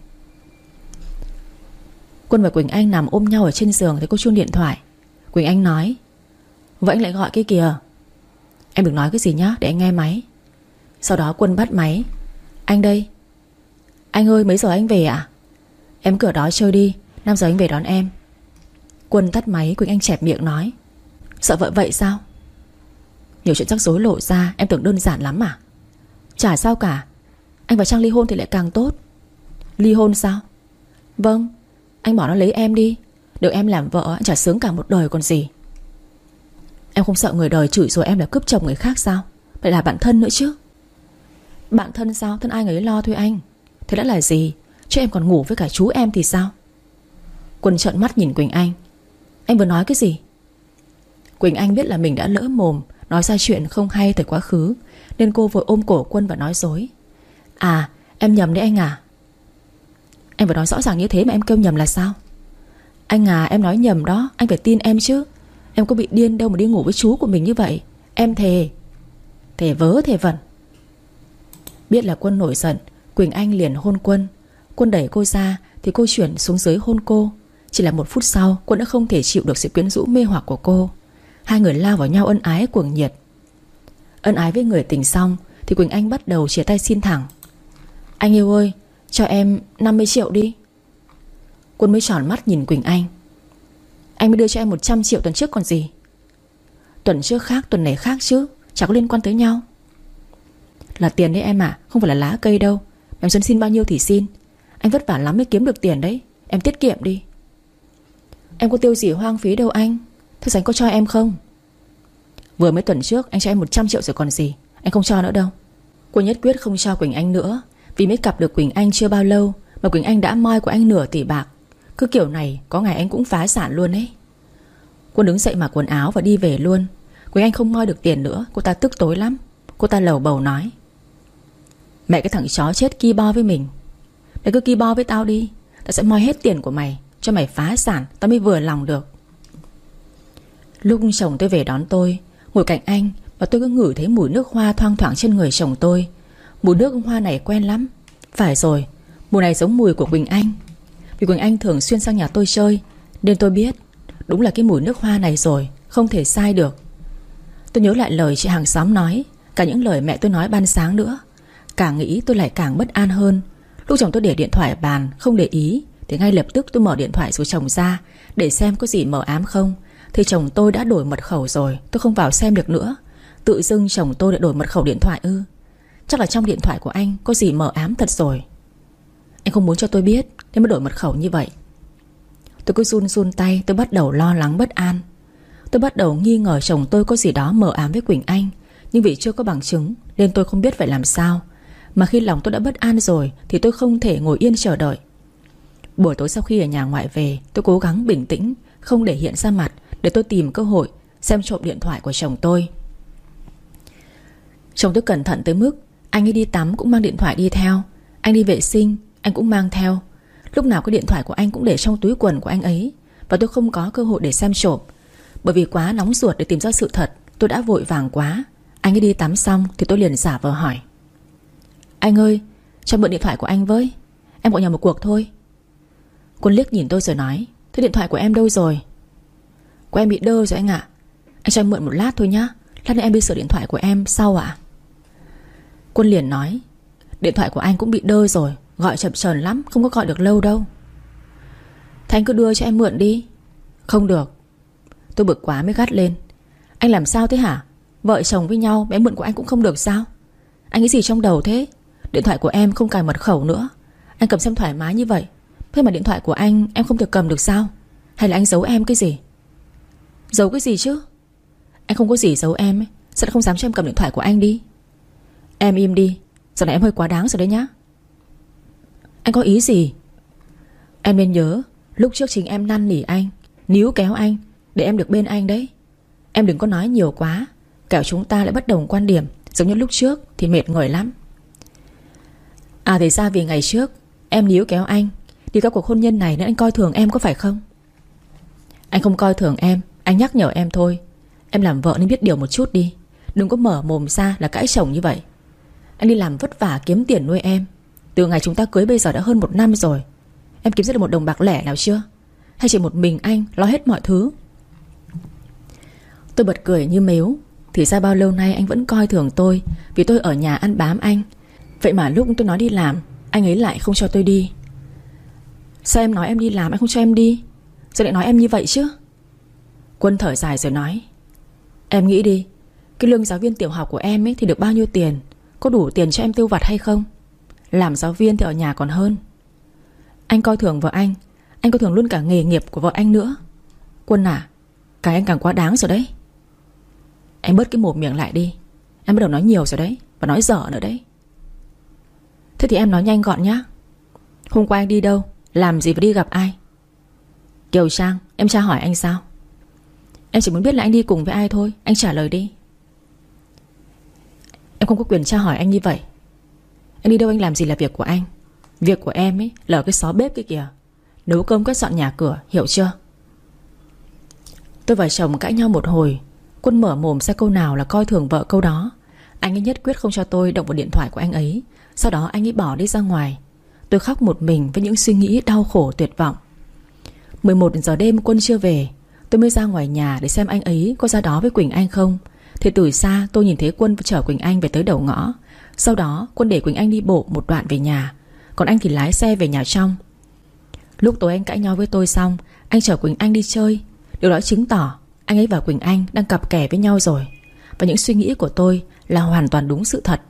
A: Quân và Quỳnh Anh nằm ôm nhau ở trên giường thấy cô chuông điện thoại. Quỳnh Anh nói: vậy anh lại gọi cái kìa. Em đừng nói cái gì nhá, để anh nghe máy. Sau đó Quân bắt máy: anh đây. Anh ơi, mấy giờ anh về ạ? Em cứ ở đó chơi đi, 5 giờ anh về đón em. Quân tắt máy. Quỳnh Anh chẹp miệng nói: sợ vợ vậy sao? Nhiều chuyện rắc rối lộ ra, em tưởng đơn giản lắm à? Chả sao cả. Anh và Trang ly hôn thì lại càng tốt. Ly hôn sao? Vâng, anh bảo nó lấy em đi. Được em làm vợ anh chả sướng cả một đời còn gì. Em không sợ người đời chửi rồi em là cướp chồng người khác sao? Phải là bạn thân nữa chứ. Bạn thân sao? Thân ai người ấy lo thôi anh. Thế đã là gì? Chứ em còn ngủ với cả chú em thì sao? Quân trợn mắt nhìn Quỳnh Anh: anh vừa nói cái gì? Quỳnh Anh biết là mình đã lỡ mồm nói ra chuyện không hay thời quá khứ, nên cô vội ôm cổ Quân và nói dối: à, em nhầm đấy anh à. Em phải nói rõ ràng như thế mà em kêu nhầm là sao? Anh à, em nói nhầm đó, anh phải tin em chứ. Em có bị điên đâu mà đi ngủ với chú của mình như vậy. Em thề. Thề vớ thề vẩn. Biết là Quân nổi giận, Quỳnh Anh liền hôn Quân. Quân đẩy cô ra thì cô chuyển xuống dưới hôn cô. Chỉ là 1 phút sau, Quân đã không thể chịu được sự quyến rũ mê hoặc của cô. Hai người lao vào nhau ân ái cuồng nhiệt. Ân ái với người tình xong thì Quỳnh Anh bắt đầu chia tay xin thẳng: anh yêu ơi, cho em 50 triệu đi. Quân mới tròn mắt nhìn Quỳnh Anh: anh mới đưa cho em 100 triệu tuần trước còn gì. Tuần trước khác, tuần này khác chứ, chả có liên quan tới nhau. Là tiền đấy em ạ, không phải là lá cây đâu. Em muốn xin bao nhiêu thì xin. Anh vất vả lắm mới kiếm được tiền đấy. Em tiết kiệm đi. Em có tiêu gì hoang phí đâu anh. Thế anh có cho em không? Vừa mới tuần trước anh cho em 100 triệu rồi còn gì. Anh không cho nữa đâu. Cô nhất quyết không cho Quỳnh Anh nữa. Vì mới gặp được Quỳnh Anh chưa bao lâu mà Quỳnh Anh đã moi của anh nửa tỷ bạc. Cứ kiểu này có ngày anh cũng phá sản luôn ấy. Cô đứng dậy mặc quần áo và đi về luôn. Quỳnh Anh không moi được tiền nữa. Cô ta tức tối lắm. Cô ta lầu bầu nói: mẹ cái thằng chó chết ki bo với mình. Mày cứ ki bo với tao đi. Tao sẽ moi hết tiền của mày, cho mày phá sản, tao mới vừa lòng được. Lúc chồng tôi về đón tôi, ngồi cạnh anh, và tôi cứ ngửi thấy mùi nước hoa thoang thoảng trên người chồng tôi. Mùi nước hoa này quen lắm. Phải rồi, mùi này giống mùi của Quỳnh Anh. Vì Quỳnh Anh thường xuyên sang nhà tôi chơi, nên tôi biết đúng là cái mùi nước hoa này rồi, không thể sai được. Tôi nhớ lại lời chị hàng xóm nói, cả những lời mẹ tôi nói ban sáng nữa. Càng nghĩ tôi lại càng bất an hơn. Lúc chồng tôi để điện thoại ở bàn không để ý, thì ngay lập tức tôi mở điện thoại của chồng ra để xem có gì mờ ám không. Thì chồng tôi đã đổi mật khẩu rồi. Tôi không vào xem được nữa. Tự dưng chồng tôi đã đổi mật khẩu điện thoại ư? Chắc là trong điện thoại của anh có gì mờ ám thật rồi. Anh không muốn cho tôi biết nên mới đổi mật khẩu như vậy. Tôi cứ run run tay. Tôi bắt đầu lo lắng bất an. Tôi bắt đầu nghi ngờ chồng tôi có gì đó mờ ám với Quỳnh Anh. Nhưng vì chưa có bằng chứng nên tôi không biết phải làm sao. Mà khi lòng tôi đã bất an rồi thì tôi không thể ngồi yên chờ đợi. Buổi tối sau khi ở nhà ngoại về, tôi cố gắng bình tĩnh, không để hiện ra mặt, để tôi tìm cơ hội xem trộm điện thoại của chồng tôi. Chồng tôi cẩn thận tới mức anh ấy đi tắm cũng mang điện thoại đi theo. Anh đi vệ sinh anh cũng mang theo. Lúc nào cái điện thoại của anh cũng để trong túi quần của anh ấy. Và tôi không có cơ hội để xem trộm. Bởi vì quá nóng ruột để tìm ra sự thật, tôi đã vội vàng quá. Anh ấy đi tắm xong thì tôi liền giả vờ hỏi: anh ơi, cho mượn điện thoại của anh với. Em gọi nhờ một cuộc thôi. Quân liếc nhìn tôi rồi nói: thế điện thoại của em đâu rồi? Của em bị đơ rồi anh ạ. Anh cho em mượn một lát thôi nhá. Lát nữa em đi sửa điện thoại của em sau ạ. Quân liền nói: điện thoại của anh cũng bị đơ rồi, gọi chậm chờn lắm, không có gọi được lâu đâu. Thế anh cứ đưa cho em mượn đi. Không được. Tôi bực quá mới gắt lên: anh làm sao thế hả? Vợ chồng với nhau mà em mượn của anh cũng không được sao? Anh nghĩ gì trong đầu thế? Điện thoại của em không cài mật khẩu nữa. Anh cầm xem thoải mái như vậy. Thế mà điện thoại của anh em không thể cầm được sao? Hay là anh giấu em cái gì? Giấu cái gì chứ? Anh không có gì giấu em ấy. Sao không dám cho em cầm điện thoại của anh đi? Em im đi. Giờ này em hơi quá đáng rồi đấy nhá. Anh có ý gì? Em nên nhớ lúc trước chính em năn nỉ anh níu kéo anh để em được bên anh đấy. Em đừng có nói nhiều quá, kẻo chúng ta lại bất đồng quan điểm giống như lúc trước thì mệt người lắm. À thì ra vì ngày trước em níu kéo anh đi các cuộc hôn nhân này nên anh coi thường em có phải không? Anh không coi thường em, anh nhắc nhở em thôi. Em làm vợ nên biết điều một chút đi. Đừng có mở mồm ra là cãi chồng như vậy. Anh đi làm vất vả kiếm tiền nuôi em. Từ ngày chúng ta cưới bây giờ đã hơn 1 năm rồi. Em kiếm ra được một đồng bạc lẻ nào chưa? Hay chỉ một mình anh lo hết mọi thứ? Tôi bật cười như mếu. Thì ra bao lâu nay anh vẫn coi thường tôi vì tôi ở nhà ăn bám anh. Vậy mà lúc tôi nói đi làm, anh ấy lại không cho tôi đi. Sao em nói em đi làm anh không cho em đi? Sao lại nói em như vậy chứ? Quân thở dài rồi nói: Em nghĩ đi, cái lương giáo viên tiểu học của em ấy thì được bao nhiêu tiền? Có đủ tiền cho em tiêu vặt hay không? Làm giáo viên thì ở nhà còn hơn. Anh coi thường vợ anh coi thường luôn cả nghề nghiệp của vợ anh nữa. Quân à, càng anh càng quá đáng rồi đấy. Em bớt cái mồm miệng lại đi. Em bắt đầu nói nhiều rồi đấy, và nói dở nữa đấy. Thế thì em nói nhanh gọn nhá. Hôm qua anh đi đâu, làm gì và đi gặp ai? Kiều Trang, em tra hỏi anh sao? Em chỉ muốn biết là anh đi cùng với ai thôi. Anh trả lời đi. Em không có quyền tra hỏi anh như vậy. Anh đi đâu anh làm gì là việc của anh. Việc của em ấy là ở cái xó bếp kia kìa. Nấu cơm quét dọn nhà cửa, hiểu chưa? Tôi và chồng cãi nhau một hồi. Quân mở mồm ra câu nào là coi thường vợ câu đó. Anh ấy nhất quyết không cho tôi động vào điện thoại của anh ấy. Sau đó anh ấy bỏ đi ra ngoài. Tôi khóc một mình với những suy nghĩ đau khổ tuyệt vọng. 11 giờ đêm Quân chưa về. Tôi mới ra ngoài nhà để xem anh ấy có ra đó với Quỳnh Anh không. Thì từ xa tôi nhìn thấy Quân chở Quỳnh Anh về tới đầu ngõ. Sau đó Quân để Quỳnh Anh đi bộ một đoạn về nhà, còn anh thì lái xe về nhà trong. Lúc tối anh cãi nhau với tôi xong, anh chở Quỳnh Anh đi chơi. Điều đó chứng tỏ anh ấy và Quỳnh Anh đang cặp kè với nhau rồi. Và những suy nghĩ của tôi là hoàn toàn đúng sự thật.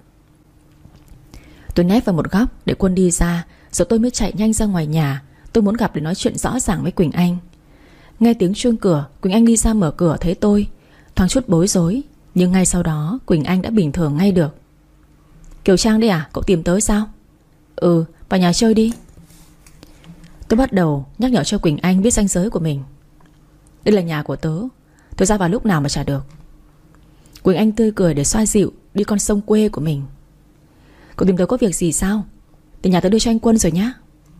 A: Tôi nép vào một góc để Quân đi ra, rồi tôi mới chạy nhanh ra ngoài nhà. Tôi muốn gặp để nói chuyện rõ ràng với Quỳnh Anh. Nghe tiếng chuông cửa, Quỳnh Anh đi ra mở cửa thấy tôi, thoáng chút bối rối. Nhưng ngay sau đó Quỳnh Anh đã bình thường ngay được. Kiều Trang đấy à, cậu tìm tới sao? Ừ, vào nhà chơi đi. Tôi bắt đầu nhắc nhở cho Quỳnh Anh biết ranh giới của mình. Đây là nhà của tớ, tôi ra vào lúc nào mà chả được. Quỳnh Anh tươi cười để xoa dịu đi con sông quê của mình. Cậu tìm tớ có việc gì sao? Thì nhà tớ đưa cho anh Quân rồi nhá.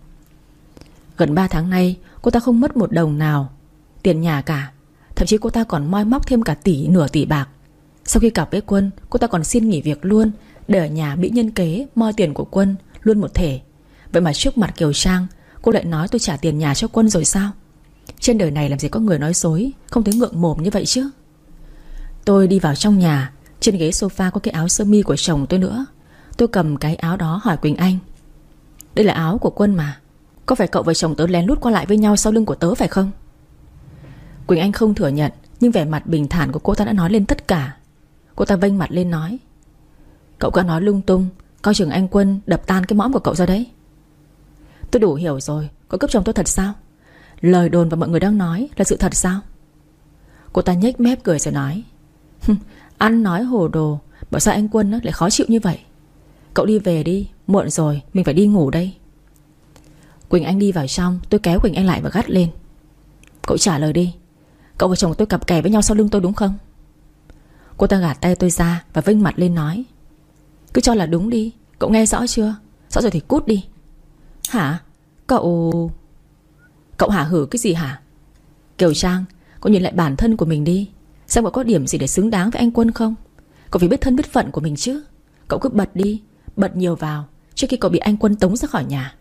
A: Gần 3 tháng nay cô ta không mất một đồng nào tiền nhà cả. Thậm chí cô ta còn moi móc thêm cả nửa tỷ bạc. Sau khi cặp với Quân, cô ta còn xin nghỉ việc luôn để ở nhà mỹ nhân kế moi tiền của Quân luôn một thể. Vậy mà trước mặt Kiều Trang, cô lại nói tôi trả tiền nhà cho Quân rồi sao? Trên đời này làm gì có người nói dối không thấy ngượng mồm như vậy chứ. Tôi đi vào trong nhà. Trên ghế sofa có cái áo sơ mi của chồng tôi nữa. Tôi cầm cái áo đó hỏi Quỳnh Anh: Đây là áo của Quân mà, có phải cậu và chồng tớ lén lút qua lại với nhau sau lưng của tớ phải không? Quỳnh Anh không thừa nhận, nhưng vẻ mặt bình thản của cô ta đã nói lên tất cả. Cô ta vênh mặt lên nói: Cậu cứ nói lung tung, coi chừng anh Quân đập tan cái mõm của cậu ra đấy. Tôi đủ hiểu rồi, cậu cướp chồng tôi thật sao? Lời đồn và mọi người đang nói là sự thật sao? Cô ta nhếch mép cười rồi nói: Ăn nói hồ đồ, bảo sao anh Quân lại khó chịu như vậy. Cậu đi về đi, muộn rồi, mình phải đi ngủ đây. Quỳnh Anh đi vào trong. Tôi kéo Quỳnh Anh lại và gắt lên: Cậu trả lời đi, cậu và chồng tôi cặp kè với nhau sau lưng tôi đúng không? Cô ta gạt tay tôi ra và vênh mặt lên nói: Cứ cho là đúng đi, cậu nghe rõ chưa? Rõ rồi thì cút đi. Hả? Cậu hả hử cái gì hả? Kiều Trang, cậu nhìn lại bản thân của mình đi, xem cậu có điểm gì để xứng đáng với anh Quân không? Cậu phải biết thân biết phận của mình chứ. Cậu cứ bật đi, bật nhiều vào trước khi cậu bị anh Quân tống ra khỏi nhà.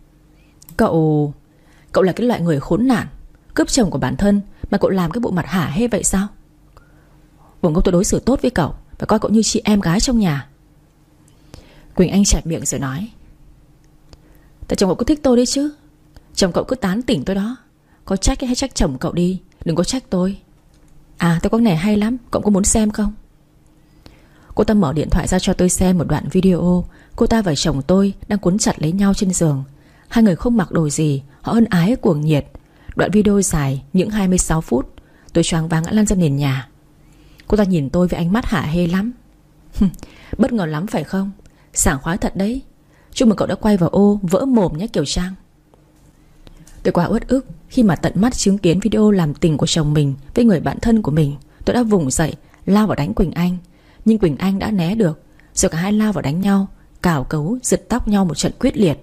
A: Cậu là cái loại người khốn nạn, cướp chồng của bản thân mà cậu làm cái bộ mặt hả hê vậy sao? Buồn công tôi đối xử tốt với cậu và coi cậu như chị em gái trong nhà. Quỳnh Anh chẹp miệng rồi nói: Tại chồng cậu cứ thích tôi đấy chứ. Chồng cậu cứ tán tỉnh tôi đó. Có trách hay trách chồng cậu đi, đừng có trách tôi. À, tôi có cái này hay lắm, cậu có muốn xem không? Cô ta mở điện thoại ra cho tôi xem một đoạn video. Cô ta và chồng tôi đang cuốn chặt lấy nhau trên giường. Hai người không mặc đồ gì, họ ân ái cuồng nhiệt. Đoạn video dài những 26 phút. Tôi choáng váng ngã lăn ra nền nhà. Cô ta nhìn tôi với ánh mắt hả hê lắm. Bất ngờ lắm phải không? Sảng khoái thật đấy. Chúc mừng cậu đã quay vào ô vỡ mồm nhé Kiều Trang. Tôi quá uất ức khi mà tận mắt chứng kiến video làm tình của chồng mình với người bạn thân của mình. Tôi đã vùng dậy lao vào đánh Quỳnh Anh, nhưng Quỳnh Anh đã né được. Rồi cả hai lao vào đánh nhau, cào cấu, giật tóc nhau một trận quyết liệt.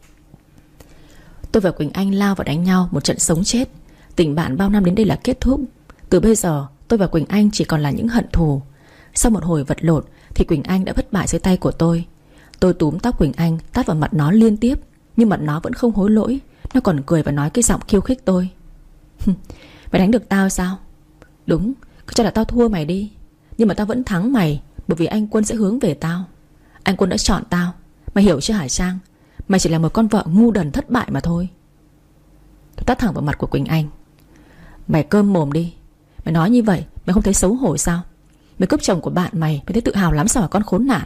A: Tôi và Quỳnh Anh lao vào đánh nhau một trận sống chết. Tình bạn bao năm đến đây là kết thúc. Từ bây giờ tôi và Quỳnh Anh chỉ còn là những hận thù. Sau một hồi vật lộn thì Quỳnh Anh đã thất bại dưới tay của tôi. Tôi túm tóc Quỳnh Anh tát vào mặt nó liên tiếp, nhưng mặt nó vẫn không hối lỗi. Nó còn cười và nói cái giọng khiêu khích tôi. Mày đánh được tao sao? Đúng, cứ cho là tao thua mày đi, nhưng mà tao vẫn thắng mày, bởi vì anh Quân sẽ hướng về tao. Anh Quân đã chọn tao. Mày hiểu chưa Hải Trang? Mày chỉ là một con vợ ngu đần thất bại mà thôi. Tôi tát thẳng vào mặt của Quỳnh Anh. Mày cơm mồm đi. Mày nói như vậy mày không thấy xấu hổ sao? Mày cướp chồng của bạn mày thấy tự hào lắm sao mà con khốn nạn?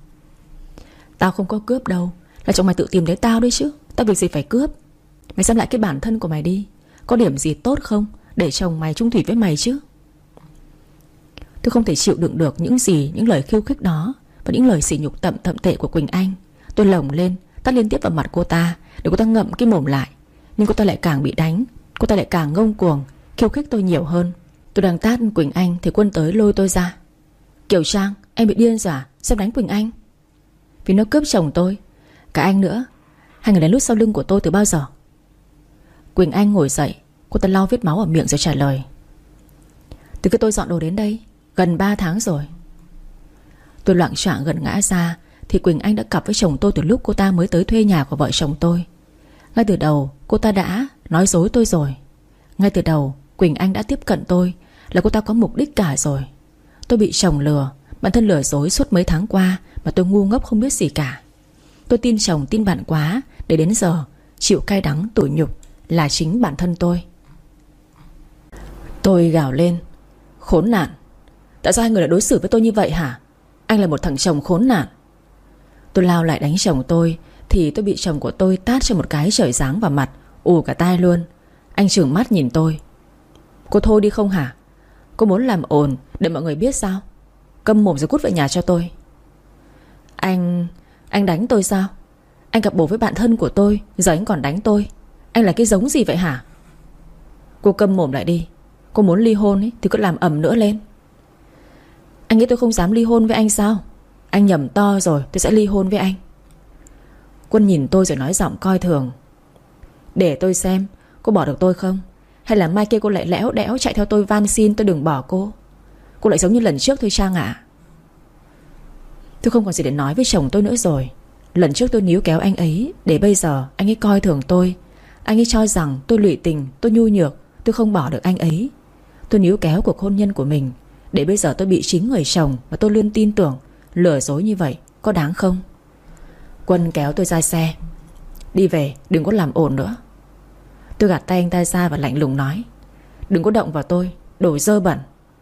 A: Tao không có cướp đâu, là chồng mày tự tìm thấy tao đấy chứ. Tao việc gì phải cướp? Mày xem lại cái bản thân của mày đi, có điểm gì tốt không để chồng mày chung thủy với mày chứ? Tôi không thể chịu đựng được những lời khiêu khích đó và những lời sỉ nhục thậm tệ của Quỳnh Anh. Tôi lồng lên tát liên tiếp vào mặt cô ta để cô ta ngậm cái mồm lại. Nhưng cô ta lại càng bị đánh, cô ta lại càng ngông cuồng, khiêu khích tôi nhiều hơn. Tôi đang tát Quỳnh Anh thì Quân tới lôi tôi ra. Kiều Trang, em bị điên rồi à? Sao đánh Quỳnh Anh? Vì nó cướp chồng tôi. Cả anh nữa. Hai người đánh lút sau lưng của tôi từ bao giờ? Quỳnh Anh ngồi dậy, cô ta lau vết máu ở miệng rồi trả lời. Từ khi tôi dọn đồ đến đây gần 3 tháng rồi. Tôi loạng choạng gần ngã ra thì Quỳnh Anh đã cặp với chồng tôi từ lúc cô ta mới tới thuê nhà của vợ chồng tôi. Ngay từ đầu cô ta đã nói dối tôi rồi. Ngay từ đầu Quỳnh Anh đã tiếp cận tôi là cô ta có mục đích cả rồi. Tôi bị chồng lừa, bản thân lừa dối suốt mấy tháng qua mà tôi ngu ngốc không biết gì cả. Tôi tin chồng tin bạn quá, để đến giờ chịu cay đắng tủi nhục là chính bản thân tôi. Tôi gào lên. Khốn nạn. Tại sao hai người lại đối xử với tôi như vậy hả? Anh là một thằng chồng khốn nạn. Tôi lao lại đánh chồng tôi thì tôi bị chồng của tôi tát cho một cái trời giáng vào mặt, ù cả tai luôn. Anh trừng mắt nhìn tôi. Cô thôi đi không hả? Cô muốn làm ồn để mọi người biết sao? Câm mồm rồi cút về nhà cho tôi. Anh đánh tôi sao? Anh gặp bồ với bạn thân của tôi, giờ anh còn đánh tôi. Anh là cái giống gì vậy hả? Cô câm mồm lại đi. Cô muốn ly hôn ấy, thì cứ làm ầm nữa lên. Anh nghĩ tôi không dám ly hôn với anh sao? Anh nhầm to rồi, tôi sẽ ly hôn với anh. Quân nhìn tôi rồi nói giọng coi thường. Để tôi xem cô bỏ được tôi không? Hay là mai kia cô lại lẽo đẽo chạy theo tôi van xin tôi đừng bỏ cô? Cô lại giống như lần trước thôi Trang ạ. Tôi không còn gì để nói với chồng tôi nữa rồi. Lần trước tôi níu kéo anh ấy, để bây giờ anh ấy coi thường tôi. Anh ấy cho rằng tôi lụy tình, tôi nhu nhược, tôi không bỏ được anh ấy. Tôi níu kéo cuộc hôn nhân của mình, để bây giờ tôi bị chính người chồng mà tôi luôn tin tưởng lừa dối như vậy, có đáng không? Quân kéo tôi ra xe. Đi về, đừng có làm ồn nữa. Tôi gạt tay anh ta ra và lạnh lùng nói. Đừng có động vào tôi, đồ dơ bẩn.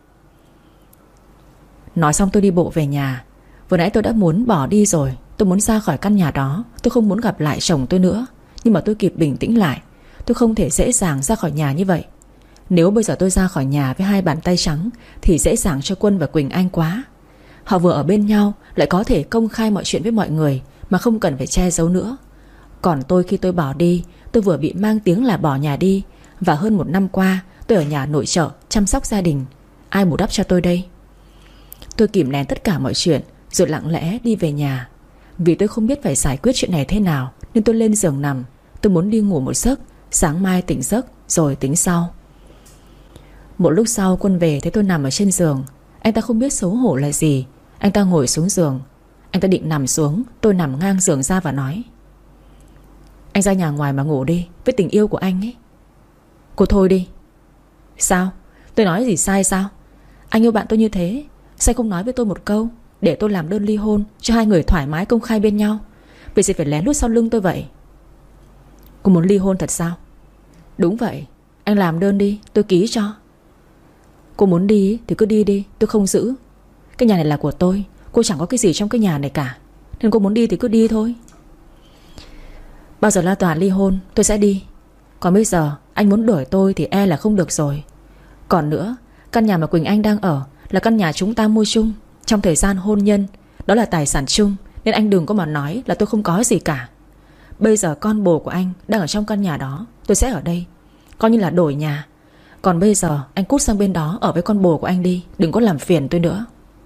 A: Nói xong tôi đi bộ về nhà. Vừa nãy tôi đã muốn bỏ đi rồi. Tôi muốn ra khỏi căn nhà đó. Tôi không muốn gặp lại chồng tôi nữa. Nhưng mà tôi kịp bình tĩnh lại. Tôi không thể dễ dàng ra khỏi nhà như vậy. Nếu bây giờ tôi ra khỏi nhà với hai bàn tay trắng thì dễ dàng cho Quân và Quỳnh Anh quá. Họ vừa ở bên nhau lại có thể công khai mọi chuyện với mọi người mà không cần phải che giấu nữa. Còn tôi khi tôi bỏ đi, tôi vừa bị mang tiếng là bỏ nhà đi. Và hơn 1 năm qua tôi ở nhà nội trợ chăm sóc gia đình. Ai bù đắp cho tôi đây? Tôi kìm nén tất cả mọi chuyện rồi lặng lẽ đi về nhà. Vì tôi không biết phải giải quyết chuyện này thế nào nên tôi lên giường nằm. Tôi muốn đi ngủ một giấc, sáng mai tỉnh giấc rồi tính sau. Một lúc sau Quân về thấy tôi nằm ở trên giường. Anh ta không biết xấu hổ là gì. Anh ta ngồi xuống giường. Anh ta định nằm xuống, tôi nằm ngang giường ra và nói. Anh ra nhà ngoài mà ngủ đi, với tình yêu của anh ấy. Cô thôi đi. Sao? Tôi nói gì sai sao? Anh yêu bạn tôi như thế, sao không nói với tôi một câu để tôi làm đơn ly hôn cho hai người thoải mái công khai bên nhau? Vì gì phải lén lút sau lưng tôi vậy? Cô muốn ly hôn thật sao? Đúng vậy. Anh làm đơn đi, tôi ký cho. Cô muốn đi thì cứ đi đi, tôi không giữ. Cái nhà này là của tôi. Cô chẳng có cái gì trong cái nhà này cả, nên cô muốn đi thì cứ đi thôi. Bao giờ la tòa ly hôn tôi sẽ đi. Còn bây giờ anh muốn đuổi tôi thì e là không được rồi. Còn nữa, căn nhà mà Quỳnh Anh đang ở là căn nhà chúng ta mua chung trong thời gian hôn nhân. Đó là tài sản chung, nên anh đừng có mà nói là tôi không có gì cả. Bây giờ con bồ của anh đang ở trong căn nhà đó, tôi sẽ ở đây, coi như là đổi nhà. Còn bây giờ anh cút sang bên đó ở với con bồ của anh đi, đừng có làm phiền tôi nữa.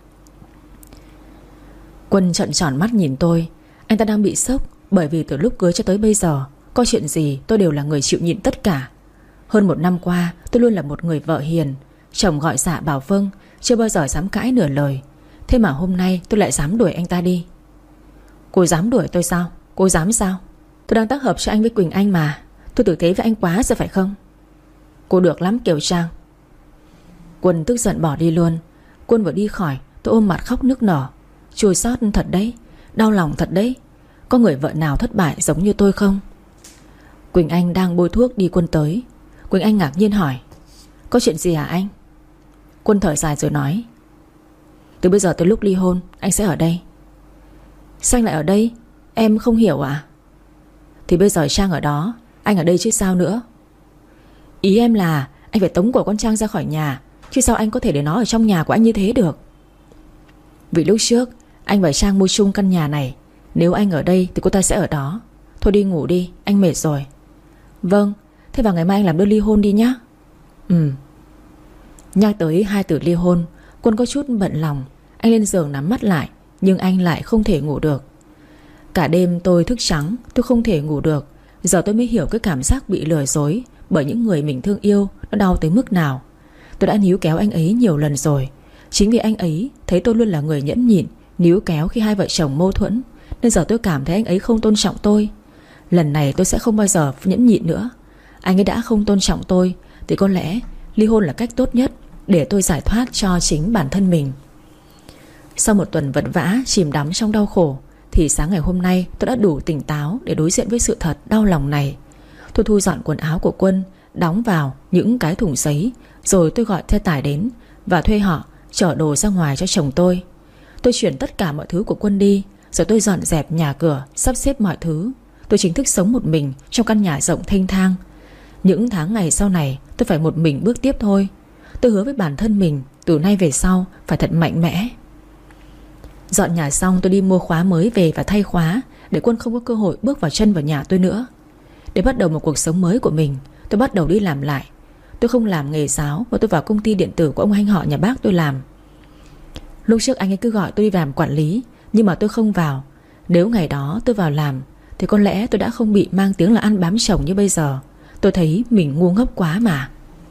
A: Quân trợn tròn mắt nhìn tôi. Anh ta đang bị sốc, bởi vì từ lúc cưới cho tới bây giờ, có chuyện gì tôi đều là người chịu nhịn tất cả. Hơn 1 năm qua tôi luôn là một người vợ hiền. Chồng gọi dạ bảo vâng, chưa bao giờ dám cãi nửa lời. Thế mà hôm nay tôi lại dám đuổi anh ta đi. Cô dám đuổi tôi sao? Cô dám sao? Tôi đang tác hợp cho anh với Quỳnh Anh mà. Tôi tử tế với anh quá rồi phải không? Cô được lắm Kiều Trang. Quân tức giận bỏ đi luôn. Quân vừa đi khỏi, tôi ôm mặt khóc nức nở. Chua xót thật đấy, đau lòng thật đấy. Có người vợ nào thất bại giống như tôi không? Quỳnh Anh đang bôi thuốc đi Quân tới. Quỳnh Anh ngạc nhiên hỏi: có chuyện gì hả anh? Quân thở dài rồi nói: từ bây giờ tới lúc ly hôn anh sẽ ở đây. Sao anh lại ở đây? Em không hiểu à? Thì bây giờ Trang ở đó, anh ở đây chứ sao nữa. Ý em là anh phải tống cổ con Trang ra khỏi nhà, chứ sao anh có thể để nó ở trong nhà của anh như thế được? Vì lúc trước anh và Trang mua chung căn nhà này. Nếu anh ở đây thì cô ta sẽ ở đó. Thôi đi ngủ đi, anh mệt rồi. Vâng, thế vào ngày mai anh làm đơn ly hôn đi nhá. Nhắc tới 2 từ ly hôn, Quân có chút bận lòng. Anh lên giường nắm mắt lại, nhưng anh lại không thể ngủ được. Cả đêm tôi thức trắng, tôi không thể ngủ được. Giờ tôi mới hiểu cái cảm giác bị lừa dối bởi những người mình thương yêu nó đau tới mức nào. Tôi đã níu kéo anh ấy nhiều lần rồi. Chính vì anh ấy thấy tôi luôn là người nhẫn nhịn, níu kéo khi hai vợ chồng mâu thuẫn, nên giờ tôi cảm thấy anh ấy không tôn trọng tôi. Lần này tôi sẽ không bao giờ nhẫn nhịn nữa. Anh ấy đã không tôn trọng tôi thì có lẽ ly hôn là cách tốt nhất để tôi giải thoát cho chính bản thân mình. Sau một tuần vật vã chìm đắm trong đau khổ, thì sáng ngày hôm nay tôi đã đủ tỉnh táo để đối diện với sự thật đau lòng này. Tôi thu dọn quần áo của Quân, đóng vào những cái thùng giấy, rồi tôi gọi xe tải đến và thuê họ chở đồ ra ngoài cho chồng tôi. Tôi chuyển tất cả mọi thứ của Quân đi, rồi tôi dọn dẹp nhà cửa, sắp xếp mọi thứ. Tôi chính thức sống một mình trong căn nhà rộng thênh thang. Những tháng ngày sau này tôi phải một mình bước tiếp thôi. Tôi hứa với bản thân mình từ nay về sau phải thật mạnh mẽ. Dọn nhà xong tôi đi mua khóa mới về và thay khóa, để Quân không có cơ hội bước vào chân vào nhà tôi nữa. Để bắt đầu một cuộc sống mới của mình, tôi bắt đầu đi làm lại. Tôi không làm nghề giáo và tôi vào công ty điện tử của ông anh họ nhà bác tôi làm. Lúc trước anh ấy cứ gọi tôi đi làm quản lý, nhưng mà tôi không vào. Nếu ngày đó tôi vào làm thì có lẽ tôi đã không bị mang tiếng là ăn bám chồng như bây giờ. Tôi thấy mình ngu ngốc quá mà.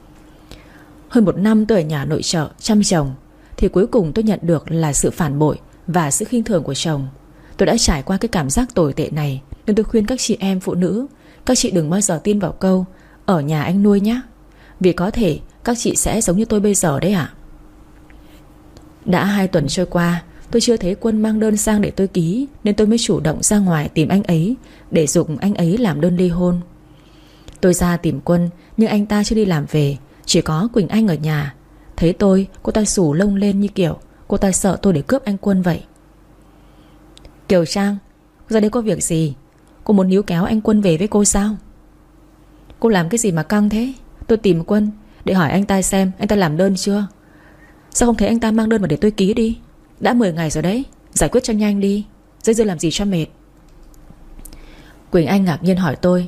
A: Hơn 1 năm tôi ở nhà nội trợ chăm chồng, thì cuối cùng tôi nhận được là sự phản bội và sự khinh thường của chồng. Tôi đã trải qua cái cảm giác tồi tệ này, nên tôi khuyên các chị em phụ nữ, các chị đừng bao giờ tin vào câu ở nhà anh nuôi nhé. Vì có thể các chị sẽ giống như tôi bây giờ đấy ạ. Đã 2 tuần trôi qua, tôi chưa thấy Quân mang đơn sang để tôi ký, nên tôi mới chủ động ra ngoài tìm anh ấy để giục anh ấy làm đơn ly hôn. Tôi ra tìm Quân, nhưng anh ta chưa đi làm về, chỉ có Quỳnh Anh ở nhà. Thấy tôi, cô ta xù lông lên như kiểu cô ta sợ tôi để cướp anh Quân vậy. Kiều Trang, ra đây có việc gì? Cô muốn níu kéo anh Quân về với cô sao? Cô làm cái gì mà căng thế? Tôi tìm Quân để hỏi anh ta xem anh ta làm đơn chưa. Sao không thấy anh ta mang đơn vào để tôi ký đi? Đã 10 ngày rồi đấy, giải quyết cho nhanh đi, dây dưa làm gì cho mệt. Quỳnh Anh ngạc nhiên hỏi tôi: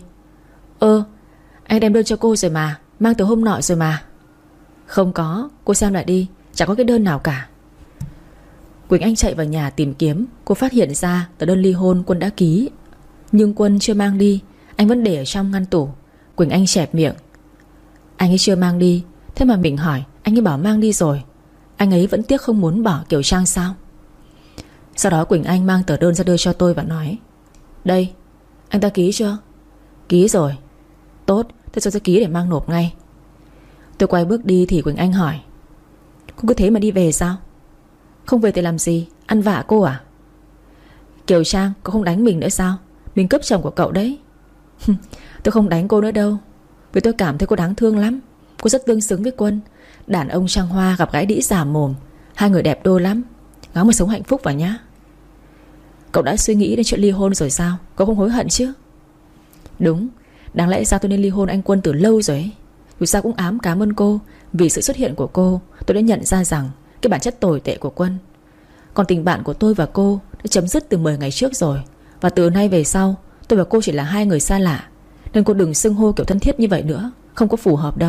A: anh đem đơn cho cô rồi mà, mang từ hôm nọ rồi mà. Không có, cô xem lại đi, chẳng có cái đơn nào cả. Quỳnh Anh chạy vào nhà tìm kiếm. Cô phát hiện ra tờ đơn ly hôn Quân đã ký, nhưng Quân chưa mang đi. Anh vẫn để ở trong ngăn tủ. Quỳnh Anh chẹp miệng: anh ấy chưa mang đi. Thế mà mình hỏi, anh ấy bảo mang đi rồi. Anh ấy vẫn tiếc không muốn bỏ Kiều Trang sao? Sau đó Quỳnh Anh mang tờ đơn ra đưa cho tôi và nói: đây, anh ta ký chưa? Ký rồi. Tốt, thế tôi sẽ ký để mang nộp ngay. Tôi quay bước đi thì Quỳnh Anh hỏi: cô cứ thế mà đi về sao? Không về thì làm gì? Ăn vạ cô à? Kiều Trang, cậu không đánh mình nữa sao? Mình cướp chồng của cậu đấy. Tôi không đánh cô nữa đâu, vì tôi cảm thấy cô đáng thương lắm. Cô rất tương xứng với Quân. Đàn ông trăng hoa gặp gái đĩ già mồm, hai người đẹp đôi lắm. Ngáo mà sống hạnh phúc vào nhá. Cậu đã suy nghĩ đến chuyện ly hôn rồi sao? Cậu không hối hận chứ? Đúng, đáng lẽ ra tôi nên ly hôn anh Quân từ lâu rồi ấy. Dù sao cũng ám cảm ơn cô. Vì sự xuất hiện của cô, tôi đã nhận ra rằng cái bản chất tồi tệ của Quân. Còn tình bạn của tôi và cô đã chấm dứt từ 10 ngày trước rồi. Và từ nay về sau, tôi và cô chỉ là hai người xa lạ. Nên cô đừng xưng hô kiểu thân thiết như vậy nữa, không có phù hợp đâu.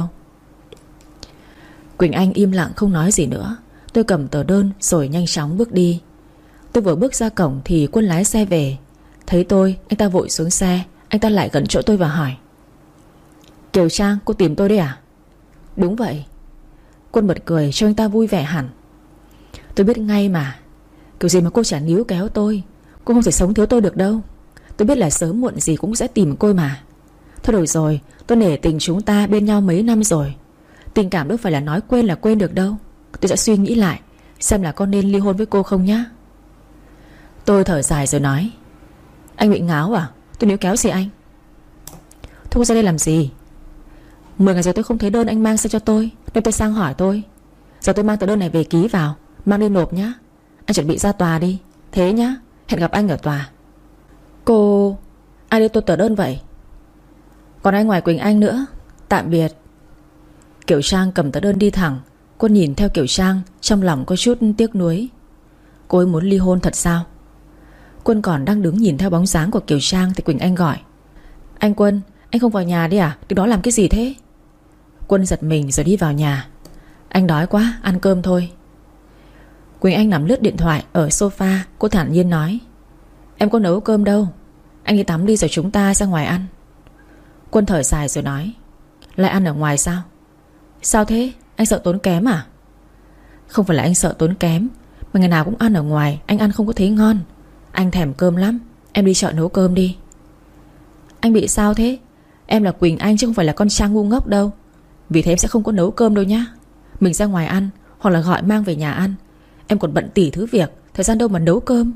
A: Quỳnh Anh im lặng không nói gì nữa. Tôi cầm tờ đơn rồi nhanh chóng bước đi. Tôi vừa bước ra cổng thì Quân lái xe về. Thấy tôi, anh ta vội xuống xe. Anh ta lại gần chỗ tôi và hỏi: Kiều Trang, cô tìm tôi đấy à? Đúng vậy. Quân bật cười cho anh ta vui vẻ hẳn. Tôi biết ngay mà. Kiểu gì mà cô chả níu kéo tôi. Cô không thể sống thiếu tôi được đâu. Tôi biết là sớm muộn gì cũng sẽ tìm cô mà. Thôi được rồi, tôi nể tình chúng ta bên nhau mấy năm rồi. Tình cảm đâu phải là nói quên là quên được đâu. Tôi sẽ suy nghĩ lại xem là có nên ly hôn với cô không nhá. Tôi thở dài rồi nói: Anh bị ngáo à? Tôi níu kéo gì anh? Thôi cô ra đây làm gì? 10 ngày rồi tôi không thấy đơn anh mang sang cho tôi, nên tôi sang hỏi tôi. Giờ tôi mang tờ đơn này về ký vào, mang đi nộp nhá. Anh chuẩn bị ra tòa đi. Thế nhá, hẹn gặp anh ở tòa. Cô... Ai đưa tôi tờ đơn vậy? Còn ai ngoài Quỳnh Anh nữa. Tạm biệt. Kiều Trang cầm tờ đơn đi thẳng. Quân nhìn theo Kiều Trang, trong lòng có chút tiếc nuối. Cô ấy muốn ly hôn thật sao? Quân còn đang đứng nhìn theo bóng dáng của Kiều Trang thì Quỳnh Anh gọi: Anh Quân, anh không vào nhà đi à? Đứng đó làm cái gì thế? Quân giật mình rồi đi vào nhà. Anh đói quá, ăn cơm thôi. Quỳnh Anh nằm lướt điện thoại ở sofa. Cô thản nhiên nói: Em có nấu cơm đâu. Anh đi tắm đi rồi chúng ta ra ngoài ăn. Quân thở dài rồi nói: Lại ăn ở ngoài sao? Sao thế? Anh sợ tốn kém à? Không phải là anh sợ tốn kém, mà ngày nào cũng ăn ở ngoài, anh ăn không có thấy ngon. Anh thèm cơm lắm. Em đi chợ nấu cơm đi. Anh bị sao thế? Em là Quỳnh Anh chứ không phải là con Trang ngu ngốc đâu. Vì thế em sẽ không có nấu cơm đâu nhá. Mình ra ngoài ăn, hoặc là gọi mang về nhà ăn. Em còn bận tỉ thứ việc, thời gian đâu mà nấu cơm.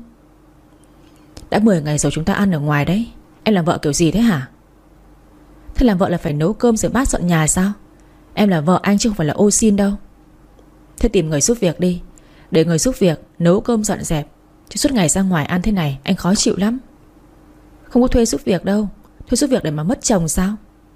A: Đã 10 ngày rồi chúng ta ăn ở ngoài đấy. Em làm vợ kiểu gì thế hả? Thế làm vợ là phải nấu cơm rửa bát dọn nhà sao? Em là vợ anh chứ không phải là ô xin đâu. Thế tìm người giúp việc đi. Để người giúp việc nấu cơm dọn dẹp. Chứ suốt ngày ra ngoài ăn thế này anh khó chịu lắm. Không có thuê giúp việc đâu. Thuê giúp việc để mà mất chồng sao?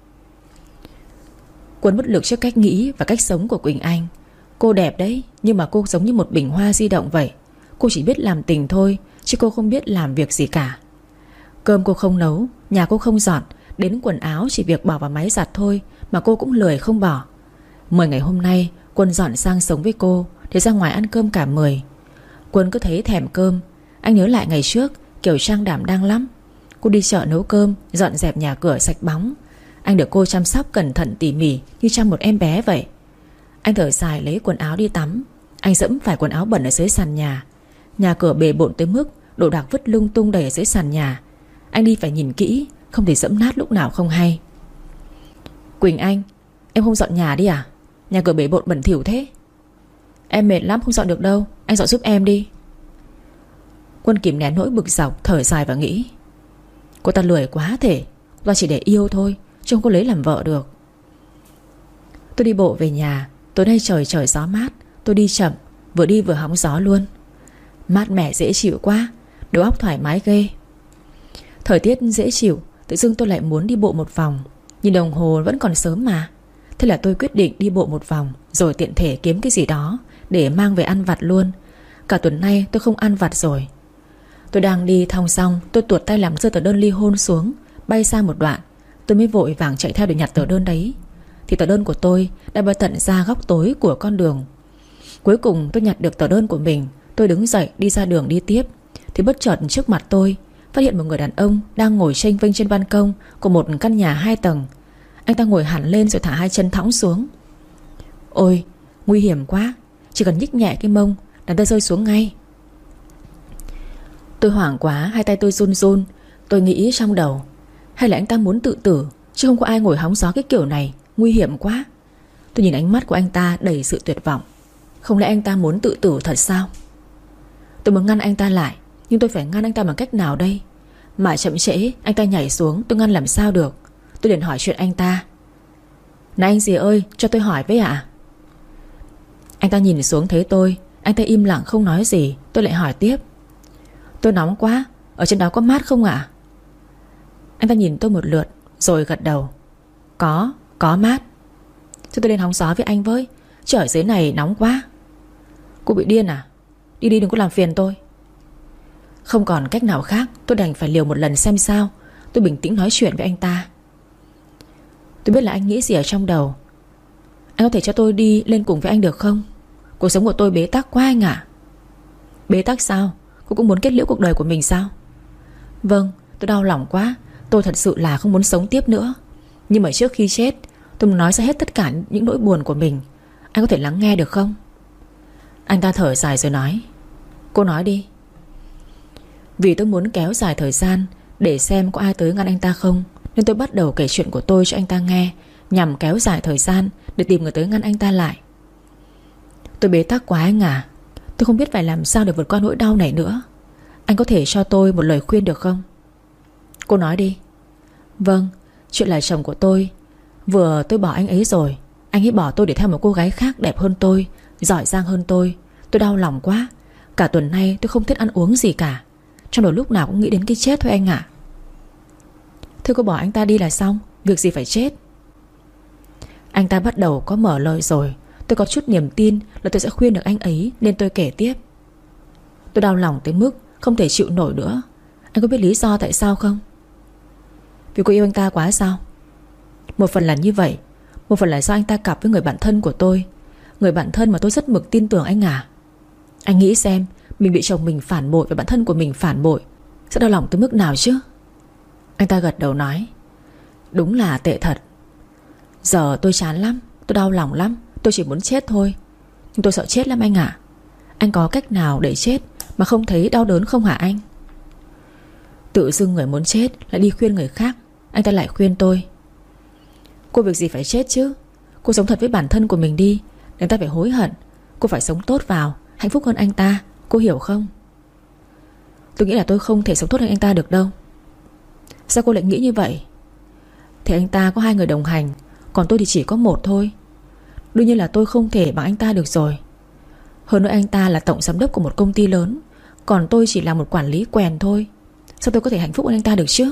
A: Quân bất lực trước cách nghĩ và cách sống của Quỳnh Anh. Cô đẹp đấy, nhưng mà cô giống như một bình hoa di động vậy. Cô chỉ biết làm tình thôi, chứ cô không biết làm việc gì cả. Cơm cô không nấu, nhà cô không dọn, đến quần áo chỉ việc bỏ vào máy giặt thôi mà cô cũng lười không bỏ. 10 ngày hôm nay Quân dọn sang sống với cô, để ra ngoài ăn cơm cả 10. Quân cứ thấy thèm cơm. Anh nhớ lại ngày trước Kiều Trang đảm đang lắm. Cô đi chợ nấu cơm, dọn dẹp nhà cửa sạch bóng. Anh được cô chăm sóc cẩn thận tỉ mỉ như chăm một em bé vậy. Anh thở dài lấy quần áo đi tắm. Anh dẫm phải quần áo bẩn ở dưới sàn nhà. Nhà cửa bề bộn tới mức đồ đạc vứt lung tung đầy ở dưới sàn nhà. Anh đi phải nhìn kỹ, không thể dẫm nát lúc nào không hay. Quỳnh Anh, em không dọn nhà đi à? Nhà cửa bề bộn bẩn thỉu thế. Em mệt lắm không dọn được đâu, anh dọn giúp em đi. Quân kìm nén nỗi bực dọc, thở dài và nghĩ: Cô ta lười quá thể. Cô ta chỉ để yêu thôi, chứ không có lấy làm vợ được. Tôi đi bộ về nhà. Tối nay trời gió mát. Tôi đi chậm, vừa đi vừa hóng gió luôn. Mát mẻ dễ chịu quá, đầu óc thoải mái ghê. Thời tiết dễ chịu, tự dưng tôi lại muốn đi bộ một vòng. Nhìn đồng hồ vẫn còn sớm mà. Thế là tôi quyết định đi bộ một vòng, rồi tiện thể kiếm cái gì đó để mang về ăn vặt luôn. Cả tuần nay tôi không ăn vặt rồi. Tôi đang đi thong song, tôi tuột tay làm rơi tờ đơn ly hôn xuống, bay sang một đoạn. Tôi mới vội vàng chạy theo để nhặt tờ đơn đấy. Thì tờ đơn của tôi đã bay tận ra góc tối của con đường. Cuối cùng tôi nhặt được tờ đơn của mình. Tôi đứng dậy đi ra đường đi tiếp. Thì bất chợt trước mặt tôi phát hiện một người đàn ông đang ngồi chênh vênh trên ban công của một căn nhà 2 tầng. Anh ta ngồi hẳn lên rồi thả 2 chân thõng xuống. Ôi, nguy hiểm quá. Chỉ cần nhích nhẹ cái mông là tôi rơi xuống ngay. Tôi hoảng quá, 2 tay tôi run run. Tôi nghĩ trong đầu: hay là anh ta muốn tự tử, chứ không có ai ngồi hóng gió cái kiểu này. Nguy hiểm quá. Tôi nhìn ánh mắt của anh ta đầy sự tuyệt vọng. Không lẽ anh ta muốn tự tử thật sao? Tôi muốn ngăn anh ta lại, nhưng tôi phải ngăn anh ta bằng cách nào đây? Mà chậm trễ, anh ta nhảy xuống, tôi ngăn làm sao được. Tôi liền hỏi chuyện anh ta: Này anh gì ơi, cho tôi hỏi với ạ. Anh ta nhìn xuống thấy tôi. Anh ta im lặng không nói gì. Tôi lại hỏi tiếp: Tôi nóng quá, ở trên đó có mát không ạ? Anh ta nhìn tôi một lượt rồi gật đầu: Có mát. Cho tôi lên hóng gió với anh với, chứ ở dưới này nóng quá. Cô bị điên à? Đi đừng có làm phiền tôi. Không còn cách nào khác, tôi đành phải liều một lần xem sao. Tôi bình tĩnh nói chuyện với anh ta: Tôi biết là anh nghĩ gì ở trong đầu. Anh có thể cho tôi đi lên cùng với anh được không? Cuộc sống của tôi bế tắc quá anh ạ. Bế tắc sao? Cô cũng muốn kết liễu cuộc đời của mình sao? Vâng, tôi đau lòng quá. Tôi thật sự là không muốn sống tiếp nữa. Nhưng mà trước khi chết, tôi muốn nói ra hết tất cả những nỗi buồn của mình. Anh có thể lắng nghe được không? Anh ta thở dài rồi nói. Cô nói đi. Vì tôi muốn kéo dài thời gian để xem có ai tới ngăn anh ta không, nên tôi bắt đầu kể chuyện của tôi cho anh ta nghe, nhằm kéo dài thời gian để tìm người tới ngăn anh ta lại. Tôi bế tắc quá anh à. Tôi không biết phải làm sao để vượt qua nỗi đau này nữa. Anh có thể cho tôi một lời khuyên được không? Cô nói đi. Vâng, chuyện là chồng của tôi. Vừa tôi bỏ anh ấy rồi, anh ấy bỏ tôi để theo một cô gái khác đẹp hơn tôi, giỏi giang hơn tôi. Tôi đau lòng quá. Cả tuần nay tôi không thích ăn uống gì cả. Trong đầu lúc nào cũng nghĩ đến cái chết thôi anh ạ. Thôi cô bỏ anh ta đi là xong. Việc gì phải chết. Anh ta bắt đầu có mở lời rồi. Tôi có chút niềm tin là tôi sẽ khuyên được anh ấy, nên tôi kể tiếp. Tôi đau lòng tới mức không thể chịu nổi nữa. Anh có biết lý do tại sao không? Vì cô yêu anh ta quá sao? Một phần là như vậy, một phần là do anh ta cặp với người bạn thân của tôi. Người bạn thân mà tôi rất mực tin tưởng anh à. Anh nghĩ xem, mình bị chồng mình phản bội và bạn thân của mình phản bội, sẽ đau lòng tới mức nào chứ? Anh ta gật đầu nói. Đúng là tệ thật. Giờ tôi chán lắm, tôi đau lòng lắm. Tôi chỉ muốn chết thôi. Nhưng tôi sợ chết lắm anh ạ. Anh có cách nào để chết mà không thấy đau đớn không hả anh? Tự dưng người muốn chết lại đi khuyên người khác. Anh ta lại khuyên tôi. Cô việc gì phải chết chứ? Cô sống thật với bản thân của mình đi. Người ta phải hối hận. Cô phải sống tốt vào, hạnh phúc hơn anh ta. Cô hiểu không? Tôi nghĩ là tôi không thể sống tốt hơn anh ta được đâu. Sao cô lại nghĩ như vậy? Thì anh ta có 2 người đồng hành, còn tôi thì chỉ có 1 thôi. Đương nhiên là tôi không thể bằng anh ta được rồi. Hơn nữa anh ta là tổng giám đốc của một công ty lớn, còn tôi chỉ là một quản lý quèn thôi. Sao tôi có thể hạnh phúc hơn anh ta được chứ?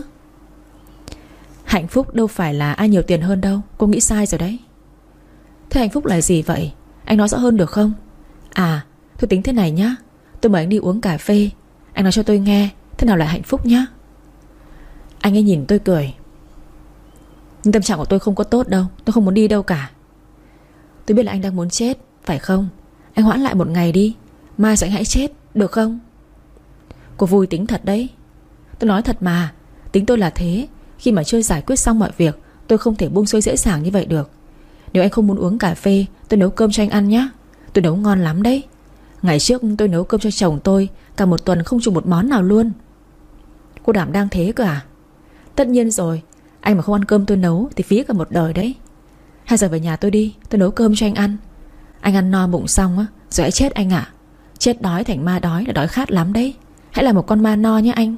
A: Hạnh phúc đâu phải là ai nhiều tiền hơn đâu. Cô nghĩ sai rồi đấy. Thế hạnh phúc là gì vậy? Anh nói rõ hơn được không? À, tôi tính thế này nhá. Tôi mời anh đi uống cà phê. Anh nói cho tôi nghe thế nào là hạnh phúc nhá. Anh ấy nhìn tôi cười. Nhưng tâm trạng của tôi không có tốt đâu. Tôi không muốn đi đâu cả. Tôi biết là anh đang muốn chết, phải không? Anh hoãn lại 1 ngày đi. Mai rồi anh hãy chết, được không? Cô vui tính thật đấy. Tôi nói thật mà. Tính tôi là thế. Khi mà chưa giải quyết xong mọi việc, tôi không thể buông xuôi dễ dàng như vậy được. Nếu anh không muốn uống cà phê, tôi nấu cơm cho anh ăn nhé. Tôi nấu ngon lắm đấy. Ngày trước tôi nấu cơm cho chồng tôi cả 1 tuần không trùng một món nào luôn. Cô đảm đang thế cơ à? Tất nhiên rồi. Anh mà không ăn cơm tôi nấu thì phí cả một đời đấy. Hay giờ về nhà tôi đi, tôi nấu cơm cho anh ăn. Anh ăn no bụng xong á, rồi hãy chết anh ạ. Chết đói thành ma đói là đói khát lắm đấy. Hãy là một con ma no nhé anh.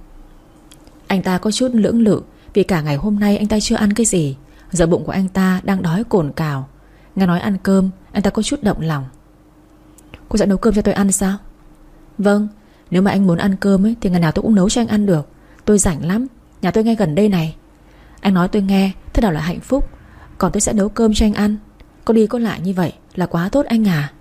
A: Anh ta có chút lưỡng lự vì cả ngày hôm nay anh ta chưa ăn cái gì. Giờ bụng của anh ta đang đói cồn cào. Nghe nói ăn cơm, anh ta có chút động lòng. Cô sẽ nấu cơm cho tôi ăn sao? Vâng, nếu mà anh muốn ăn cơm ấy, thì ngày nào tôi cũng nấu cho anh ăn được. Tôi rảnh lắm, nhà tôi ngay gần đây này. Anh nói tôi nghe thế nào là hạnh phúc, còn tôi sẽ nấu cơm cho anh ăn. Có đi có lại như vậy là quá tốt anh à.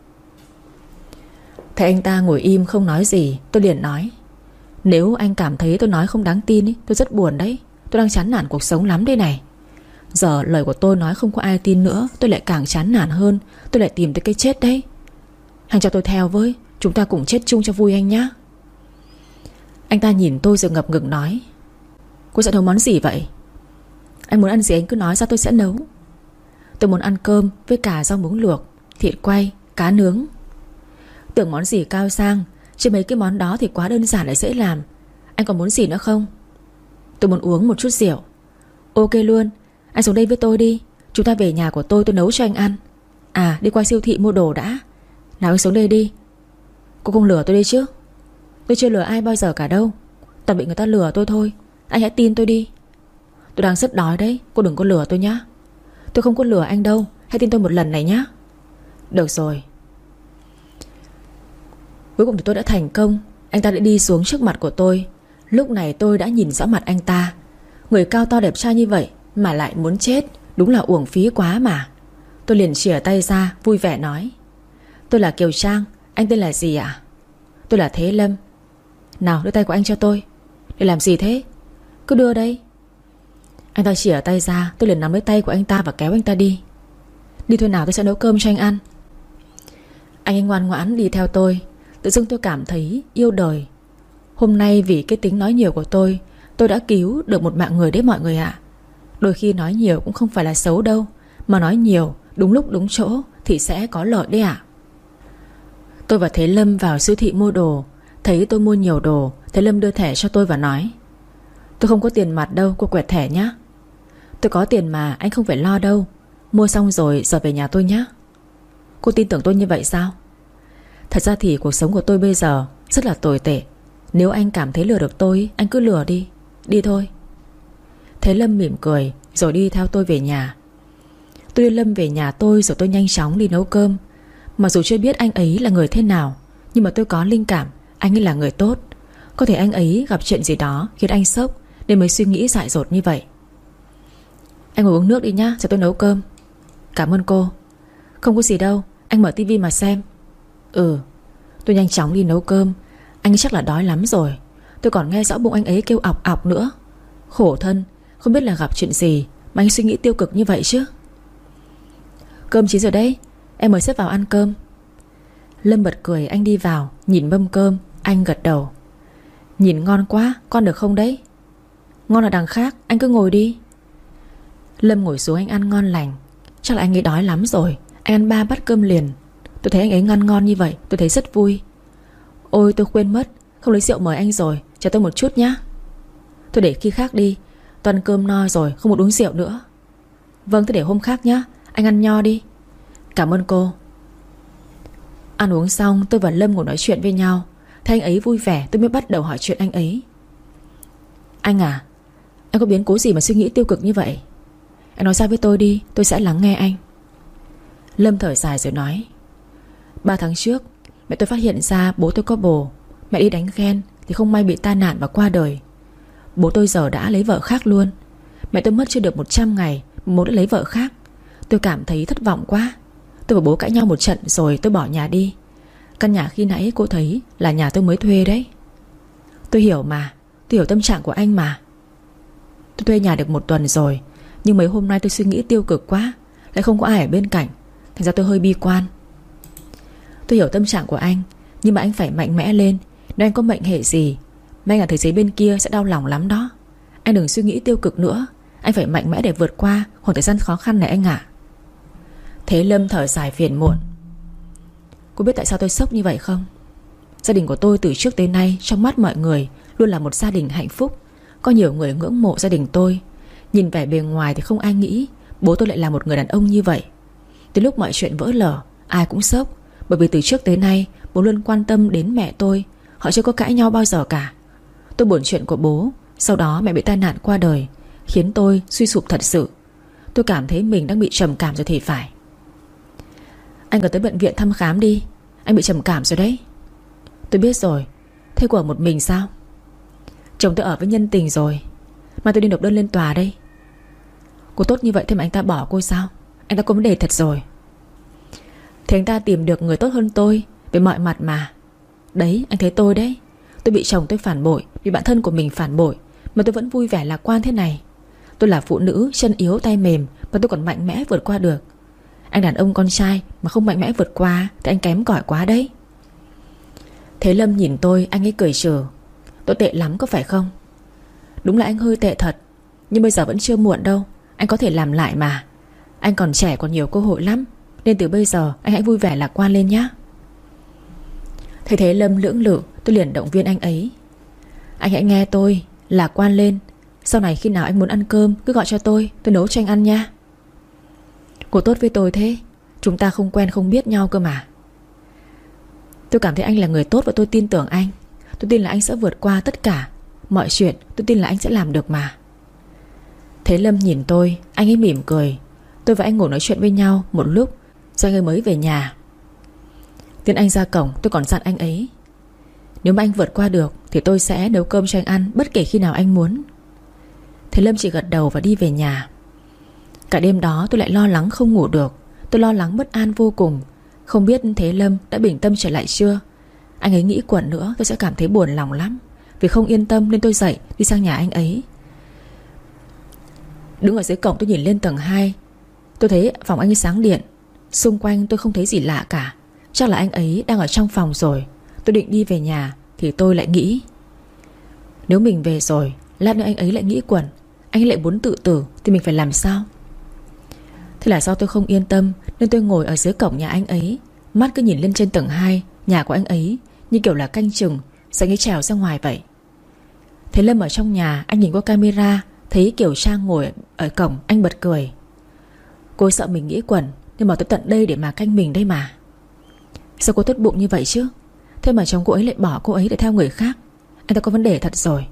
A: Thấy anh ta ngồi im không nói gì, tôi liền nói. Nếu anh cảm thấy tôi nói không đáng tin ý, tôi rất buồn đấy. Tôi đang chán nản cuộc sống lắm đây này. Giờ lời của tôi nói không có ai tin nữa, tôi lại càng chán nản hơn. Tôi lại tìm tới cái chết đấy. Anh cho tôi theo với, chúng ta cùng chết chung cho vui anh nhá. Anh ta nhìn tôi rồi ngập ngừng nói. Cô sẽ nấu món gì vậy? Anh muốn ăn gì anh cứ nói ra tôi sẽ nấu. Tôi muốn ăn cơm với cả rau muống luộc, thịt quay, cá nướng. Tưởng món gì cao sang, chứ mấy cái món đó thì quá đơn giản để dễ làm. Anh còn muốn gì nữa không? Tôi muốn uống một chút rượu. Ok luôn, anh xuống đây với tôi đi. Chúng ta về nhà của tôi nấu cho anh ăn. À, đi qua siêu thị mua đồ đã. Nào anh xuống đây đi. Cô không lừa tôi đi chứ? Tôi chưa lừa ai bao giờ cả đâu. Toàn bị người ta lừa tôi thôi. Anh hãy tin tôi đi. Tôi đang rất đói đấy, cô đừng có lừa tôi nhá. Tôi không có lừa anh đâu, hãy tin tôi một lần này nhá. Được rồi. Cuối cùng thì tôi đã thành công. Anh ta đã đi xuống trước mặt của tôi. Lúc này tôi đã nhìn rõ mặt anh ta. Người cao to đẹp trai như vậy mà lại muốn chết, đúng là uổng phí quá mà. Tôi liền chìa tay ra vui vẻ nói. Tôi là Kiều Trang. Anh tên là gì ạ? Tôi là Thế Lâm. Nào đưa tay của anh cho tôi. Để làm gì thế? Cứ đưa đây. Anh ta chìa tay ra, tôi liền nắm lấy tay của anh ta và kéo anh ta đi. Đi thôi nào, tôi sẽ nấu cơm cho anh ăn. Anh ấy ngoan ngoãn đi theo tôi. Tự dưng tôi cảm thấy yêu đời. Hôm nay vì cái tính nói nhiều của tôi đã cứu được một mạng người đấy mọi người ạ. Đôi khi nói nhiều cũng không phải là xấu đâu, mà nói nhiều đúng lúc đúng chỗ thì sẽ có lợi đấy ạ. Tôi và Thế Lâm vào siêu thị mua đồ. Thấy tôi mua nhiều đồ, Thế Lâm đưa thẻ cho tôi và nói: tôi không có tiền mặt đâu, cô quẹt thẻ nhé. Tôi có tiền mà, anh không phải lo đâu. Mua xong rồi giờ về nhà tôi nhé. Cô tin tưởng tôi như vậy sao? Thật ra thì cuộc sống của tôi bây giờ rất là tồi tệ. Nếu anh cảm thấy lừa được tôi, anh cứ lừa đi. Đi thôi. Thế Lâm mỉm cười rồi đi theo tôi về nhà. Tôi đưa Lâm về nhà tôi rồi tôi nhanh chóng đi nấu cơm. Mặc dù chưa biết anh ấy là người thế nào, nhưng mà tôi có linh cảm anh ấy là người tốt. Có thể anh ấy gặp chuyện gì đó khiến anh sốc nên mới suy nghĩ dại dột như vậy. Anh ngồi uống nước đi nhá, cho tôi nấu cơm. Cảm ơn cô. Không có gì đâu, anh mở tivi mà xem. Tôi nhanh chóng đi nấu cơm. Anh ấy chắc là đói lắm rồi. Tôi còn nghe rõ bụng anh ấy kêu ọc ọc nữa. Khổ thân, không biết là gặp chuyện gì mà anh suy nghĩ tiêu cực như vậy chứ. Cơm chín rồi đấy, em mời sếp vào ăn cơm. Lâm bật cười, anh đi vào nhìn mâm cơm. Anh gật đầu. Nhìn ngon quá, con được không đấy? Ngon ở đằng khác, anh cứ ngồi đi. Lâm ngồi xuống, anh ăn ngon lành. Chắc là anh ấy đói lắm rồi. Anh ăn 3 bát cơm liền. Tôi thấy anh ấy ngon ngon như vậy, tôi thấy rất vui. Ôi tôi quên mất, không lấy rượu mời anh rồi. Cho tôi một chút nhé. Tôi để khi khác đi, tôi ăn cơm no rồi, không muốn uống rượu nữa. Vâng, tôi để hôm khác nhé. Anh ăn nho đi. Cảm ơn cô. Ăn uống xong, tôi và Lâm ngồi nói chuyện với nhau. Thấy anh ấy vui vẻ, tôi mới bắt đầu hỏi chuyện anh ấy. Anh à, anh có biến cố gì mà suy nghĩ tiêu cực như vậy? Anh nói ra với tôi đi, tôi sẽ lắng nghe anh. Lâm thở dài rồi nói: 3 tháng trước, mẹ tôi phát hiện ra bố tôi có bồ. Mẹ đi đánh ghen thì không may bị tai nạn và qua đời. Bố tôi giờ đã lấy vợ khác luôn. Mẹ tôi mất chưa được 100 ngày bố đã lấy vợ khác. Tôi cảm thấy thất vọng quá. Tôi và bố cãi nhau một trận rồi tôi bỏ nhà đi. Căn nhà khi nãy cô thấy là nhà tôi mới thuê đấy. Tôi hiểu mà, tôi hiểu tâm trạng của anh mà. Tôi thuê nhà được 1 tuần rồi, nhưng mấy hôm nay tôi suy nghĩ tiêu cực quá, lại không có ai ở bên cạnh, thành ra tôi hơi bi quan. Tôi hiểu tâm trạng của anh, nhưng mà anh phải mạnh mẽ lên. Nếu anh có mệnh hệ gì mà anh ở thế giới bên kia sẽ đau lòng lắm đó. Anh đừng suy nghĩ tiêu cực nữa. Anh phải mạnh mẽ để vượt qua khoảng thời gian khó khăn này anh ạ. Thế Lâm thở dài phiền muộn. Cô biết tại sao tôi sốc như vậy không? Gia đình của tôi từ trước tới nay trong mắt mọi người luôn là một gia đình hạnh phúc. Có nhiều người ngưỡng mộ gia đình tôi. Nhìn vẻ bề ngoài thì không ai nghĩ bố tôi lại là một người đàn ông như vậy. Từ lúc mọi chuyện vỡ lở, ai cũng sốc. Bởi vì từ trước tới nay bố luôn quan tâm đến mẹ tôi. Họ chưa có cãi nhau bao giờ cả. Tôi buồn chuyện của bố. Sau đó mẹ bị tai nạn qua đời, khiến tôi suy sụp thật sự. Tôi cảm thấy mình đang bị trầm cảm rồi thì phải. Anh cần tới bệnh viện thăm khám đi. Anh bị trầm cảm rồi đấy. Tôi biết rồi. Thế của một mình sao? Chồng tôi ở với nhân tình rồi. Mà tôi đi nộp đơn lên tòa đây. Cô tốt như vậy thế mà anh ta bỏ cô sao? Anh ta có vấn đề thật rồi. Thế anh ta tìm được người tốt hơn tôi về mọi mặt mà. Đấy, anh thấy tôi đấy. Tôi bị chồng tôi phản bội, bị bạn thân của mình phản bội, mà tôi vẫn vui vẻ lạc quan thế này. Tôi là phụ nữ chân yếu tay mềm, mà tôi còn mạnh mẽ vượt qua được. Anh đàn ông con trai mà không mạnh mẽ vượt qua thì anh kém cỏi quá đấy. Thế Lâm nhìn tôi, anh ấy cười trừ. Tôi tệ lắm có phải không? Đúng là anh hơi tệ thật, nhưng bây giờ vẫn chưa muộn đâu. Anh có thể làm lại mà. Anh còn trẻ, còn nhiều cơ hội lắm. Nên từ bây giờ anh hãy vui vẻ lạc quan lên nhé. Thấy Thế Lâm lưỡng lự, tôi liền động viên anh ấy. Anh hãy nghe tôi, lạc quan lên. Sau này khi nào anh muốn ăn cơm cứ gọi cho tôi nấu cho anh ăn nha. Cô tốt với tôi thế. Chúng ta không quen không biết nhau cơ mà. Tôi cảm thấy anh là người tốt và tôi tin tưởng anh. Tôi tin là anh sẽ vượt qua tất cả mọi chuyện. Tôi tin là anh sẽ làm được mà. Thế Lâm nhìn tôi, anh ấy mỉm cười. Tôi và anh ngồi nói chuyện với nhau một lúc, rồi anh ấy mới về nhà. Tiến anh ra cổng, tôi còn dặn anh ấy, nếu mà anh vượt qua được thì tôi sẽ nấu cơm cho anh ăn bất kể khi nào anh muốn. Thế Lâm chỉ gật đầu và đi về nhà. Cả đêm đó tôi lại lo lắng không ngủ được. Tôi lo lắng bất an vô cùng. Không biết Thế Lâm đã bình tâm trở lại chưa. Anh ấy nghĩ quẩn nữa tôi sẽ cảm thấy buồn lòng lắm. Vì không yên tâm nên tôi dậy đi sang nhà anh ấy. Đứng ở dưới cổng tôi nhìn lên tầng 2. Tôi thấy phòng anh sáng điện. Xung quanh tôi không thấy gì lạ cả. Chắc là anh ấy đang ở trong phòng rồi. Tôi định đi về nhà thì tôi lại nghĩ, nếu mình về rồi, lát nữa anh ấy lại nghĩ quẩn, anh ấy lại muốn tự tử, thì mình phải làm sao? Thế là do tôi không yên tâm, nên tôi ngồi ở dưới cổng nhà anh ấy, mắt cứ nhìn lên trên tầng 2 nhà của anh ấy, như kiểu là canh chừng sẽ anh ấy trèo ra ngoài vậy. Thấy Lâm ở trong nhà, anh nhìn qua camera, thấy Kiều Trang ngồi ở cổng, anh bật cười. Cô ấy sợ mình nghĩ quẩn nên bỏ tới tận đây để mà canh mình đây mà. Sao cô tốt bụng như vậy chứ? Thế mà chồng cô ấy lại bỏ cô ấy để theo người khác. Anh ta có vấn đề thật rồi.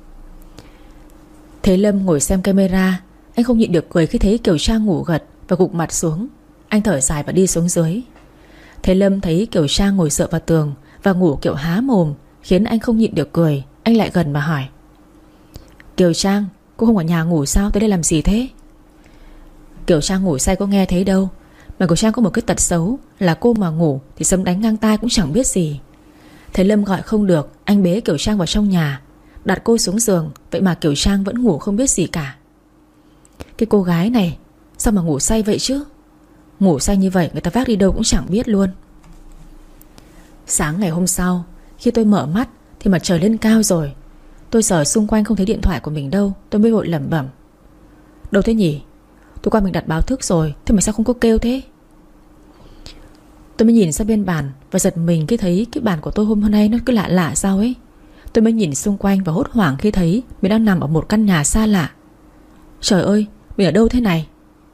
A: Thấy Lâm ngồi xem camera, anh không nhịn được cười khi thấy Kiều Trang ngủ gật và gục mặt xuống. Anh thở dài và đi xuống dưới. Thấy Lâm thấy Kiều Trang ngồi dựa vào tường và ngủ kiểu há mồm, khiến anh không nhịn được cười. Anh lại gần mà hỏi, Kiều Trang, cô không ở nhà ngủ sao? Tới đây làm gì thế? Kiều Trang ngủ say có nghe thấy đâu. Mà Kiều Trang có một cái tật xấu là cô mà ngủ thì sấm đánh ngang tai cũng chẳng biết gì. Thấy Lâm gọi không được, anh bế Kiều Trang vào trong nhà, đặt cô xuống giường. Vậy mà Kiều Trang vẫn ngủ không biết gì cả. Cái cô gái này sao mà ngủ say vậy chứ? Ngủ say như vậy người ta vác đi đâu cũng chẳng biết luôn. Sáng ngày hôm sau, khi tôi mở mắt thì mặt trời lên cao rồi. Tôi sờ xung quanh không thấy điện thoại của mình đâu. Tôi mới vội lẩm bẩm, đâu thế nhỉ? Tôi qua mình đặt báo thức rồi, thế mà sao không có kêu thế? Tôi mới nhìn sang bên bàn và giật mình khi thấy cái bàn của tôi hôm nay nó cứ lạ lạ sao ấy. Tôi mới nhìn xung quanh và hốt hoảng khi thấy mình đang nằm ở một căn nhà xa lạ. Trời ơi, mình ở đâu thế này?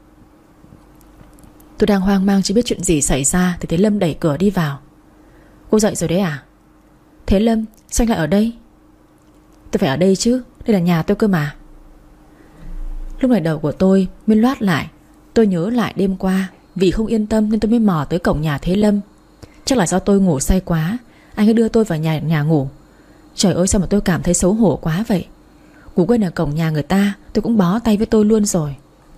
A: Tôi đang hoang mang chưa biết chuyện gì xảy ra thì thấy Lâm đẩy cửa đi vào. Cô dậy rồi đấy à? Thế Lâm, sao anh lại ở đây? Tôi phải ở đây chứ, đây là nhà tôi cơ mà. Lúc này đầu của tôi mới loát lại. Tôi nhớ lại đêm qua, vì không yên tâm nên tôi mới mò tới cổng nhà Thế Lâm. Chắc là do tôi ngủ say quá, anh ấy đưa tôi vào nhà ngủ. Trời ơi, sao mà tôi cảm thấy xấu hổ quá vậy. Ngủ quên ở cổng nhà người ta, tôi cũng bó tay với tôi luôn rồi.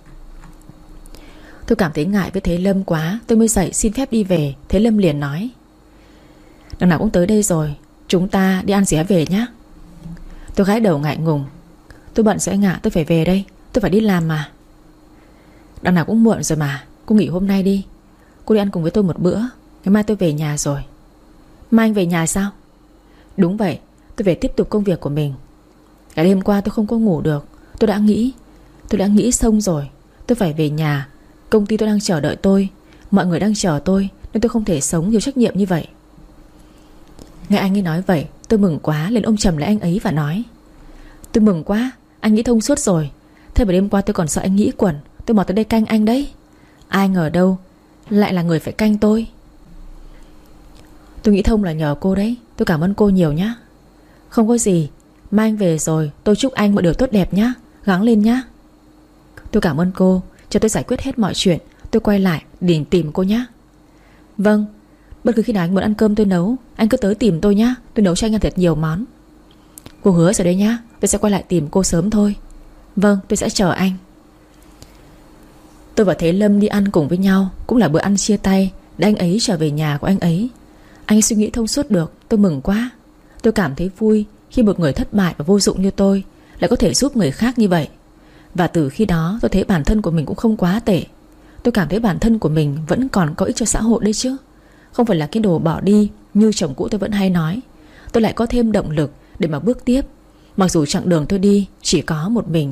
A: Tôi cảm thấy ngại với Thế Lâm quá, tôi mới dậy xin phép đi về. Thế Lâm liền nói, đằng nào cũng tới đây rồi, chúng ta đi ăn gì về nhá. Tôi gãi đầu ngại ngùng, tôi bận rồi anh ạ, tôi phải về đây, tôi phải đi làm mà. Đằng nào cũng muộn rồi mà, cô nghỉ hôm nay đi. Cô đi ăn cùng với tôi một bữa, ngày mai tôi về nhà rồi. Mai anh về nhà sao? Đúng vậy, tôi về tiếp tục công việc của mình. Cả đêm qua tôi không có ngủ được. Tôi đã nghĩ xong rồi. Tôi phải về nhà. Công ty tôi đang chờ đợi tôi, mọi người đang chờ tôi, nên tôi không thể sống thiếu trách nhiệm như vậy. Nghe anh ấy nói vậy, tôi mừng quá, liền ôm chầm lấy anh ấy và nói, tôi mừng quá, anh nghĩ thông suốt rồi. Thế mà đêm qua tôi còn sợ anh nghĩ quẩn, tôi mò tới đây canh anh đấy. Ai ngờ đâu lại là người phải canh tôi. Tôi nghĩ thông là nhờ cô đấy. Tôi cảm ơn cô nhiều nhá. Không có gì, mai anh về rồi tôi chúc anh mọi điều tốt đẹp nhá. Gắng lên nhá. Tôi cảm ơn cô, cho tôi giải quyết hết mọi chuyện. Tôi quay lại để tìm cô nhá. Vâng, bất cứ khi nào anh muốn ăn cơm tôi nấu, anh cứ tới tìm tôi nhá. Tôi nấu cho anh ăn thật nhiều món. Cô hứa rồi đấy nhá, tôi sẽ quay lại tìm cô sớm thôi. Vâng, tôi sẽ chờ anh. Tôi và Thế Lâm đi ăn cùng với nhau, cũng là bữa ăn chia tay để anh ấy trở về nhà của anh ấy. Anh ấy suy nghĩ thông suốt được, tôi mừng quá. Tôi cảm thấy vui khi một người thất bại và vô dụng như tôi lại có thể giúp người khác như vậy. Và từ khi đó tôi thấy bản thân của mình cũng không quá tệ. Tôi cảm thấy bản thân của mình vẫn còn có ích cho xã hội đấy chứ. Không phải là cái đồ bỏ đi như chồng cũ tôi vẫn hay nói. Tôi lại có thêm động lực để mà bước tiếp, mặc dù chặng đường tôi đi chỉ có một mình.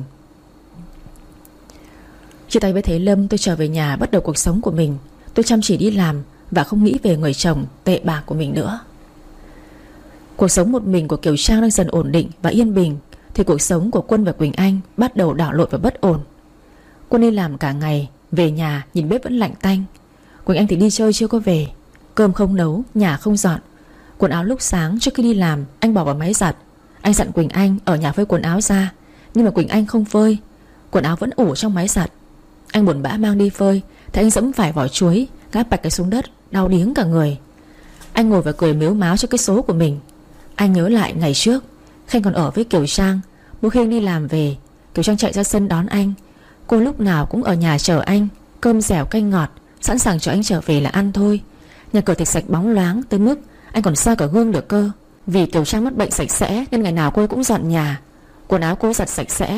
A: Chia tay với Thế Lâm, tôi trở về nhà bắt đầu cuộc sống của mình. Tôi chăm chỉ đi làm và không nghĩ về người chồng tệ bạc của mình nữa. Cuộc sống một mình của Kiều Trang đang dần ổn định và yên bình, thì cuộc sống của Quân và Quỳnh Anh bắt đầu đảo lộn và bất ổn. Quân đi làm cả ngày, về nhà nhìn bếp vẫn lạnh tanh. Quỳnh Anh thì đi chơi chưa có về, cơm không nấu, nhà không dọn. Quần áo lúc sáng trước khi đi làm anh bỏ vào máy giặt. Anh dặn Quỳnh Anh ở nhà phơi quần áo ra, nhưng mà Quỳnh Anh không phơi, quần áo vẫn ủ trong máy giặt. Anh buồn bã mang đi phơi thì anh dẫm phải vỏ chuối, ngã bạch cái xuống đất, đau điếng cả người. Anh ngồi và cười mếu máo cho cái số của mình. Anh nhớ lại ngày trước Khanh còn ở với Kiều Trang. Mỗi khi anh đi làm về, Kiều Trang chạy ra sân đón anh. Cô lúc nào cũng ở nhà chờ anh, cơm dẻo canh ngọt, sẵn sàng cho anh trở về là ăn thôi. Nhà cửa thì sạch bóng loáng tới mức anh còn soi cả gương được cơ. Vì Kiều Trang mắc bệnh sạch sẽ nên ngày nào cô ấy cũng dọn nhà. Quần áo cô giặt sạch sẽ,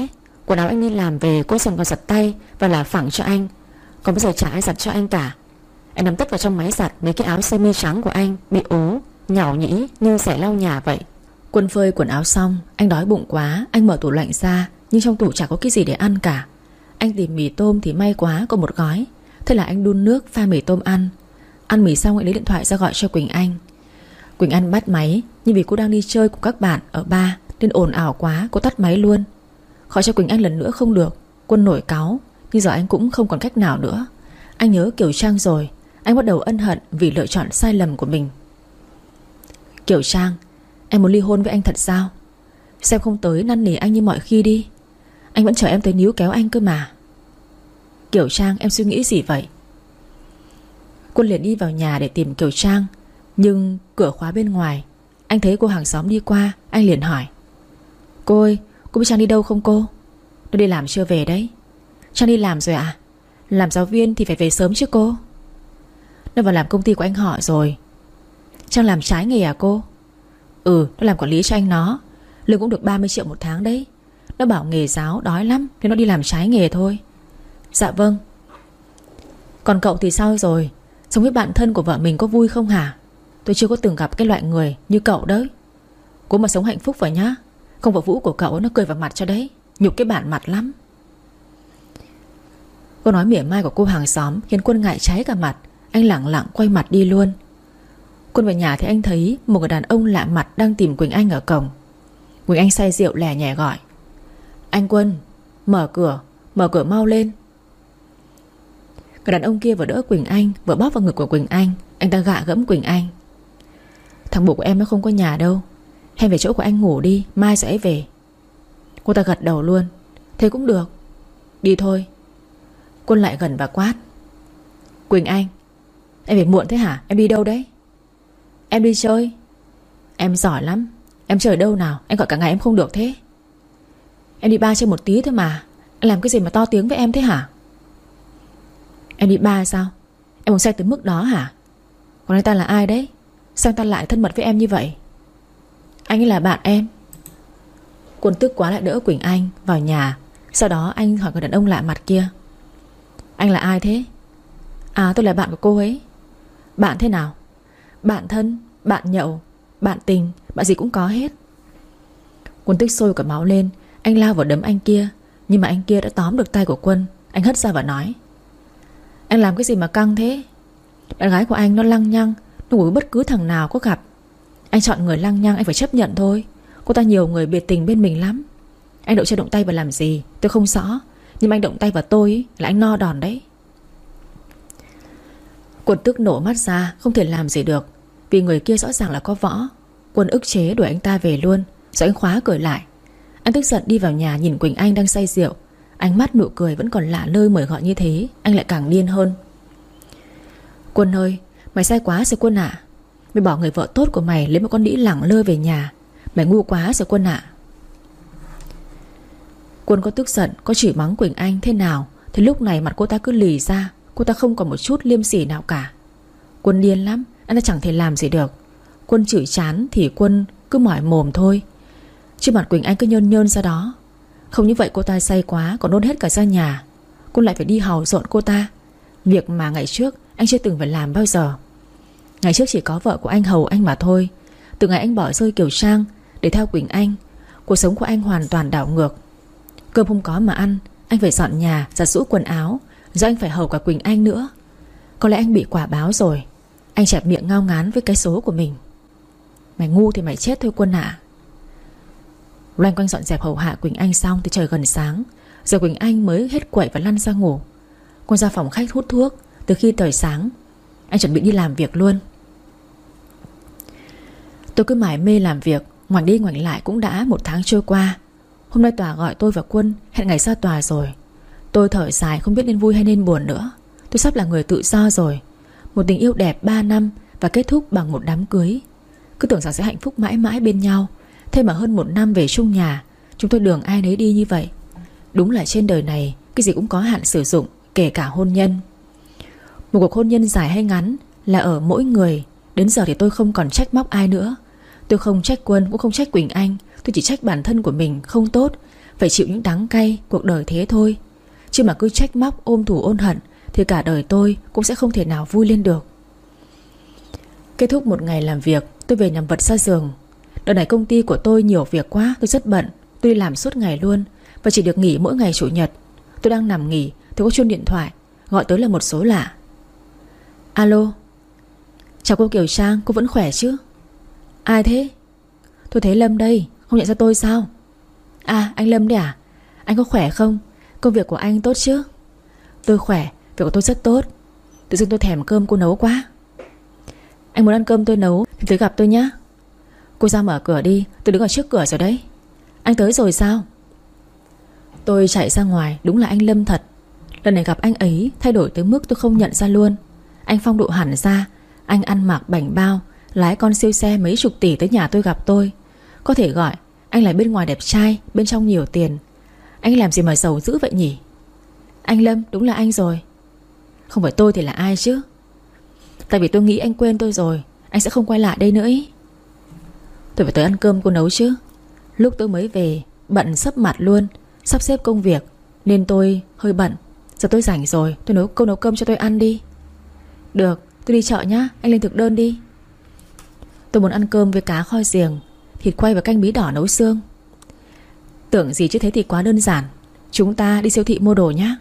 B: Quần áo anh đi làm về cô sần còn giặt tay và là phẳng cho anh. Còn bây giờ chả ai giặt cho anh cả. Anh nắm tất vào trong máy giặt mấy cái áo sơ mi trắng của anh bị ố, nhão nhĩ như rẻ lau nhà vậy.
A: Quân phơi quần áo xong, anh đói bụng quá. Anh mở tủ lạnh ra, nhưng trong tủ chả có cái gì để ăn cả. Anh tìm mì tôm thì may quá có một gói. Thế là anh đun nước pha mì tôm ăn. Ăn mì xong anh lấy điện thoại ra gọi cho Quỳnh Anh. Quỳnh Anh bắt máy, nhưng vì cô đang đi chơi cùng các bạn ở bar nên ồn ào quá, cô tắt máy luôn. Gọi cho Quỳnh Anh lần nữa không được. Quân nổi cáu, nhưng giờ anh cũng không còn cách nào nữa. Anh nhớ Kiều Trang rồi. Anh bắt đầu ân hận vì lựa chọn sai lầm của mình. Kiều Trang, em muốn ly hôn với anh thật sao? Xem không tới năn nỉ anh như mọi khi đi. Anh vẫn chờ em tới níu kéo anh cơ mà. Kiều Trang, em suy nghĩ gì vậy? Quân liền đi vào nhà để tìm Kiều Trang, nhưng cửa khóa bên ngoài. Anh thấy cô hàng xóm đi qua. Anh liền hỏi: Cô ơi, cô biết Trang đi đâu không cô? Nó đi làm chưa về đấy. Trang đi làm rồi ạ? Làm giáo viên thì phải về sớm chứ cô. Nó vào làm công ty của anh họ rồi. Trang làm trái nghề à cô? Ừ, nó làm quản lý cho anh nó. Lương cũng được 30 triệu một tháng đấy. Nó bảo nghề giáo đói lắm nên nó đi làm trái nghề thôi. Dạ vâng. Còn cậu thì sao rồi? Sống với bạn thân của vợ mình có vui không hả? Tôi chưa có từng gặp cái loại người như cậu đấy. Cố mà sống hạnh phúc vào nhá. Không vợ Vũ của cậu nó cười vào mặt cho đấy. Nhục cái bản mặt lắm. Câu nói mỉa mai của cô hàng xóm khiến Quân ngại cháy cả mặt. Anh lẳng lặng quay mặt đi luôn. Quân về nhà thì anh thấy một người đàn ông lạ mặt đang tìm Quỳnh Anh ở cổng. Quỳnh Anh say rượu lè nhè gọi: Anh Quân, mở cửa mau lên. Người đàn ông kia vừa đỡ Quỳnh Anh vừa bóp vào ngực của Quỳnh Anh. Anh ta gạ gẫm Quỳnh Anh: Thằng bố của em nó không có nhà đâu. Em về chỗ của anh ngủ đi, mai sẽ về. Cô ta gật đầu luôn: Thế cũng được, đi thôi. Quân lại gần và quát: Quỳnh Anh, em về muộn thế hả? Em đi đâu đấy? Em đi chơi. Em giỏi lắm. Em chơi ở đâu nào? Anh gọi cả ngày em không được thế. Em đi bar chơi một tí thôi mà. Anh làm cái gì mà to tiếng với em thế hả? Em đi bar sao? Em muốn say tới mức đó hả? Còn anh ta là ai đấy? Sao anh ta lại thân mật với em như vậy? Anh ấy là bạn em. Quân tức quá lại đỡ Quỳnh Anh vào nhà. Sau đó anh hỏi người đàn ông lạ mặt kia: Anh là ai thế? À, tôi là bạn của cô ấy. Bạn thế nào? Bạn thân, bạn nhậu, bạn tình, bạn gì cũng có hết. Quân tức sôi cả máu lên. Anh lao vào đấm anh kia, nhưng mà anh kia đã tóm được tay của Quân. Anh hất ra và nói: Anh làm cái gì mà căng thế? Bạn gái của anh nó lăng nhăng, nó ngủ với bất cứ thằng nào có gặp. Anh chọn người lăng nhăng anh phải chấp nhận thôi. Cô ta nhiều người biệt tình bên mình lắm. Anh động chân động tay vào làm gì tôi không rõ, nhưng mà anh động tay vào tôi ấy, là anh no đòn đấy. Quân tức nổ mắt ra, không thể làm gì được, vì người kia rõ ràng là có võ. Quân ức chế đuổi anh ta về luôn, rồi anh khóa cửa lại. Anh tức giận đi vào nhà nhìn Quỳnh Anh đang say rượu. Ánh mắt nụ cười vẫn còn lạ lơi mời gọi như thế. Anh lại càng điên hơn. Quân ơi, mày say quá rồi Quân ạ. Mày bỏ người vợ tốt của mày lấy một con đĩ lẳng lơ về nhà. Mày ngu quá rồi Quân ạ. Quân có tức giận, có chửi mắng Quỳnh Anh thế nào thì lúc này mặt cô ta cứ lì ra. Cô ta không còn một chút liêm sỉ nào cả. Quân điên lắm, anh ta chẳng thể làm gì được. Quân chửi chán thì Quân cứ mỏi mồm thôi, chứ mặt Quỳnh Anh cứ nhơn nhơn ra đó. Không như vậy cô ta say quá còn nôn hết cả ra nhà. Quân lại phải đi hầu dọn cô ta, việc mà ngày trước anh chưa từng phải làm bao giờ. Ngày trước chỉ có vợ của anh hầu anh mà thôi. Từ ngày anh bỏ rơi Kiều Trang để theo Quỳnh Anh, cuộc sống của anh hoàn toàn đảo ngược. Cơm không có mà ăn, anh phải dọn nhà, giặt giũ quần áo, rồi anh phải hầu cả Quỳnh Anh nữa. Có lẽ anh bị quả báo rồi. Anh chẹp miệng ngao ngán với cái số của mình. Mày ngu thì mày chết thôi Quân ạ. Loanh quanh dọn dẹp hầu hạ Quỳnh Anh xong thì trời gần sáng. Giờ Quỳnh Anh mới hết quậy và lăn ra ngủ. Quân ra phòng khách hút thuốc. Từ khi trời sáng anh chuẩn bị đi làm việc luôn. Tôi cứ mải mê làm việc, ngoảnh đi ngoảnh lại cũng đã 1 tháng trôi qua. Hôm nay tòa gọi tôi và Quân hẹn ngày ra tòa rồi. Tôi thở dài không biết nên vui hay nên buồn nữa. Tôi sắp là người tự do rồi. Một tình yêu đẹp 3 năm và kết thúc bằng một đám cưới. Cứ tưởng rằng sẽ hạnh phúc mãi mãi bên nhau. Thế mà hơn 1 năm về chung nhà, chúng tôi đường ai nấy đi như vậy. Đúng là trên đời này cái gì cũng có hạn sử dụng, kể cả hôn nhân. Một cuộc hôn nhân dài hay ngắn là ở mỗi người. Đến giờ thì tôi không còn trách móc ai nữa. Tôi không trách Quân cũng không trách Quỳnh Anh. Tôi chỉ trách bản thân của mình không tốt phải chịu những đắng cay cuộc đời thế thôi. Chứ mà cứ trách móc ôm thù ôn hận thì cả đời tôi cũng sẽ không thể nào vui lên được. Kết thúc một ngày làm việc, tôi về nằm vật ra giường. Đợt này công ty của tôi nhiều việc quá, tôi rất bận. Tôi đi làm suốt ngày luôn và chỉ được nghỉ mỗi ngày chủ nhật. Tôi đang nằm nghỉ thì có chuông điện thoại, gọi tới là một số lạ. Alo. Chào cô Kiều Trang, cô vẫn khỏe chứ? Ai thế? Tôi thấy Lâm đây, không nhận ra tôi sao? À, anh Lâm đấy à? Anh có khỏe không? Công việc của anh tốt chứ? Tôi khỏe, việc của tôi rất tốt. Tự dưng tôi thèm cơm cô nấu quá. Anh muốn ăn cơm tôi nấu thì tới gặp tôi nhé. Cô ra mở cửa đi, tôi đứng ở trước cửa rồi đấy. Anh tới rồi sao? Tôi chạy ra ngoài, đúng là anh Lâm thật. Lần này gặp anh ấy thay đổi tới mức tôi không nhận ra luôn. Anh phong độ hẳn ra. Anh ăn mặc bảnh bao, lái con siêu xe mấy chục tỷ tới nhà tôi gặp tôi. Có thể gọi anh là bên ngoài đẹp trai, bên trong nhiều tiền. Anh làm gì mà giàu dữ vậy nhỉ? Anh Lâm, đúng là anh rồi. Không phải tôi thì là ai chứ? Tại vì tôi nghĩ anh quên tôi rồi, anh sẽ không quay lại đây nữa ý. Tôi phải tới ăn cơm cô nấu chứ. Lúc tôi mới về, bận sắp mặt luôn, sắp xếp công việc nên tôi hơi bận. Giờ tôi rảnh rồi, cô nấu cơm cho tôi ăn đi. Được, tôi đi chợ nhá, anh lên thực đơn đi. Tôi muốn ăn cơm với cá kho giềng, thịt quay và canh bí đỏ nấu xương. Tưởng gì chứ thế thì quá đơn giản. Chúng ta đi siêu thị mua đồ nhá.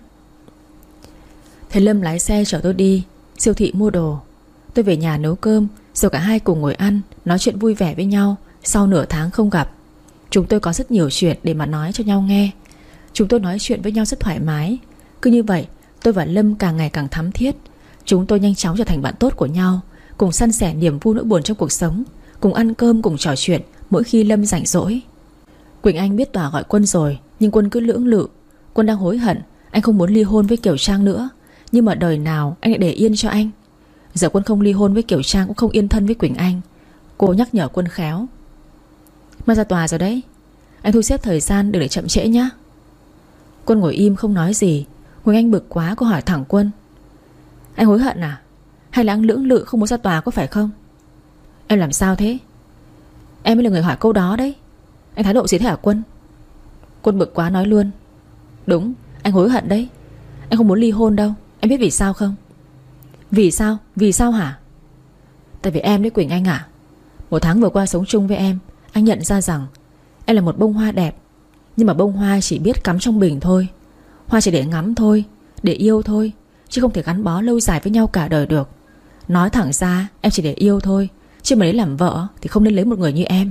A: Thầy Lâm lái xe chở tôi đi siêu thị mua đồ. Tôi về nhà nấu cơm, rồi cả hai cùng ngồi ăn, nói chuyện vui vẻ với nhau. Sau nửa tháng không gặp, chúng tôi có rất nhiều chuyện để mà nói cho nhau nghe. Chúng tôi nói chuyện với nhau rất thoải mái. Cứ như vậy, tôi và Lâm càng ngày càng thắm thiết. Chúng tôi nhanh chóng trở thành bạn tốt của nhau, cùng san sẻ niềm vui nỗi buồn trong cuộc sống, cùng ăn cơm, cùng trò chuyện mỗi khi Lâm rảnh rỗi. Quỳnh Anh biết Tòa gọi Quân rồi, nhưng Quân cứ lưỡng lự. Quân đang hối hận, anh không muốn ly hôn với Kiều Trang nữa. Nhưng mà đời nào anh lại để yên cho anh. Giờ Quân không ly hôn với Kiều Trang, cũng không yên thân với Quỳnh Anh. Cô nhắc nhở Quân khéo. Mai ra tòa rồi đấy, anh thu xếp thời gian đừng để chậm trễ nhá. Quân ngồi im không nói gì. Quỳnh Anh bực quá, cô hỏi thẳng Quân. Anh hối hận à? Hay là anh lưỡng lự không muốn ra tòa có phải không? Em làm sao thế? Em mới là người hỏi câu đó đấy. Anh thái độ gì thế hả Quân? Quân bực quá nói luôn. Đúng, anh hối hận đấy. Anh không muốn ly hôn đâu. Em biết vì sao không? Vì sao? Vì sao hả? Tại vì em đấy Quỳnh Anh ạ. Một tháng vừa qua sống chung với em, anh nhận ra rằng em là một bông hoa đẹp. Nhưng mà bông hoa chỉ biết cắm trong bình thôi. Hoa chỉ để ngắm thôi, để yêu thôi, chứ không thể gắn bó lâu dài với nhau cả đời được. Nói thẳng ra em chỉ để yêu thôi, chứ mà lấy làm vợ thì không nên lấy một người như em.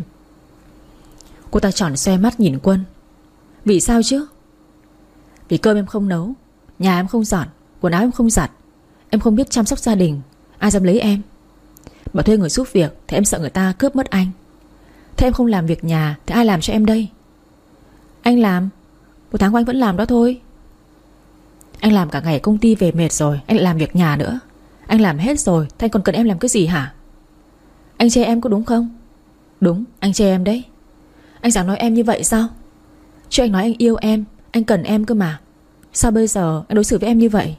A: Cô ta tròn xoe mắt nhìn Quân. Vì sao chứ? Vì cơm em không nấu, nhà em không dọn, quần áo em không giặt, em không biết chăm sóc gia đình, ai dám lấy em. Bảo thuê người giúp việc thì em sợ người ta cướp mất anh. Thế em không làm việc nhà thì ai làm cho em đây? Anh làm. Một tháng của anh vẫn làm đó thôi. Anh làm cả ngày công ty về mệt rồi, anh lại làm việc nhà nữa. Anh làm hết rồi, thế anh còn cần em làm cái gì hả? Anh chê em có đúng không? Đúng, anh chê em đấy. Anh dám nói em như vậy sao? Chứ anh nói anh yêu em, anh cần em cơ mà. Sao bây giờ anh đối xử với em như vậy?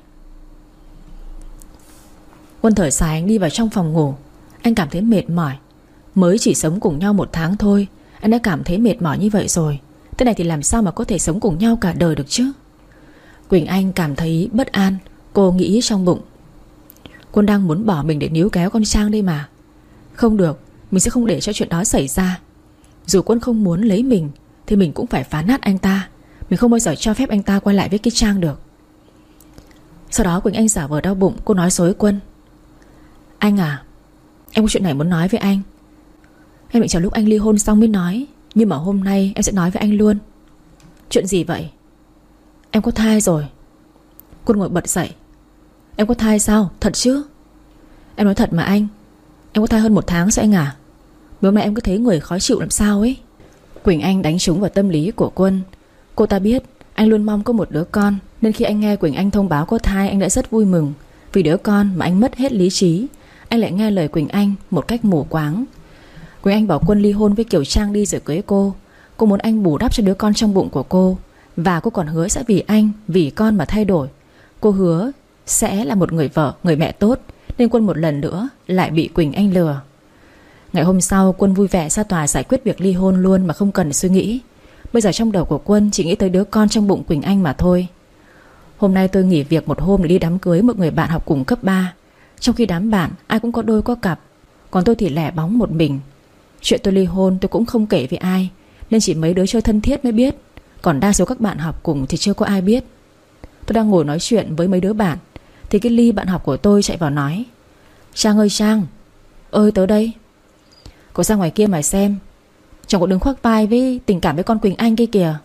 A: Quân thở dài, anh đi vào trong phòng ngủ. Anh cảm thấy mệt mỏi. Mới chỉ sống cùng nhau một tháng thôi, anh đã cảm thấy mệt mỏi như vậy rồi. Thế này thì làm sao mà có thể sống cùng nhau cả đời được chứ? Quỳnh Anh cảm thấy bất an. Cô nghĩ trong bụng. Quân đang muốn bỏ mình để níu kéo con Trang đây mà. Không được, mình sẽ không để cho chuyện đó xảy ra. Dù Quân không muốn lấy mình thì mình cũng phải phá nát anh ta. Mình không bao giờ cho phép anh ta quay lại với cái Trang được. Sau đó Quỳnh Anh giả vờ đau bụng. Cô nói dối Quân. Anh à, em có chuyện này muốn nói với anh. Em định chờ lúc anh ly hôn xong mới nói, nhưng mà hôm nay em sẽ nói với anh luôn. Chuyện gì vậy? Em có thai rồi. Quân ngồi bật dậy. Em có thai sao? Thật chứ? Em nói thật mà anh. Em có thai hơn 1 tháng sao anh à? Mấy hôm nay em cứ thấy người khó chịu làm sao ấy. Quỳnh Anh đánh trúng vào tâm lý của Quân. Cô ta biết anh luôn mong có một đứa con, nên khi anh nghe Quỳnh Anh thông báo có thai, anh đã rất vui mừng. Vì đứa con mà anh mất hết lý trí, anh lại nghe lời Quỳnh Anh một cách mù quáng. Quỳnh Anh bảo Quân ly hôn với Kiều Trang đi rồi cưới cô. Cô muốn anh bù đắp cho đứa con trong bụng của cô. Và cô còn hứa sẽ vì anh, vì con mà thay đổi. Cô hứa sẽ là một người vợ, người mẹ tốt. Nên Quân một lần nữa lại bị Quỳnh Anh lừa. Ngày hôm sau Quân vui vẻ ra tòa giải quyết việc ly hôn luôn mà không cần suy nghĩ. Bây giờ trong đầu của Quân chỉ nghĩ tới đứa con trong bụng Quỳnh Anh mà thôi. Hôm nay tôi nghỉ việc một hôm để đi đám cưới một người bạn học cùng cấp 3. Trong khi đám bạn ai cũng có đôi có cặp, còn tôi thì lẻ bóng một mình. Chuyện tôi ly hôn tôi cũng không kể với ai, nên chỉ mấy đứa chơi thân thiết mới biết. Còn đa số các bạn học cùng thì chưa có ai biết. Tôi đang ngồi nói chuyện với mấy đứa bạn thì cái Ly bạn học của tôi chạy vào nói: Trang ơi Trang. Ơi tớ đây. Cậu ra ngoài kia mà xem, chồng cậu đứng khoác vai với tình cảm với con Quỳnh Anh kia kìa.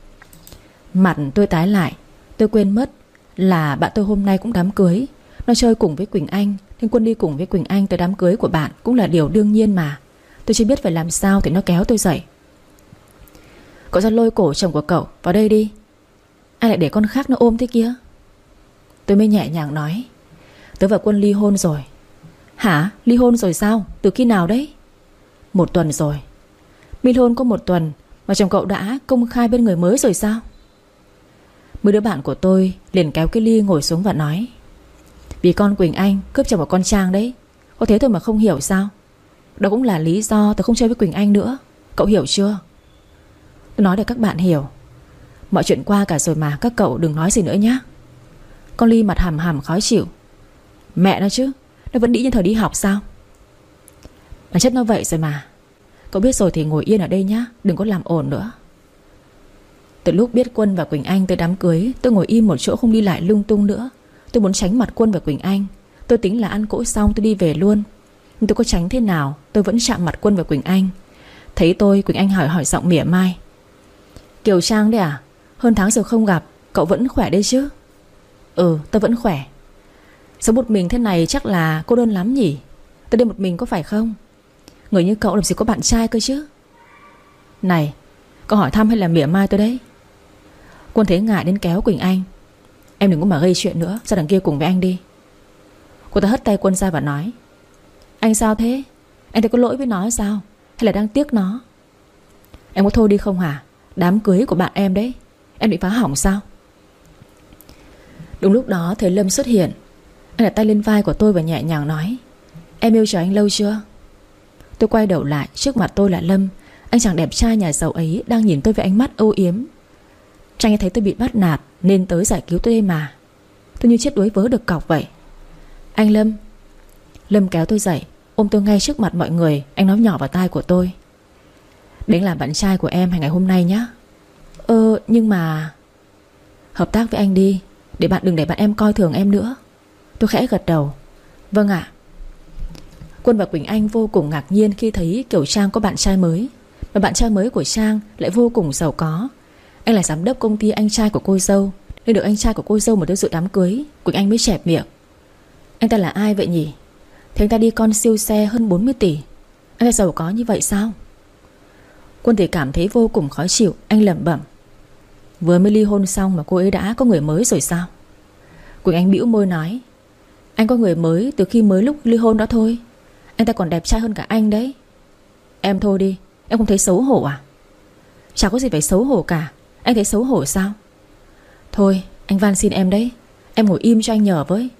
A: Mặt tôi tái lại. Tôi quên mất là bạn tôi hôm nay cũng đám cưới. Nó chơi cùng với Quỳnh Anh, nên Quân đi cùng với Quỳnh Anh tới đám cưới của bạn cũng là điều đương nhiên mà. Tôi chưa biết phải làm sao thì nó kéo tôi dậy: Cậu ra lôi cổ chồng của cậu vào đây đi. Ai lại để con khác nó ôm thế kia? Tôi mới nhẹ nhàng nói: Tớ và Quân ly hôn rồi. Hả? Ly hôn rồi sao? Từ khi nào đấy? 1 tuần rồi. Ly hôn có 1 tuần mà chồng cậu đã công khai bên người mới rồi sao? Mấy đứa bạn của tôi liền kéo cái Ly ngồi xuống và nói: Vì con Quỳnh Anh cướp chồng của con Trang đấy. Có thế thôi mà không hiểu sao? Đó cũng là lý do tôi không chơi với Quỳnh Anh nữa. Cậu hiểu chưa? Tôi nói để các bạn hiểu. Mọi chuyện qua cả rồi mà, các cậu đừng nói gì nữa nhé. Con Ly mặt hầm hầm khó chịu: Mẹ nó chứ, nó vẫn đĩ như thời đi học sao? Bản chất nó vậy rồi mà. Cậu biết rồi thì ngồi yên ở đây nhá, đừng có làm ồn nữa. Từ lúc biết Quân và Quỳnh Anh tới đám cưới, tôi ngồi im một chỗ không đi lại lung tung nữa. Tôi muốn tránh mặt Quân và Quỳnh Anh. Tôi tính là ăn cỗ xong tôi đi về luôn. Nhưng tôi có tránh thế nào tôi vẫn chạm mặt Quân và Quỳnh Anh. Thấy tôi, Quỳnh Anh hỏi giọng mỉa mai: Kiều Trang đấy à? Hơn tháng rồi không gặp, cậu vẫn khỏe đấy chứ? Ừ, tôi vẫn khỏe. Sống một mình thế này chắc là cô đơn lắm nhỉ? Tôi đây một mình có phải không? Người như cậu làm gì có bạn trai cơ chứ? Này, cậu hỏi thăm hay là mỉa mai tôi đấy? Quân thấy ngại đến kéo Quỳnh Anh: Em đừng có mà gây chuyện nữa, ra đằng kia cùng với anh đi. Cô ta hất tay Quân ra và nói: Anh sao thế? Anh thấy có lỗi với nó hay sao? Hay là đang tiếc nó? Em có thôi đi không hả? Đám cưới của bạn em đấy, em bị phá hỏng sao? Đúng lúc đó thầy Lâm xuất hiện. Anh đặt tay lên vai của tôi và nhẹ nhàng nói: Em yêu chờ anh lâu chưa? Tôi quay đầu lại, trước mặt tôi là Lâm. Anh chàng đẹp trai nhà giàu ấy đang nhìn tôi với ánh mắt âu yếm. Tranh thấy tôi bị bắt nạt nên tới giải cứu tôi đây mà. Tôi như chết đuối vớ được cọc vậy. Anh Lâm. Lâm kéo tôi dậy, ôm tôi ngay trước mặt mọi người. Anh nói nhỏ vào tai của tôi: Đấy là bạn trai của em ngày hôm nay nhá. Nhưng mà... Hợp tác với anh đi, để bạn đừng để bạn em coi thường em nữa. Tôi khẽ gật đầu: Vâng ạ. Quân và Quỳnh Anh vô cùng ngạc nhiên khi thấy Kiều Trang có bạn trai mới. Và bạn trai mới của Trang lại vô cùng giàu có. Anh là giám đốc công ty anh trai của cô dâu, nên được anh trai của cô dâu mà tới dự đám cưới. Quỳnh Anh mới chẹp miệng: Anh ta là ai vậy nhỉ? Thế anh ta đi con siêu xe hơn 40 tỷ. Anh ta giàu có như vậy sao? Quân thì cảm thấy vô cùng khó chịu. Anh lẩm bẩm: Vừa mới ly hôn xong mà cô ấy đã có người mới rồi sao? Quỳnh Anh bĩu môi nói: Anh có người mới từ khi mới lúc ly hôn đó thôi. Anh ta còn đẹp trai hơn cả anh đấy. Em thôi đi, em không thấy xấu hổ à? Chả có gì phải xấu hổ cả. Anh thấy xấu hổ sao? Thôi, anh van xin em đấy, em ngồi im cho anh nhờ với.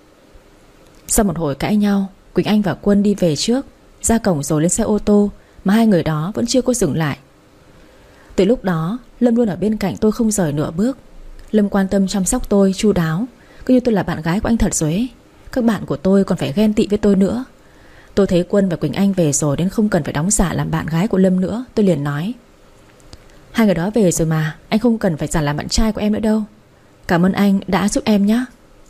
A: Sau một hồi cãi nhau, Quỳnh Anh và Quân đi về trước, ra cổng rồi lên xe ô tô mà hai người đó vẫn chưa có dừng lại. Từ lúc đó Lâm luôn ở bên cạnh tôi không rời nửa bước. Lâm quan tâm chăm sóc tôi chu đáo, cứ như tôi là bạn gái của anh thật rồi ấy. Các bạn của tôi còn phải ghen tị với tôi nữa. Tôi thấy Quân và Quỳnh Anh về rồi nên không cần phải đóng giả làm bạn gái của Lâm nữa. Tôi liền nói: Hai người đó về rồi mà, anh không cần phải giả làm bạn trai của em nữa đâu. Cảm ơn anh đã giúp em nhé.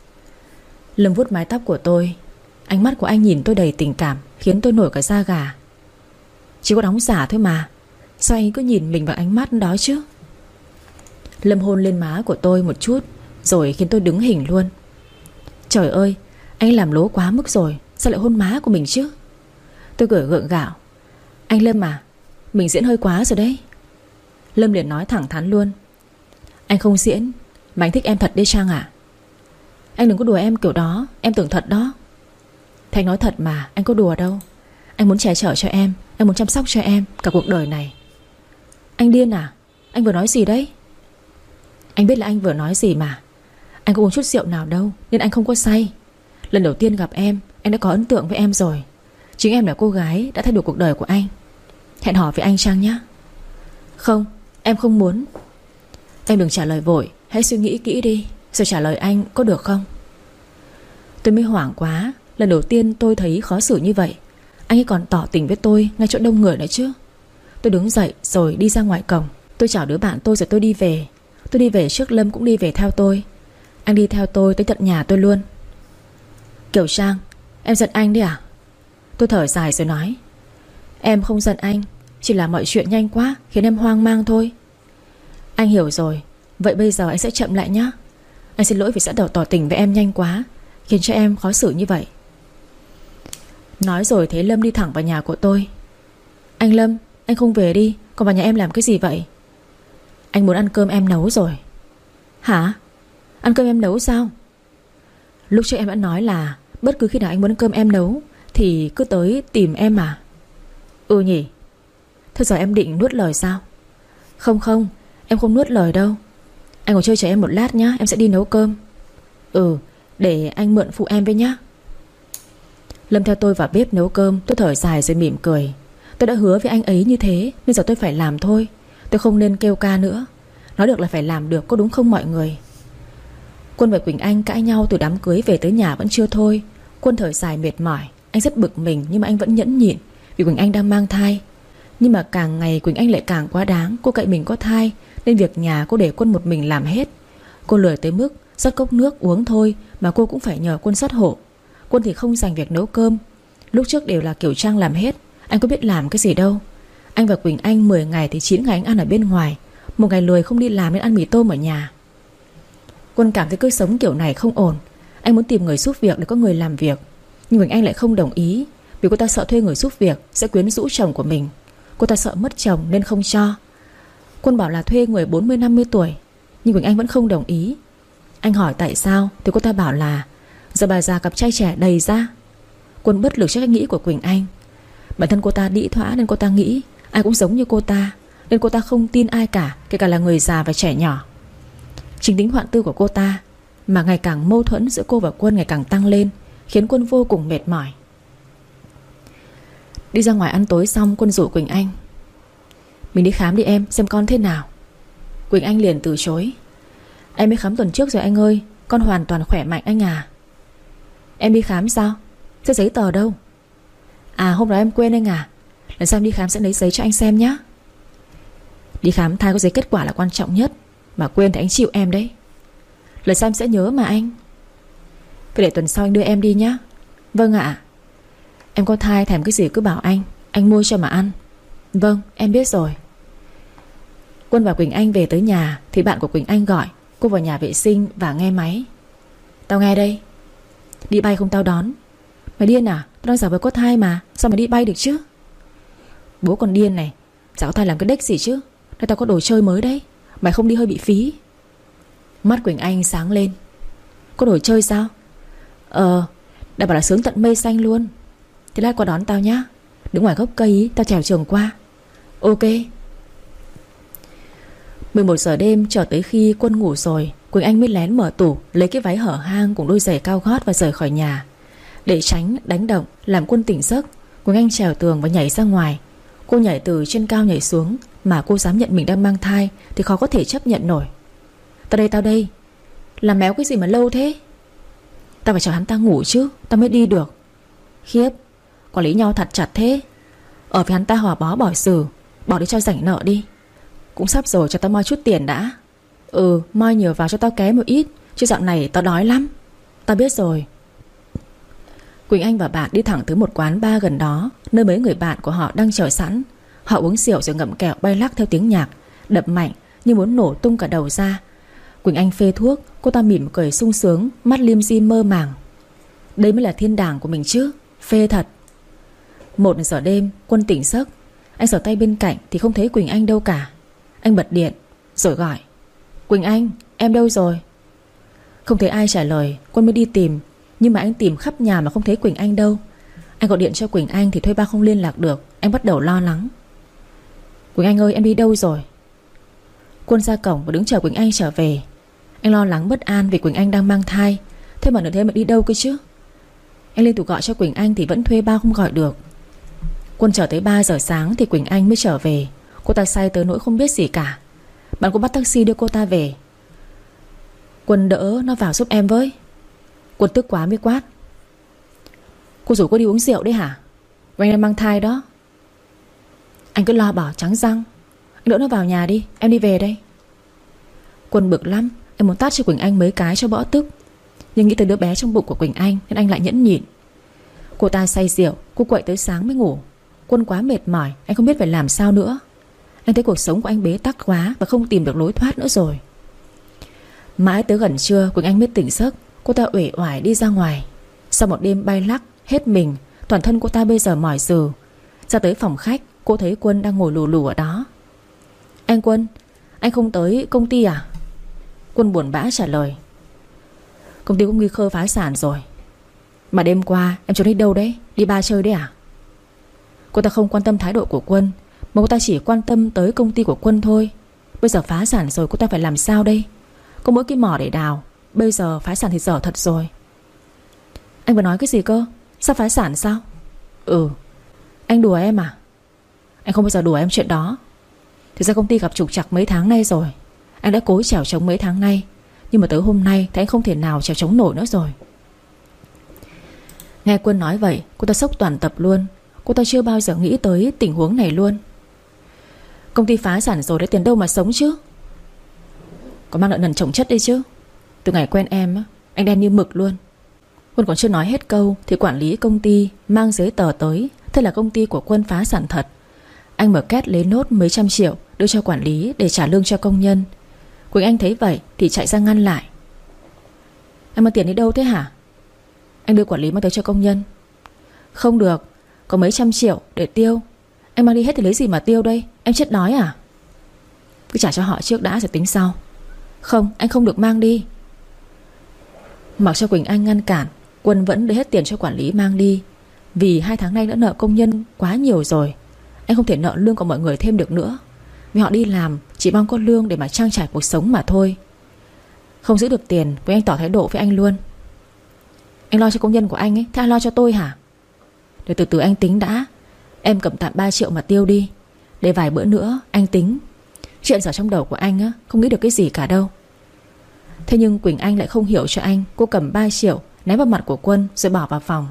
A: Lâm vuốt mái tóc của tôi. Ánh mắt của anh nhìn tôi đầy tình cảm, khiến tôi nổi cả da gà. Chỉ có đóng giả thôi mà, sao anh cứ nhìn mình vào ánh mắt đó chứ? Lâm hôn lên má của tôi một chút, rồi khiến tôi đứng hình luôn. Trời ơi, anh làm lố quá mức rồi, sao lại hôn má của mình chứ? Tôi cười gượng gạo: Anh Lâm à, mình diễn hơi quá rồi đấy. Lâm liền nói thẳng thắn luôn: Anh không diễn, mà anh thích em thật đấy Trang à. Anh đừng có đùa em kiểu đó, em tưởng thật đó. Thế anh nói thật mà, anh có đùa đâu. Anh muốn che chở cho em, anh muốn chăm sóc cho em cả cuộc đời này. Anh điên à? Anh vừa nói gì đấy? Anh biết là anh vừa nói gì mà. Anh có uống chút rượu nào đâu nên anh không có say. Lần đầu tiên gặp em, anh đã có ấn tượng với em rồi. Chính em là cô gái đã thay đổi cuộc đời của anh. Hẹn hò với anh Trang nhé. Không, Em không muốn. Em đừng trả lời vội, hãy suy nghĩ kỹ đi rồi trả lời anh có được không? Tôi mới hoảng quá. Lần đầu tiên tôi thấy khó xử như vậy. Anh ấy còn tỏ tình với tôi ngay chỗ đông người nữa chứ. Tôi đứng dậy rồi đi ra ngoài cổng. Tôi chào đứa bạn tôi rồi tôi đi về. Tôi đi về trước Lâm cũng đi về theo tôi. Anh đi theo tôi tới tận nhà tôi luôn. Kiều Trang, em giận anh đấy à? Tôi thở dài rồi nói: Em không giận anh, chỉ là mọi chuyện nhanh quá khiến em hoang mang thôi. Anh hiểu rồi. Vậy bây giờ anh sẽ chậm lại nhé. Anh xin lỗi vì sẽ tỏ tình với em nhanh quá, khiến cho em khó xử như vậy. Nói rồi thấy Lâm đi thẳng vào nhà của tôi. Anh Lâm, anh không về đi, còn vào nhà em làm cái gì vậy? Anh muốn ăn cơm em nấu rồi. Hả? Ăn cơm em nấu sao? Lúc trước em đã nói là bất cứ khi nào anh muốn ăn cơm em nấu thì cứ tới tìm em mà. Ừ nhỉ. Thế giờ em định nuốt lời sao? Không, em không nuốt lời đâu. Anh còn chơi chờ em một lát nhá, em sẽ đi nấu cơm. Ừ, để anh mượn phụ em với nhá. Lâm theo tôi vào bếp nấu cơm. Tôi thở dài rồi mỉm cười. Tôi đã hứa với anh ấy như thế nên giờ tôi phải làm thôi. Tôi không nên kêu ca nữa. Nói được là phải làm được, có đúng không mọi người? Quân và Quỳnh Anh cãi nhau từ đám cưới về tới nhà vẫn chưa thôi. Quân thở dài mệt mỏi. Anh rất bực mình nhưng mà anh vẫn nhẫn nhịn vì Quỳnh Anh đang mang thai. Nhưng mà càng ngày Quỳnh Anh lại càng quá đáng. Cô cậy mình có thai nên việc nhà cô để Quân một mình làm hết. Cô lười tới mức rót cốc nước uống thôi mà cô cũng phải nhờ Quân rót hộ. Quân thì không dành việc nấu cơm. Lúc trước đều là Kiều Trang làm hết. Anh có biết làm cái gì đâu. Anh và Quỳnh Anh 10 ngày thì 9 ngày anh ăn ở bên ngoài. Một ngày lười không đi làm nên ăn mì tôm ở nhà. Quân cảm thấy cứ sống kiểu này không ổn. Anh muốn tìm người giúp việc để có người làm việc. Nhưng Quỳnh Anh lại không đồng ý. Vì cô ta sợ thuê người giúp việc sẽ quyến rũ chồng của mình. Cô ta sợ mất chồng nên không cho. Quân bảo là thuê người 40-50 tuổi. Nhưng Quỳnh Anh vẫn không đồng ý. Anh hỏi tại sao thì cô ta bảo là giờ bà già cặp trai trẻ đầy ra. Quân bất lực trước cách nghĩ của Quỳnh Anh. Bản thân cô ta đĩ thỏa nên cô ta nghĩ ai cũng giống như cô ta, nên cô ta không tin ai cả, kể cả là người già và trẻ nhỏ. Chính tính hoạn tư của cô ta mà ngày càng mâu thuẫn giữa cô và Quân ngày càng tăng lên, khiến Quân vô cùng mệt mỏi. Đi ra ngoài ăn tối xong, Quân rủ Quỳnh Anh: Mình đi khám đi em, xem con thế nào. Quỳnh Anh liền từ chối: Em mới khám tuần trước rồi anh ơi, con hoàn toàn khỏe mạnh anh à. Em đi khám sao? Thế giấy tờ đâu? À hôm đó em quên anh à. Lần sau em đi khám sẽ lấy giấy cho anh xem nhé. Đi khám thai có giấy kết quả là quan trọng nhất. Mà quên thì anh chịu em đấy. Lần sau em sẽ nhớ mà anh. Phải để tuần sau anh đưa em đi nhé. Vâng ạ. Em có thai thèm cái gì cứ bảo anh mua cho mà ăn. Vâng em biết rồi. Quân và Quỳnh Anh về tới nhà thì bạn của Quỳnh Anh gọi. Cô vào nhà vệ sinh và nghe máy. Tao nghe đây. Đi bay không tao đón. Mày điên à? Tao đang giả vờ có thai mà, sao mày đi bay được chứ? Bố còn điên này. Giả có thai làm cái đếch gì chứ? Đây tao có đồ chơi mới đấy. Mày không đi hơi bị phí. Mắt Quỳnh Anh sáng lên. Có đồ chơi sao? Đã bảo là sướng tận mây xanh luôn. Thế lát qua đón tao nhá. Đứng ngoài gốc cây ý, tao trèo trường qua. Ok. 11 giờ đêm chờ tới khi Quân ngủ rồi, Quỳnh Anh mới lén mở tủ lấy cái váy hở hang cùng đôi giày cao gót và rời khỏi nhà. Để tránh đánh động làm Quân tỉnh giấc, Quỳnh Anh trèo tường và nhảy ra ngoài. Cô nhảy từ trên cao nhảy xuống. Mà cô dám nhận mình đang mang thai thì khó có thể chấp nhận nổi. Tao đây. Làm méo cái gì mà lâu thế? Tao phải chờ hắn ta ngủ chứ, tao mới đi được. Khiếp, quản lý nhau thật chặt thế. Ở với hắn ta hò bó bỏ xử. Bỏ đi cho rảnh nợ đi. Cũng sắp rồi, cho tao moi chút tiền đã. Moi nhiều vào cho tao ké một ít, chứ dạo này tao đói lắm. Tao biết rồi. Quỳnh Anh và bạn đi thẳng tới một quán bar gần đó, nơi mấy người bạn của họ đang chờ sẵn. Họ uống rượu rồi ngậm kẹo bay lắc theo tiếng nhạc, đập mạnh như muốn nổ tung cả đầu ra. Quỳnh Anh phê thuốc. Cô ta mỉm cười sung sướng, mắt lim dim mơ màng. Đây mới là thiên đàng của mình chứ. Phê thật. 1 giờ đêm, Quân tỉnh giấc. Anh sờ tay bên cạnh thì không thấy Quỳnh Anh đâu cả. Anh bật điện rồi gọi: Quỳnh Anh, em đâu rồi? Không thấy ai trả lời. Quân mới đi tìm. Nhưng mà anh tìm khắp nhà mà không thấy Quỳnh Anh đâu. Anh gọi điện cho Quỳnh Anh thì thuê bao không liên lạc được. Anh bắt đầu lo lắng. Quỳnh Anh ơi, em đi đâu rồi? Quân ra cổng và đứng chờ Quỳnh Anh trở về. Anh lo lắng bất an vì Quỳnh Anh đang mang thai. Thế mà nửa đêm mà đi đâu cơ chứ? Anh liên tục gọi cho Quỳnh Anh thì vẫn thuê bao không gọi được. Quân chờ tới 3 giờ sáng thì Quỳnh Anh mới trở về. Cô ta say tới nỗi không biết gì cả. Bạn cũng bắt taxi đưa cô ta về. Quân đỡ nó vào giúp em với. Quân tức quá mới quát. Cô rủ cô đi uống rượu đấy hả? Anh đang mang thai đó. Anh cứ lo bỏ trắng răng. Anh đỡ nó vào nhà đi, em đi về đây. Quân bực lắm. Em muốn tát cho Quỳnh Anh mấy cái cho bõ tức, nhưng nghĩ tới đứa bé trong bụng của Quỳnh Anh nên anh lại nhẫn nhịn. Cô ta say rượu, cô quậy tới sáng mới ngủ. Quân quá mệt mỏi, anh không biết phải làm sao nữa. Anh thấy cuộc sống của anh bế tắc quá và không tìm được lối thoát nữa rồi. Mãi tới gần trưa Quỳnh Anh mới tỉnh giấc. Cô ta uể oải đi ra ngoài. Sau một đêm bay lắc hết mình, toàn thân cô ta bây giờ mỏi rừ. Ra tới phòng khách, cô thấy Quân đang ngồi lù lù ở đó. Anh Quân, anh không tới công ty à? Quân buồn bã trả lời. Công ty có nguy cơ phá sản rồi. Mà đêm qua em trốn đi đâu đấy? Đi bar chơi đấy à? Cô ta không quan tâm thái độ của Quân, mà cô ta chỉ quan tâm tới công ty của Quân thôi. Bây giờ phá sản rồi cô ta phải làm sao đây? Có mỗi cái mỏ để đào. Bây giờ phá sản thì dở thật rồi. Anh vừa nói cái gì cơ? Sao phá sản sao? Ừ. Anh đùa em à? Anh không bao giờ đùa em chuyện đó. Thực ra công ty gặp trục trặc mấy tháng nay rồi. Anh đã cố chèo chống mấy tháng nay, nhưng mà tới hôm nay thì anh không thể nào chèo chống nổi nữa rồi. Nghe Quân nói vậy, cô ta sốc toàn tập luôn. Cô ta chưa bao giờ nghĩ tới tình huống này luôn. Công ty phá sản rồi, lấy tiền đâu mà sống chứ? Có mang nợ nần chồng chất đi chứ. Từ ngày quen em, anh đen như mực luôn. Quân còn chưa nói hết câu thì quản lý công ty mang giấy tờ tới. Thế là công ty của Quân phá sản thật. Anh mở két lấy nốt mấy trăm triệu đưa cho quản lý để trả lương cho công nhân. Quỳnh Anh thấy vậy thì chạy ra ngăn lại. Anh mang tiền đi đâu thế hả? Anh đưa quản lý mang tới cho công nhân. Không được, có mấy trăm triệu để tiêu. Anh mang đi hết thì lấy gì mà tiêu đây? Em chết đói à? Cứ trả cho họ trước đã rồi tính sau. Không, anh không được mang đi. Mặc cho Quỳnh Anh ngăn cản, Quân vẫn đưa hết tiền cho quản lý mang đi. Vì 2 tháng nay đã nợ công nhân quá nhiều rồi. Anh không thể nợ lương của mọi người thêm được nữa. Vì họ đi làm chỉ mong có lương để mà trang trải cuộc sống mà thôi. Không giữ được tiền, Quỳnh Anh tỏ thái độ với anh luôn. Anh lo cho công nhân của anh ấy, thế anh lo cho tôi hả? Để từ từ anh tính đã. Em cầm tạm 3 triệu mà tiêu đi. Để vài bữa nữa anh tính. Chuyện giờ trong đầu của anh á, không nghĩ được cái gì cả đâu. Thế nhưng Quỳnh Anh lại không hiểu cho anh. Cô cầm 3 triệu ném vào mặt của Quân rồi bỏ vào phòng.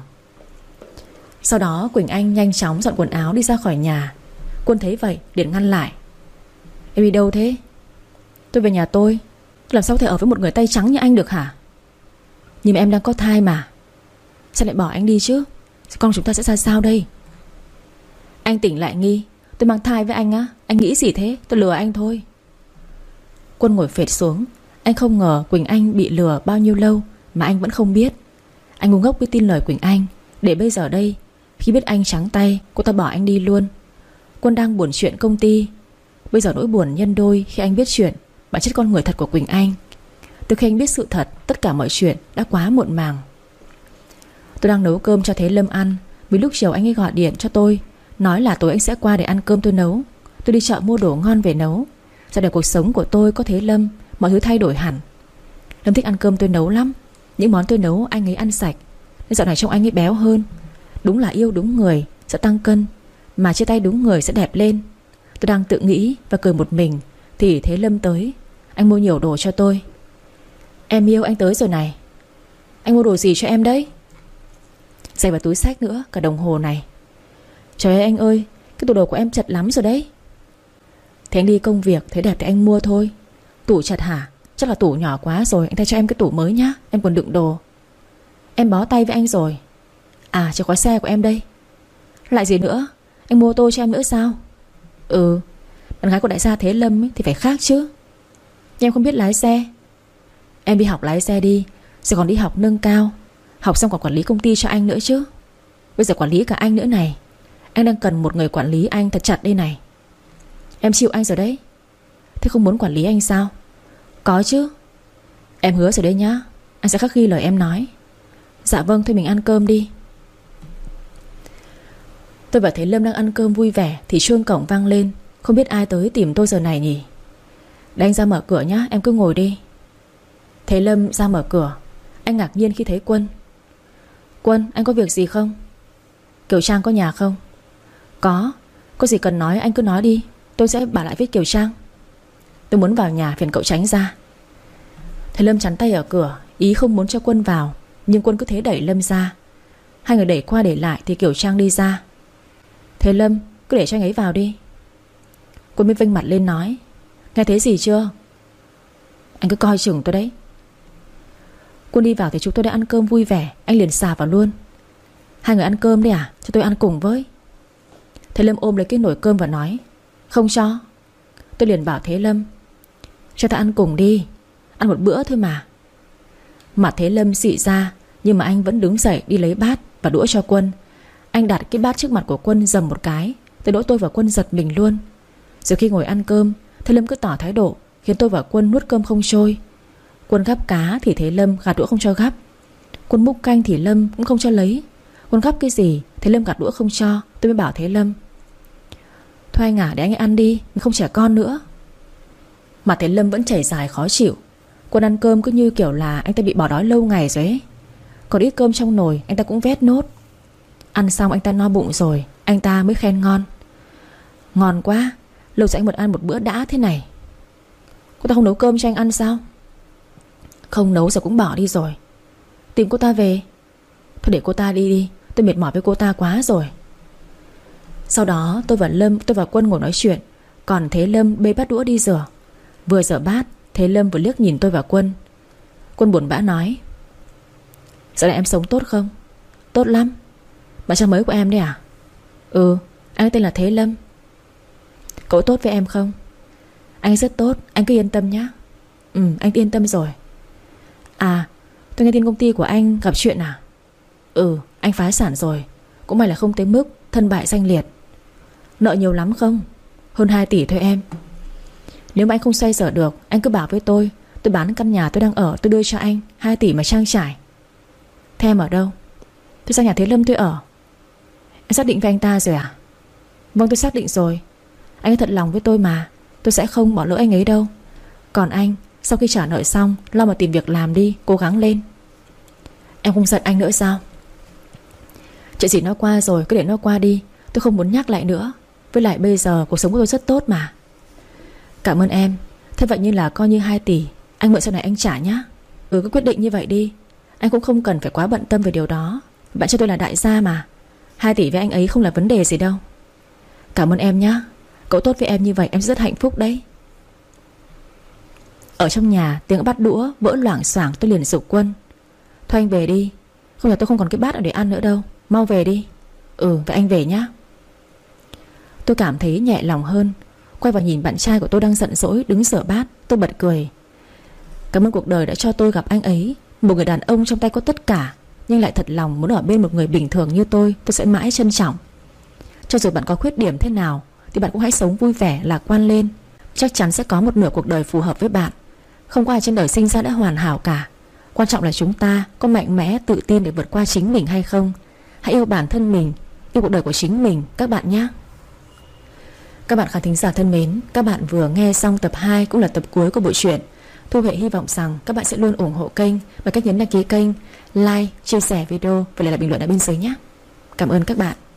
A: Sau đó Quỳnh Anh nhanh chóng dọn quần áo đi ra khỏi nhà. Quân thấy vậy liền ngăn lại. Em đi đâu thế? Tôi về nhà tôi. Làm sao có thể ở với một người tay trắng như anh được hả? Nhưng mà em đang có thai mà. Sao lại bỏ anh đi chứ? Con chúng ta sẽ ra sao đây? Anh tỉnh lại nghi. Tôi mang thai với anh á? Anh nghĩ gì thế? Tôi lừa anh thôi. Quân ngồi phệt xuống. Anh không ngờ Quỳnh Anh bị lừa bao nhiêu lâu mà anh vẫn không biết. Anh ngu ngốc biết tin lời Quỳnh Anh. Để bây giờ đây, khi biết anh trắng tay, cô ta bỏ anh đi luôn. Quân đang buồn chuyện công ty. Bây giờ nỗi buồn nhân đôi khi anh biết chuyện bản chất con người thật của Quỳnh Anh. Từ khi anh biết sự thật, tất cả mọi chuyện đã quá muộn màng. Tôi đang nấu cơm cho Thế Lâm ăn. Vì lúc chiều anh ấy gọi điện cho tôi, nói là tối anh sẽ qua để ăn cơm tôi nấu. Tôi đi chợ mua đồ ngon về nấu. Giờ để cuộc sống của tôi có Thế Lâm, mọi thứ thay đổi hẳn. Lâm thích ăn cơm tôi nấu lắm. Những món tôi nấu anh ấy ăn sạch, nên dạo này trông anh ấy béo hơn. Đúng là yêu đúng người sẽ tăng cân, mà chia tay đúng người sẽ đẹp lên. Tôi đang tự nghĩ và cười một mình thì Thế Lâm tới. Anh mua nhiều đồ cho tôi. Em yêu, anh tới rồi này. Anh mua đồ gì cho em đấy? Giày và túi xách nữa, cả đồng hồ này. Trời ơi anh ơi, cái tủ đồ của em chật lắm rồi đấy. Thế anh đi công việc, thấy đẹp thì anh mua thôi. Tủ chật hả? Chắc là tủ nhỏ quá rồi. Anh thay cho em cái tủ mới nhá. Em còn đựng đồ. Em bó tay với anh rồi. À, chìa khóa xe của em đây. Lại gì nữa? Anh mua ô tô cho em nữa sao? Ừ, bạn gái của đại gia Thế Lâm ấy, thì phải khác chứ. Nhưng em không biết lái xe. Em đi học lái xe đi, rồi còn đi học nâng cao. Học xong còn quản lý công ty cho anh nữa chứ. Bây giờ quản lý cả anh nữa này. Anh đang cần một người quản lý anh thật chặt đây này. Em chịu anh rồi đấy. Thế không muốn quản lý anh sao? Có chứ. Em hứa rồi đấy nhá. Anh sẽ khắc ghi lời em nói. Dạ vâng, thôi mình ăn cơm đi. Tôi và Thế Lâm đang ăn cơm vui vẻ thì chuông cổng vang lên. Không biết ai tới tìm tôi giờ này nhỉ. Để anh ra mở cửa nhá, em cứ ngồi đi. Thế Lâm ra mở cửa. Anh ngạc nhiên khi thấy Quân. Quân, anh có việc gì không? Kiều Trang có nhà không? Có gì cần nói anh cứ nói đi. Tôi sẽ bảo lại với Kiều Trang. Tôi muốn vào nhà, phiền cậu tránh ra. Thầy Lâm chắn tay ở cửa, ý không muốn cho Quân vào, nhưng Quân cứ thế đẩy Lâm ra. Hai người đẩy qua đẩy lại thì Kiều Trang đi ra. Thế Lâm, cứ để cho anh ấy vào đi. Quân mới vênh mặt lên nói: Nghe thấy gì chưa? Anh cứ coi chừng tôi đấy. Quân đi vào thì chúng tôi đã ăn cơm vui vẻ. Anh liền xà vào luôn: Hai người ăn cơm đi à? Cho tôi ăn cùng với. Thế Lâm ôm lấy cái nồi cơm và nói: Không cho. Tôi liền bảo Thế Lâm: Cho ta ăn cùng đi, ăn một bữa thôi mà. Mặt Thế Lâm xị ra, nhưng mà anh vẫn đứng dậy đi lấy bát và đũa cho Quân. Anh đặt cái bát trước mặt của Quân dầm một cái, tới nỗi tôi và Quân giật mình luôn. Rồi khi ngồi ăn cơm, Thế Lâm cứ tỏ thái độ, khiến tôi và Quân nuốt cơm không trôi. Quân gắp cá thì Thế Lâm gạt đũa không cho gắp. Quân múc canh thì Lâm cũng không cho lấy. Quân gắp cái gì Thế Lâm gạt đũa không cho. Tôi mới bảo Thế Lâm: Thôi anh à, để anh ấy ăn đi, mình không trẻ con nữa. Mà Thế Lâm vẫn chảy dài khó chịu. Quân ăn cơm cứ như kiểu là anh ta bị bỏ đói lâu ngày rồi ấy. Còn ít cơm trong nồi anh ta cũng vét nốt. Ăn xong anh ta no bụng rồi, anh ta mới khen ngon. Ngon quá, lâu rồi anh muốn ăn một bữa đã thế này. Cô ta không nấu cơm cho anh ăn sao? Không nấu rồi cũng bỏ đi rồi. Tìm cô ta về. Thôi để cô ta đi đi, tôi mệt mỏi với cô ta quá rồi. Sau đó tôi và Quân ngồi nói chuyện, còn Thế Lâm bê bát đũa đi rửa. Vừa rửa bát, Thế Lâm vừa liếc nhìn tôi và Quân. Quân buồn bã nói: Dạo này em sống tốt không? Tốt lắm. Bạn trai mới của em đấy à? Ừ, anh tên là Thế Lâm. Cậu tốt với em không? Anh rất tốt, anh cứ yên tâm nhé. Ừ, anh yên tâm rồi. À, tôi nghe tin công ty của anh gặp chuyện à? Ừ, anh phá sản rồi. Cũng may là không tới mức thân bại danh liệt. Nợ nhiều lắm không? Hơn 2 tỷ thôi em. Nếu mà anh không xoay sở được, anh cứ bảo với tôi bán căn nhà tôi đang ở, tôi đưa cho anh 2 tỷ mà trang trải. Thế em ở đâu? Tôi sang nhà Thế Lâm tôi ở. Em xác định với anh ta rồi à? Vâng, tôi xác định rồi. Anh ấy thật lòng với tôi mà, tôi sẽ không bỏ lỡ anh ấy đâu. Còn anh, sau khi trả nợ xong, lo mà tìm việc làm đi, cố gắng lên. Em không giận anh nữa sao? Chuyện gì nó qua rồi, cứ để nó qua đi. Tôi không muốn nhắc lại nữa. Với lại bây giờ cuộc sống của tôi rất tốt mà. Cảm ơn em. Thế vậy như là coi như 2 tỷ anh mượn sau này anh trả nhá. Ừ, cứ quyết định như vậy đi. Anh cũng không cần phải quá bận tâm về điều đó. Bạn cho tôi là đại gia mà. 2 tỷ với anh ấy không là vấn đề gì đâu. Cảm ơn em nhá. Cậu tốt với em như vậy em rất hạnh phúc đấy. Ở trong nhà tiếng bát đũa vỡ loảng xoảng, tôi liền giục Quân: Thôi anh về đi, không là tôi không còn cái bát nào để ăn nữa đâu. Mau về đi. Ừ, vậy anh về nhá. Tôi cảm thấy nhẹ lòng hơn. Quay vào nhìn bạn trai của tôi đang giận dỗi đứng rửa bát, tôi bật cười. Cảm ơn cuộc đời đã cho tôi gặp anh ấy. Một người đàn ông trong tay có tất cả, nhưng lại thật lòng muốn ở bên một người bình thường như tôi sẽ mãi trân trọng. Cho dù bạn có khuyết điểm thế nào thì bạn cũng hãy sống vui vẻ, lạc quan lên. Chắc chắn sẽ có một nửa cuộc đời phù hợp với bạn. Không có ai trên đời sinh ra đã hoàn hảo cả. Quan trọng là chúng ta có mạnh mẽ, tự tin để vượt qua chính mình hay không. Hãy yêu bản thân mình, yêu cuộc đời của chính mình các bạn nhé. Các bạn khán thính giả thân mến, các bạn vừa nghe xong tập 2 cũng là tập cuối của bộ truyện. Thu Huệ hy vọng rằng các bạn sẽ luôn ủng hộ kênh bằng cách nhấn đăng ký kênh, like, chia sẻ video và để lại bình luận ở bên dưới nhé. Cảm ơn các bạn.